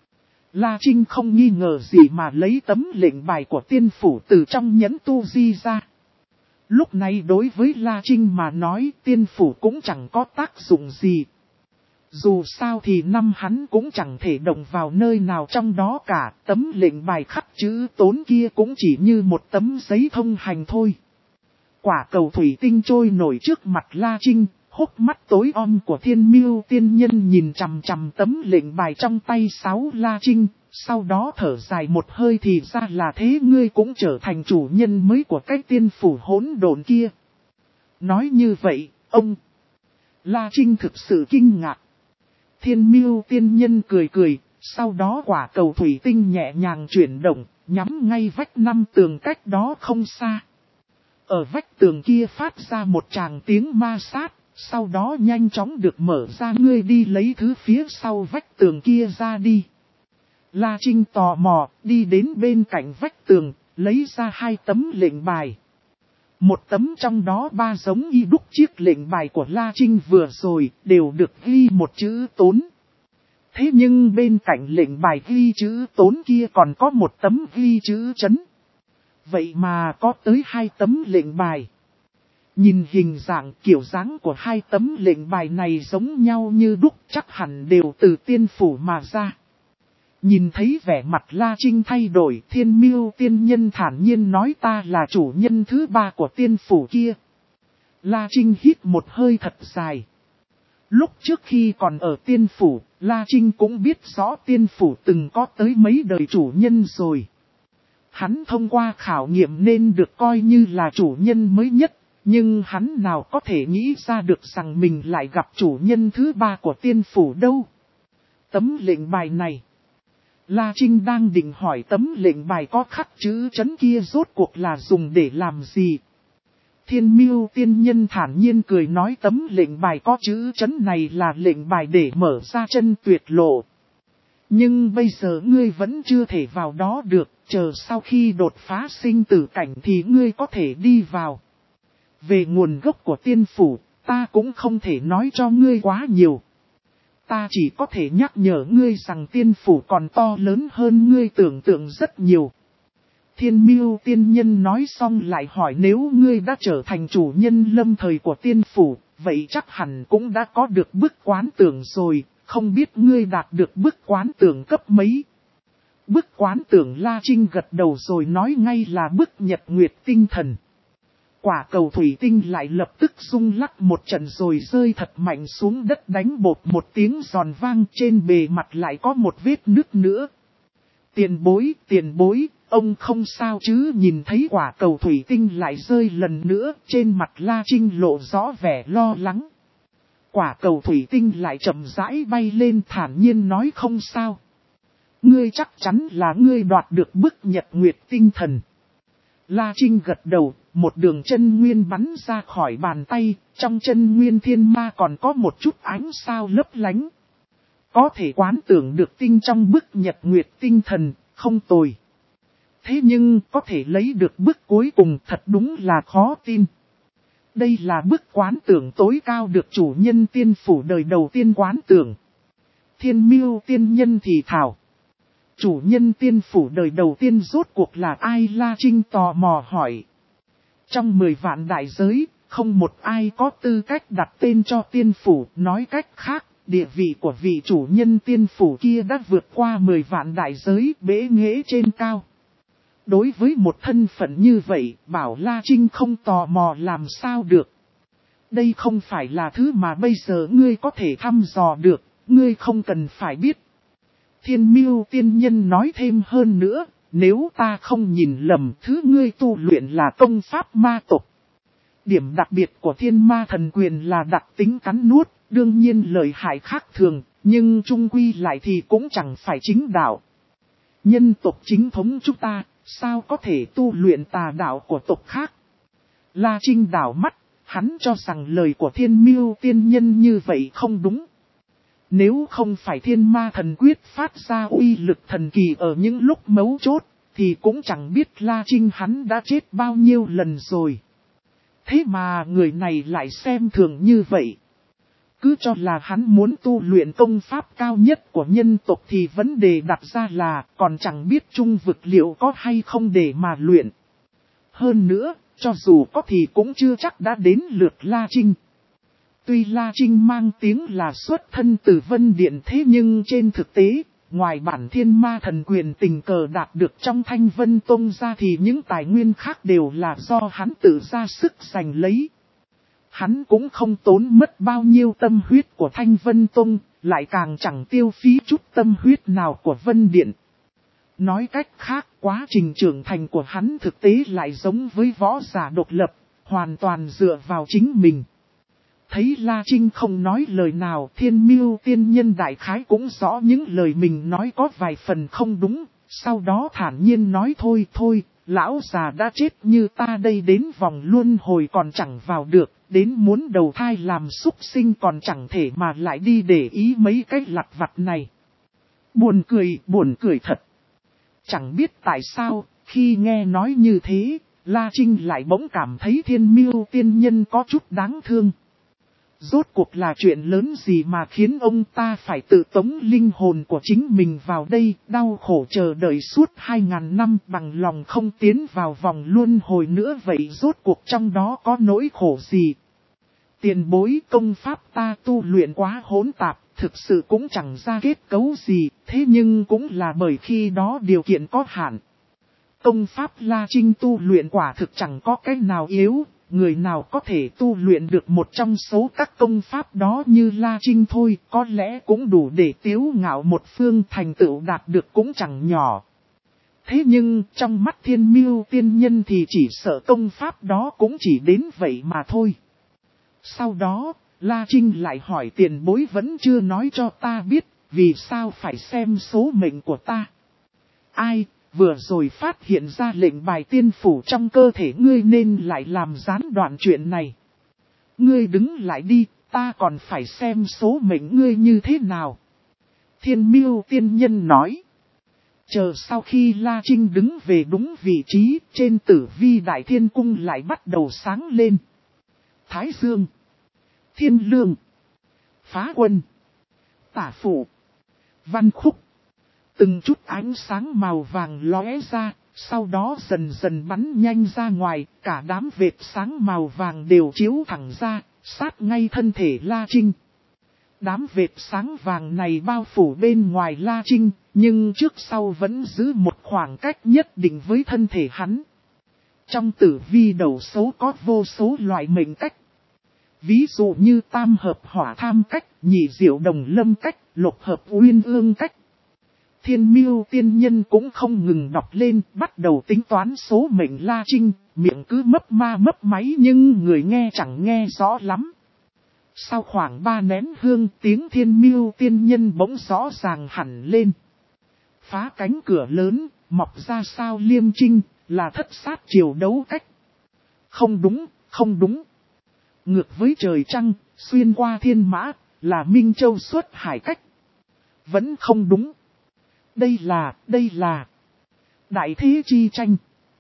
La Trinh không nghi ngờ gì mà lấy tấm lệnh bài của tiên phủ từ trong nhẫn tu di ra. Lúc này đối với La Trinh mà nói tiên phủ cũng chẳng có tác dụng gì. Dù sao thì năm hắn cũng chẳng thể động vào nơi nào trong đó cả, tấm lệnh bài khắc chữ tốn kia cũng chỉ như một tấm giấy thông hành thôi. Quả cầu thủy tinh trôi nổi trước mặt La Trinh, hốc mắt tối om của Thiên Miêu tiên nhân nhìn chằm chằm tấm lệnh bài trong tay sáu La Trinh, sau đó thở dài một hơi thì ra là thế, ngươi cũng trở thành chủ nhân mới của cái tiên phủ hỗn độn kia. Nói như vậy, ông La Trinh thực sự kinh ngạc. Thiên Miêu tiên nhân cười cười, sau đó quả cầu thủy tinh nhẹ nhàng chuyển động, nhắm ngay vách năm tường cách đó không xa. Ở vách tường kia phát ra một tràng tiếng ma sát, sau đó nhanh chóng được mở ra. Ngươi đi lấy thứ phía sau vách tường kia ra đi. La Trinh tò mò, đi đến bên cạnh vách tường, lấy ra hai tấm lệnh bài. Một tấm trong đó ba giống y đúc chiếc lệnh bài của La Trinh vừa rồi, đều được ghi một chữ tốn. Thế nhưng bên cạnh lệnh bài ghi chữ tốn kia còn có một tấm ghi chữ chấn. Vậy mà có tới hai tấm lệnh bài. Nhìn hình dạng kiểu dáng của hai tấm lệnh bài này giống nhau như đúc, chắc hẳn đều từ tiên phủ mà ra. Nhìn thấy vẻ mặt La Trinh thay đổi, Thiên Miêu tiên nhân thản nhiên nói ta là chủ nhân thứ ba của tiên phủ kia. La Trinh hít một hơi thật dài. Lúc trước khi còn ở tiên phủ, La Trinh cũng biết rõ tiên phủ từng có tới mấy đời chủ nhân rồi. Hắn thông qua khảo nghiệm nên được coi như là chủ nhân mới nhất, nhưng hắn nào có thể nghĩ ra được rằng mình lại gặp chủ nhân thứ ba của tiên phủ đâu. Tấm lệnh bài này. La Trinh đang định hỏi tấm lệnh bài có khắc chữ chấn kia rốt cuộc là dùng để làm gì. Thiên Miêu tiên nhân thản nhiên cười nói tấm lệnh bài có chữ chấn này là lệnh bài để mở ra chân tuyệt lộ. Nhưng bây giờ ngươi vẫn chưa thể vào đó được, chờ sau khi đột phá sinh tử cảnh thì ngươi có thể đi vào. Về nguồn gốc của tiên phủ, ta cũng không thể nói cho ngươi quá nhiều. Ta chỉ có thể nhắc nhở ngươi rằng tiên phủ còn to lớn hơn ngươi tưởng tượng rất nhiều. Thiên Miêu tiên nhân nói xong lại hỏi nếu ngươi đã trở thành chủ nhân lâm thời của tiên phủ, vậy chắc hẳn cũng đã có được bức quán tưởng rồi, không biết ngươi đạt được bức quán tưởng cấp mấy. Bức quán tưởng La Trinh gật đầu rồi nói ngay là bức nhật nguyệt tinh thần. Quả cầu thủy tinh lại lập tức rung lắc một trận rồi rơi thật mạnh xuống đất đánh bột một tiếng giòn vang, trên bề mặt lại có một vết nứt nữa. Tiền bối, tiền bối, ông không sao chứ? Nhìn thấy quả cầu thủy tinh lại rơi lần nữa, trên mặt La Trinh lộ rõ vẻ lo lắng. Quả cầu thủy tinh lại chậm rãi bay lên thản nhiên nói không sao. Ngươi chắc chắn là ngươi đoạt được bức nhật nguyệt tinh thần. La Trinh gật đầu, một đường chân nguyên bắn ra khỏi bàn tay, trong chân nguyên thiên ma còn có một chút ánh sao lấp lánh. Có thể quán tưởng được tinh trong bức nhật nguyệt tinh thần, không tồi. Thế nhưng có thể lấy được bức cuối cùng thật đúng là khó tin. Đây là bức quán tưởng tối cao được chủ nhân tiên phủ đời đầu tiên quán tưởng. Thiên Miêu tiên nhân thì thảo. Chủ nhân tiên phủ đời đầu tiên rốt cuộc là ai? La Trinh tò mò hỏi. Trong mười vạn đại giới, không một ai có tư cách đặt tên cho tiên phủ. Nói cách khác, địa vị của vị chủ nhân tiên phủ kia đã vượt qua mười vạn đại giới, bế nghệ trên cao. Đối với một thân phận như vậy, bảo La Trinh không tò mò làm sao được. Đây không phải là thứ mà bây giờ ngươi có thể thăm dò được, ngươi không cần phải biết. Thiên Miêu tiên nhân nói thêm hơn nữa, nếu ta không nhìn lầm, thứ ngươi tu luyện là công pháp ma tộc. Điểm đặc biệt của thiên ma thần quyền là đặc tính cắn nuốt, đương nhiên lợi hại khác thường, nhưng chung quy lại thì cũng chẳng phải chính đạo. Nhân tộc chính thống chúng ta, sao có thể tu luyện tà đạo của tộc khác? La Trinh đảo mắt, hắn cho rằng lời của Thiên Miêu tiên nhân như vậy không đúng. Nếu không phải thiên ma thần quyết phát ra uy lực thần kỳ ở những lúc mấu chốt, thì cũng chẳng biết La Trinh hắn đã chết bao nhiêu lần rồi. Thế mà người này lại xem thường như vậy. Cứ cho là hắn muốn tu luyện công pháp cao nhất của nhân tộc thì vấn đề đặt ra là còn chẳng biết trung vực liệu có hay không để mà luyện. Hơn nữa, cho dù có thì cũng chưa chắc đã đến lượt La Trinh. Tuy La Trinh mang tiếng là xuất thân từ Vân Điện thế nhưng trên thực tế, ngoài bản thiên ma thần quyền tình cờ đạt được trong Thanh Vân Tông ra thì những tài nguyên khác đều là do hắn tự ra sức giành lấy. Hắn cũng không tốn mất bao nhiêu tâm huyết của Thanh Vân Tông, lại càng chẳng tiêu phí chút tâm huyết nào của Vân Điện. Nói cách khác, quá trình trưởng thành của hắn thực tế lại giống với võ giả độc lập, hoàn toàn dựa vào chính mình. Thấy La Trinh không nói lời nào, Thiên Miêu tiên nhân đại khái cũng rõ những lời mình nói có vài phần không đúng, sau đó thản nhiên nói thôi thôi, lão già đã chết như ta đây đến vòng luân hồi còn chẳng vào được, đến muốn đầu thai làm súc sinh còn chẳng thể mà lại đi để ý mấy cái lặt vặt này. Buồn cười, buồn cười thật. Chẳng biết tại sao, khi nghe nói như thế, La Trinh lại bỗng cảm thấy Thiên Miêu tiên nhân có chút đáng thương. Rốt cuộc là chuyện lớn gì mà khiến ông ta phải tự tống linh hồn của chính mình vào đây, đau khổ chờ đợi suốt hai ngàn năm bằng lòng không tiến vào vòng luân hồi nữa vậy rốt cuộc trong đó có nỗi khổ gì? Tiền bối công pháp ta tu luyện quá hỗn tạp, thực sự cũng chẳng ra kết cấu gì, thế nhưng cũng là bởi khi đó điều kiện có hạn. Công pháp La Trinh tu luyện quả thực chẳng có cái nào yếu. Người nào có thể tu luyện được một trong số các công pháp đó như La Trinh thôi, có lẽ cũng đủ để tiếu ngạo một phương thành tựu đạt được cũng chẳng nhỏ. Thế nhưng trong mắt Thiên Miêu tiên nhân thì chỉ sợ công pháp đó cũng chỉ đến vậy mà thôi. Sau đó, La Trinh lại hỏi tiền bối vẫn chưa nói cho ta biết, vì sao phải xem số mệnh của ta. Ai? Vừa rồi phát hiện ra lệnh bài tiên phủ trong cơ thể ngươi nên lại làm gián đoạn chuyện này. Ngươi đứng lại đi, ta còn phải xem số mệnh ngươi như thế nào. Thiên Miêu tiên nhân nói. Chờ sau khi La Trinh đứng về đúng vị trí, trên tử vi đại thiên cung lại bắt đầu sáng lên. Thái Dương, Thiên Lương, Phá Quân, Tả Phụ, Văn Khúc. Từng chút ánh sáng màu vàng lóe ra, sau đó dần dần bắn nhanh ra ngoài, cả đám vệt sáng màu vàng đều chiếu thẳng ra, sát ngay thân thể La Trinh. Đám vệt sáng vàng này bao phủ bên ngoài La Trinh, nhưng trước sau vẫn giữ một khoảng cách nhất định với thân thể hắn. Trong tử vi đầu số có vô số loại mệnh cách. Ví dụ như tam hợp hỏa tham cách, nhị diệu đồng lâm cách, lục hợp uyên ương cách. Thiên Miêu tiên nhân cũng không ngừng đọc lên, bắt đầu tính toán số mệnh La Trinh, miệng cứ mấp ma mấp máy nhưng người nghe chẳng nghe rõ lắm. Sau khoảng ba nén hương tiếng Thiên Miêu tiên nhân bỗng rõ ràng hẳn lên. Phá cánh cửa lớn, mọc ra sao liêm trinh, là thất sát triều đấu cách. Không đúng, không đúng. Ngược với trời trăng, xuyên qua thiên mã, là Minh Châu xuất hải cách. Vẫn không đúng. Đây là, đây là đại thế chi tranh.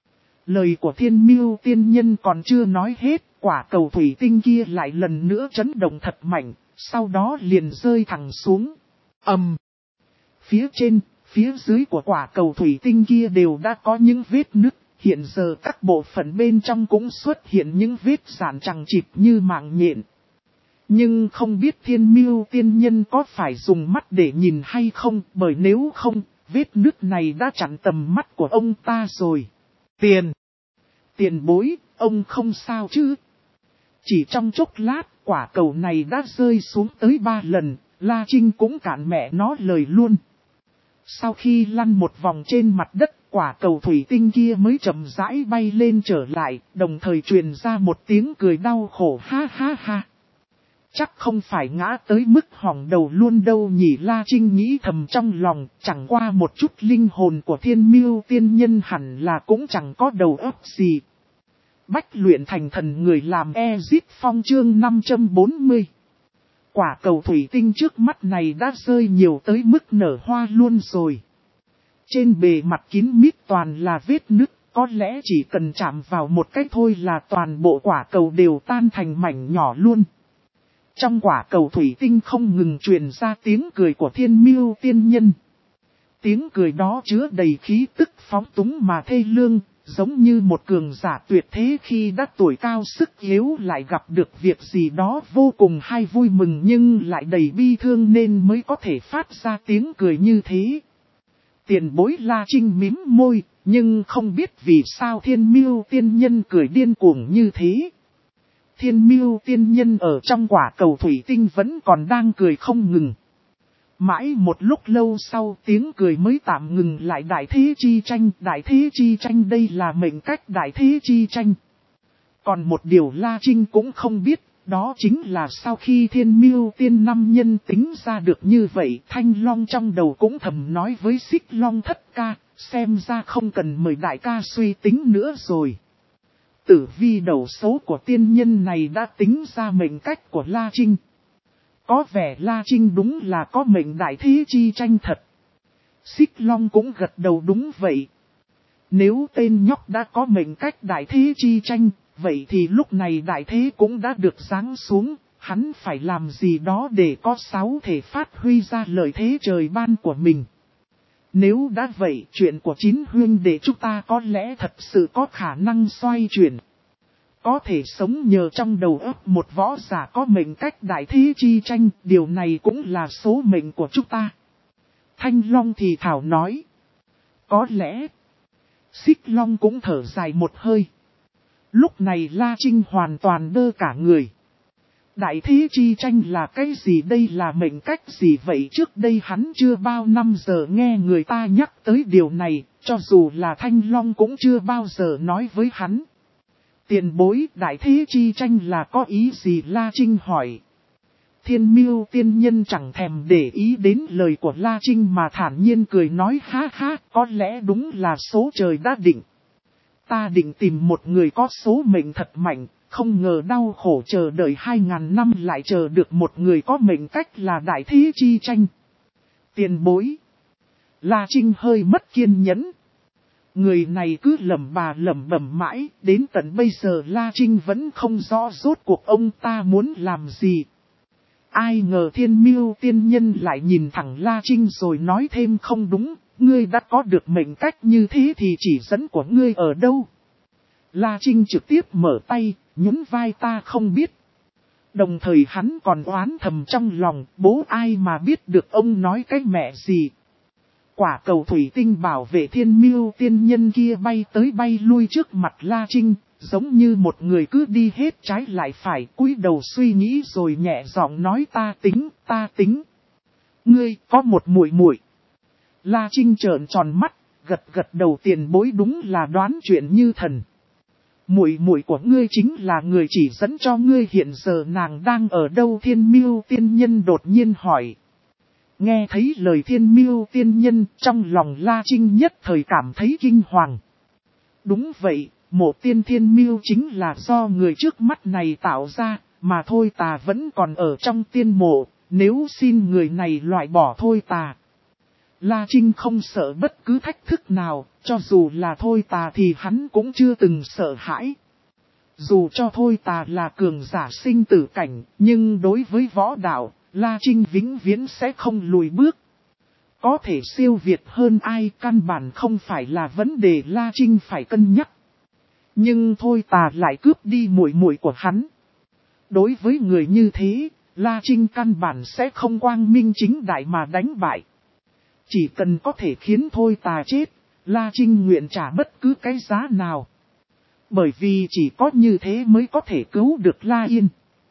Lời của Thiên Miêu tiên nhân còn chưa nói hết, quả cầu thủy tinh kia lại lần nữa chấn động thật mạnh, sau đó liền rơi thẳng xuống. Ầm. Phía trên, phía dưới của quả cầu thủy tinh kia đều đã có những vết nứt, hiện giờ các bộ phận bên trong cũng xuất hiện những vết rạn chằng chịt như mạng nhện. Nhưng không biết Thiên Miêu tiên nhân có phải dùng mắt để nhìn hay không, bởi nếu không, vết nứt này đã chặn tầm mắt của ông ta rồi. Tiền! Tiền bối, ông không sao chứ? Chỉ trong chốc lát, quả cầu này đã rơi xuống tới ba lần, La Trinh cũng cạn mẹ nó lời luôn. Sau khi lăn một vòng trên mặt đất, quả cầu thủy tinh kia mới chậm rãi bay lên trở lại, đồng thời truyền ra một tiếng cười đau khổ ha ha ha. Chắc không phải ngã tới mức hỏng đầu luôn đâu nhỉ, La Trinh nghĩ thầm trong lòng, chẳng qua một chút linh hồn của Thiên Miêu tiên nhân hẳn là cũng chẳng có đầu óc gì. Bách luyện thành thần người làm Ezip Phong chương năm trăm bốn mươi. Quả cầu thủy tinh trước mắt này đã rơi nhiều tới mức nở hoa luôn rồi. Trên bề mặt kín mít toàn là vết nứt, có lẽ chỉ cần chạm vào một cái thôi là toàn bộ quả cầu đều tan thành mảnh nhỏ luôn. Trong quả cầu thủy tinh không ngừng truyền ra tiếng cười của Thiên Miêu tiên nhân. Tiếng cười đó chứa đầy khí tức phóng túng mà thê lương, giống như một cường giả tuyệt thế khi đã tuổi cao sức yếu lại gặp được việc gì đó vô cùng hay vui mừng nhưng lại đầy bi thương nên mới có thể phát ra tiếng cười như thế. Tiền bối La Trinh mím môi, nhưng không biết vì sao Thiên Miêu tiên nhân cười điên cuồng như thế. Thiên Miêu tiên nhân ở trong quả cầu thủy tinh vẫn còn đang cười không ngừng. Mãi một lúc lâu sau tiếng cười mới tạm ngừng lại. Đại thế chi tranh, đại thế chi tranh, đây là mệnh cách đại thế chi tranh. Còn một điều La Trinh cũng không biết, đó chính là sau khi Thiên Miêu tiên năm nhân tính ra được như vậy, Thanh Long trong đầu cũng thầm nói với Xích Long thất ca, xem ra không cần mời đại ca suy tính nữa rồi. Tử vi đầu số của tiên nhân này đã tính ra mệnh cách của La Trinh. Có vẻ La Trinh đúng là có mệnh đại thế chi tranh thật. Xích Long cũng gật đầu đúng vậy. Nếu tên nhóc đã có mệnh cách đại thế chi tranh, vậy thì lúc này đại thế cũng đã được giáng xuống, hắn phải làm gì đó để có sáu thể phát huy ra lợi thế trời ban của mình. Nếu đã vậy, chuyện của chín huynh đệ chúng ta có lẽ thật sự có khả năng xoay chuyển. Có thể sống nhờ trong đầu óc một võ giả có mệnh cách đại thế chi tranh, điều này cũng là số mệnh của chúng ta. Thanh Long thì thảo nói. Có lẽ, Xích Long cũng thở dài một hơi. Lúc này La Trinh hoàn toàn đơ cả người. Đại thế chi tranh là cái gì, đây là mệnh cách gì vậy? Trước đây hắn chưa bao năm giờ nghe người ta nhắc tới điều này, cho dù là Thanh Long cũng chưa bao giờ nói với hắn. Tiền bối đại thế chi tranh là có ý gì? La Trinh hỏi. Thiên Miêu tiên nhân chẳng thèm để ý đến lời của La Trinh mà thản nhiên cười nói ha ha, có lẽ đúng là số trời đã định. Ta định tìm một người có số mệnh thật mạnh, không ngờ đau khổ chờ đợi hai ngàn năm lại chờ được một người có mệnh cách là đại thế chi tranh. Tiền bối. La Trinh hơi mất kiên nhẫn. Người này cứ lẩm bà lẩm bẩm mãi, đến tận bây giờ La Trinh vẫn không rõ rốt cuộc ông ta muốn làm gì. Ai ngờ Thiên Miêu tiên nhân lại nhìn thẳng La Trinh rồi nói thêm không đúng, ngươi đã có được mệnh cách như thế thì chỉ dẫn của ngươi ở đâu? La Trinh trực tiếp mở tay, nhún vai ta không biết. Đồng thời hắn còn oán thầm trong lòng, bố ai mà biết được ông nói cái mẹ gì. Quả cầu thủy tinh bảo vệ Thiên Miêu tiên nhân kia bay tới bay lui trước mặt La Trinh, giống như một người cứ đi hết trái lại phải, cúi đầu suy nghĩ rồi nhẹ giọng nói ta tính, ta tính. Ngươi có một muội muội. La Trinh trợn tròn mắt, gật gật đầu tiền bối đúng là đoán chuyện như thần. Muội muội của ngươi chính là người chỉ dẫn cho ngươi hiện giờ nàng đang ở đâu? Thiên Miêu tiên nhân đột nhiên hỏi. Nghe thấy lời Thiên Miêu tiên nhân, trong lòng La Trinh nhất thời cảm thấy kinh hoàng. Đúng vậy, Mộ tiên thiên mưu chính là do người trước mắt này tạo ra, mà thôi tà vẫn còn ở trong tiên mộ, nếu xin người này loại bỏ thôi tà. La Trinh không sợ bất cứ thách thức nào, cho dù là thôi tà thì hắn cũng chưa từng sợ hãi. Dù cho thôi tà là cường giả sinh tử cảnh, nhưng đối với võ đạo, La Trinh vĩnh viễn sẽ không lùi bước. Có thể siêu việt hơn ai căn bản không phải là vấn đề La Trinh phải cân nhắc. Nhưng thôi tà lại cướp đi muội muội của hắn. Đối với người như thế, La Trinh căn bản sẽ không quang minh chính đại mà đánh bại. Chỉ cần có thể khiến thôi tà chết, La Trinh nguyện trả bất cứ cái giá nào. Bởi vì chỉ có như thế mới có thể cứu được La Yên.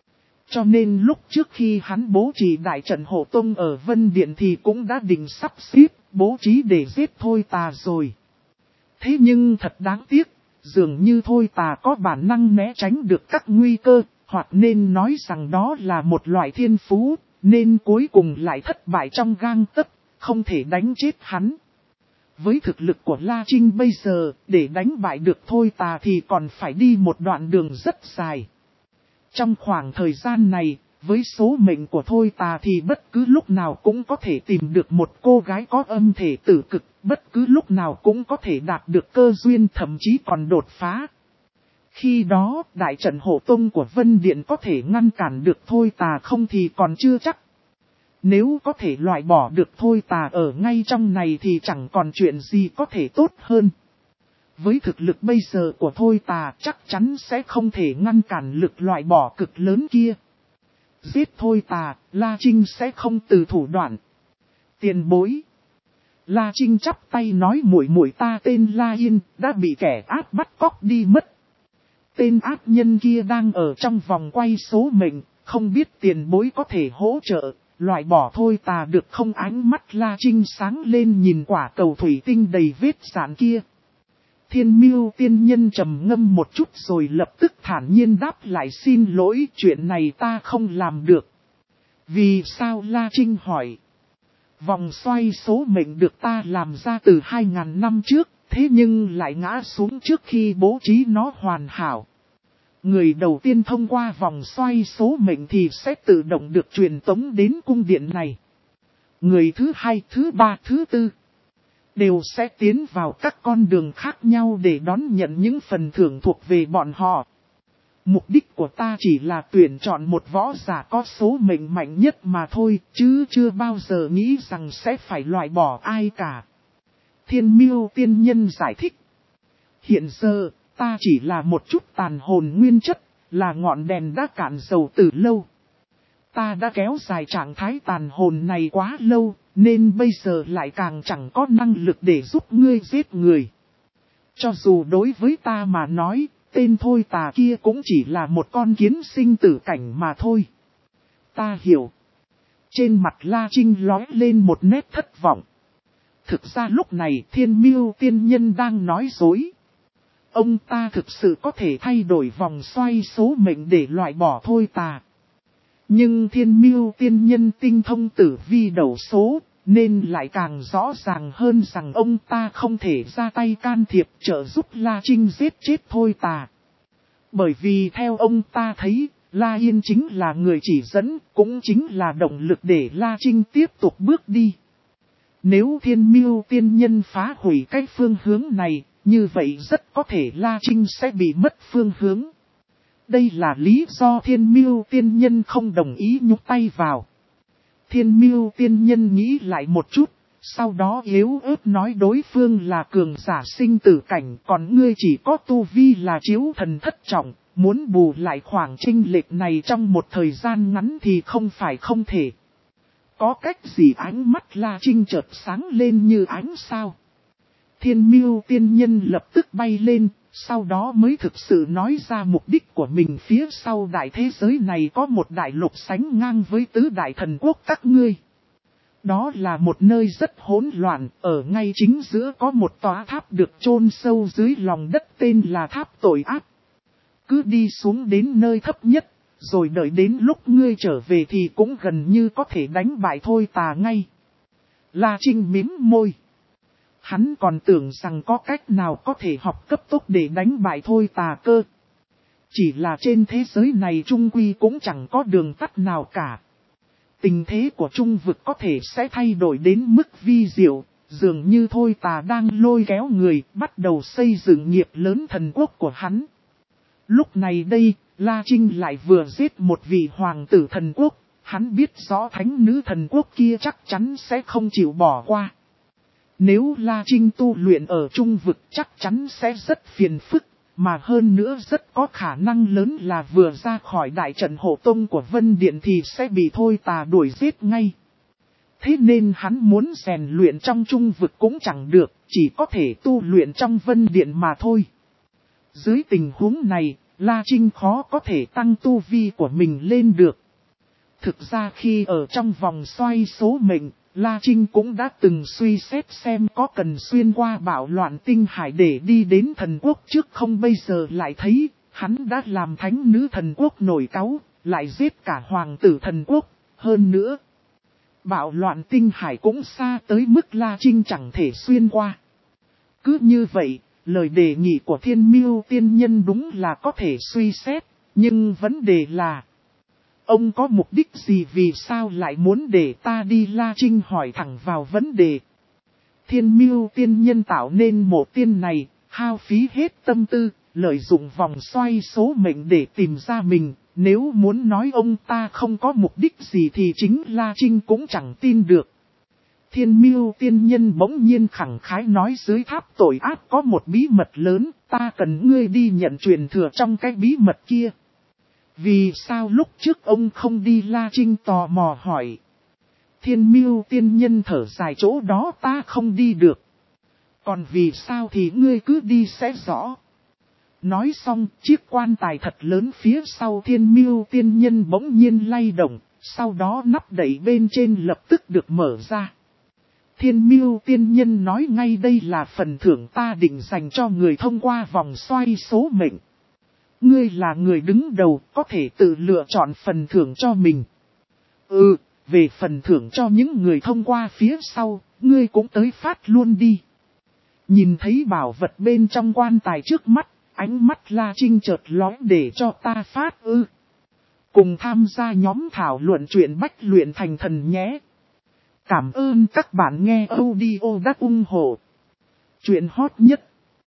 Cho nên lúc trước khi hắn bố trí đại trận hộ tông ở Vân Điện thì cũng đã định sắp xếp, bố trí để giết thôi tà rồi. Thế nhưng thật đáng tiếc, dường như thôi tà có bản năng né tránh được các nguy cơ, hoặc nên nói rằng đó là một loại thiên phú, nên cuối cùng lại thất bại trong gang tấc, không thể đánh chết hắn. Với thực lực của La Trinh bây giờ, để đánh bại được thôi tà thì còn phải đi một đoạn đường rất dài. Trong khoảng thời gian này, với số mệnh của thôi tà thì bất cứ lúc nào cũng có thể tìm được một cô gái có âm thể tử cực, bất cứ lúc nào cũng có thể đạt được cơ duyên thậm chí còn đột phá. Khi đó, đại trận hộ tông của Vân Điện có thể ngăn cản được thôi tà không thì còn chưa chắc. Nếu có thể loại bỏ được thôi tà ở ngay trong này thì chẳng còn chuyện gì có thể tốt hơn. Với thực lực bây giờ của thôi tà chắc chắn sẽ không thể ngăn cản lực loại bỏ cực lớn kia. Giết thôi tà, La Trinh sẽ không từ thủ đoạn. Tiền bối. La Trinh chắp tay nói muội muội ta tên La Yên, đã bị kẻ ác bắt cóc đi mất. Tên ác nhân kia đang ở trong vòng quay số mệnh, không biết tiền bối có thể hỗ trợ, loại bỏ thôi tà được không. Ánh mắt La Trinh sáng lên nhìn quả cầu thủy tinh đầy vết rạn kia. Thiên Mưu tiên nhân trầm ngâm một chút rồi lập tức thản nhiên đáp lại xin lỗi chuyện này ta không làm được. Vì sao La Trinh hỏi? Vòng xoay số mệnh được ta làm ra từ hai ngàn năm trước, thế nhưng lại ngã xuống trước khi bố trí nó hoàn hảo. Người đầu tiên thông qua vòng xoay số mệnh thì sẽ tự động được truyền tống đến cung điện này. Người thứ hai, thứ ba, thứ tư đều sẽ tiến vào các con đường khác nhau để đón nhận những phần thưởng thuộc về bọn họ. Mục đích của ta chỉ là tuyển chọn một võ giả có số mệnh mạnh nhất mà thôi, chứ chưa bao giờ nghĩ rằng sẽ phải loại bỏ ai cả. Thiên Mưu tiên nhân giải thích. Hiện giờ, ta chỉ là một chút tàn hồn nguyên chất, là ngọn đèn đã cạn dầu từ lâu. Ta đã kéo dài trạng thái tàn hồn này quá lâu, nên bây giờ lại càng chẳng có năng lực để giúp ngươi giết người. Cho dù đối với ta mà nói, tên thôi tà kia cũng chỉ là một con kiến sinh tử cảnh mà thôi. Ta hiểu. Trên mặt La Trinh lóe lên một nét thất vọng. Thực ra lúc này Thiên Mưu tiên nhân đang nói dối. Ông ta thực sự có thể thay đổi vòng xoay số mệnh để loại bỏ thôi tà. Nhưng Thiên Mưu tiên nhân tinh thông tử vi đầu số, nên lại càng rõ ràng hơn rằng ông ta không thể ra tay can thiệp trợ giúp La Trinh giết chết thôi tà. Bởi vì theo ông ta thấy, La Yên chính là người chỉ dẫn, cũng chính là động lực để La Trinh tiếp tục bước đi. Nếu Thiên Mưu tiên nhân phá hủy cái phương hướng này, như vậy rất có thể La Trinh sẽ bị mất phương hướng. Đây là lý do Thiên Mưu tiên nhân không đồng ý nhúc tay vào. Thiên Mưu tiên nhân nghĩ lại một chút, sau đó yếu ớt nói đối phương là cường giả sinh tử cảnh, còn ngươi chỉ có tu vi là chiếu thần thất trọng, muốn bù lại khoảng chênh lệch này trong một thời gian ngắn thì không phải không thể. Có cách gì? Ánh mắt La Trinh chợt sáng lên như ánh sao. Thiên Mưu tiên nhân lập tức bay lên, sau đó mới thực sự nói ra mục đích của mình. Phía sau đại thế giới này có một đại lục sánh ngang với tứ đại thần quốc các ngươi. Đó là một nơi rất hỗn loạn, ở ngay chính giữa có một tòa tháp được chôn sâu dưới lòng đất tên là tháp tội ác. Cứ đi xuống đến nơi thấp nhất, rồi đợi đến lúc ngươi trở về thì cũng gần như có thể đánh bại thôi tà ngay. La Trinh mím môi. Hắn còn tưởng rằng có cách nào có thể học cấp tốc để đánh bại thôi tà cơ. Chỉ là trên thế giới này trung quy cũng chẳng có đường tắt nào cả. Tình thế của trung vực có thể sẽ thay đổi đến mức vi diệu, dường như thôi tà đang lôi kéo người bắt đầu xây dựng nghiệp lớn thần quốc của hắn. Lúc này đây, La Trinh lại vừa giết một vị hoàng tử thần quốc, hắn biết rõ thánh nữ thần quốc kia chắc chắn sẽ không chịu bỏ qua. Nếu La Trinh tu luyện ở trung vực chắc chắn sẽ rất phiền phức, mà hơn nữa rất có khả năng lớn là vừa ra khỏi đại trận hộ tông của Vân Điện thì sẽ bị thôi tà đuổi giết ngay. Thế nên hắn muốn rèn luyện trong trung vực cũng chẳng được, chỉ có thể tu luyện trong Vân Điện mà thôi. Dưới tình huống này, La Trinh khó có thể tăng tu vi của mình lên được. Thực ra khi ở trong vòng xoay số mệnh, La Trinh cũng đã từng suy xét xem có cần xuyên qua bạo loạn tinh hải để đi đến thần quốc trước không, bây giờ lại thấy, hắn đã làm thánh nữ thần quốc nổi cáu, lại giết cả hoàng tử thần quốc, hơn nữa. Bạo loạn tinh hải cũng xa tới mức La Trinh chẳng thể xuyên qua. Cứ như vậy, lời đề nghị của Thiên Miêu tiên nhân đúng là có thể suy xét, nhưng vấn đề là ông có mục đích gì, vì sao lại muốn để ta đi? La Trinh hỏi thẳng vào vấn đề. Thiên Miêu tiên nhân tạo nên một tiên này, hao phí hết tâm tư, lợi dụng vòng xoay số mệnh để tìm ra mình. Nếu muốn nói ông ta không có mục đích gì thì chính La Trinh cũng chẳng tin được. Thiên Miêu tiên nhân bỗng nhiên khẳng khái nói, dưới tháp tội ác có một bí mật lớn, ta cần ngươi đi nhận truyền thừa trong cái bí mật kia. Vì sao lúc trước ông không đi? La Trinh tò mò hỏi. Thiên Miêu tiên nhân thở dài, chỗ đó ta không đi được. Còn vì sao thì ngươi cứ đi sẽ rõ. Nói xong, chiếc quan tài thật lớn phía sau Thiên Miêu tiên nhân bỗng nhiên lay động, sau đó nắp đậy bên trên lập tức được mở ra. Thiên Miêu tiên nhân nói ngay, đây là phần thưởng ta định dành cho người thông qua vòng xoay số mệnh. Ngươi là người đứng đầu, có thể tự lựa chọn phần thưởng cho mình. Ừ, về phần thưởng cho những người thông qua phía sau, ngươi cũng tới phát luôn đi. Nhìn thấy bảo vật bên trong quan tài trước mắt, ánh mắt La Trinh chợt lóe, để cho ta phát ư. Cùng tham gia nhóm thảo luận chuyện bách luyện thành thần nhé. Cảm ơn các bạn nghe audio đã ủng hộ chuyện hot nhất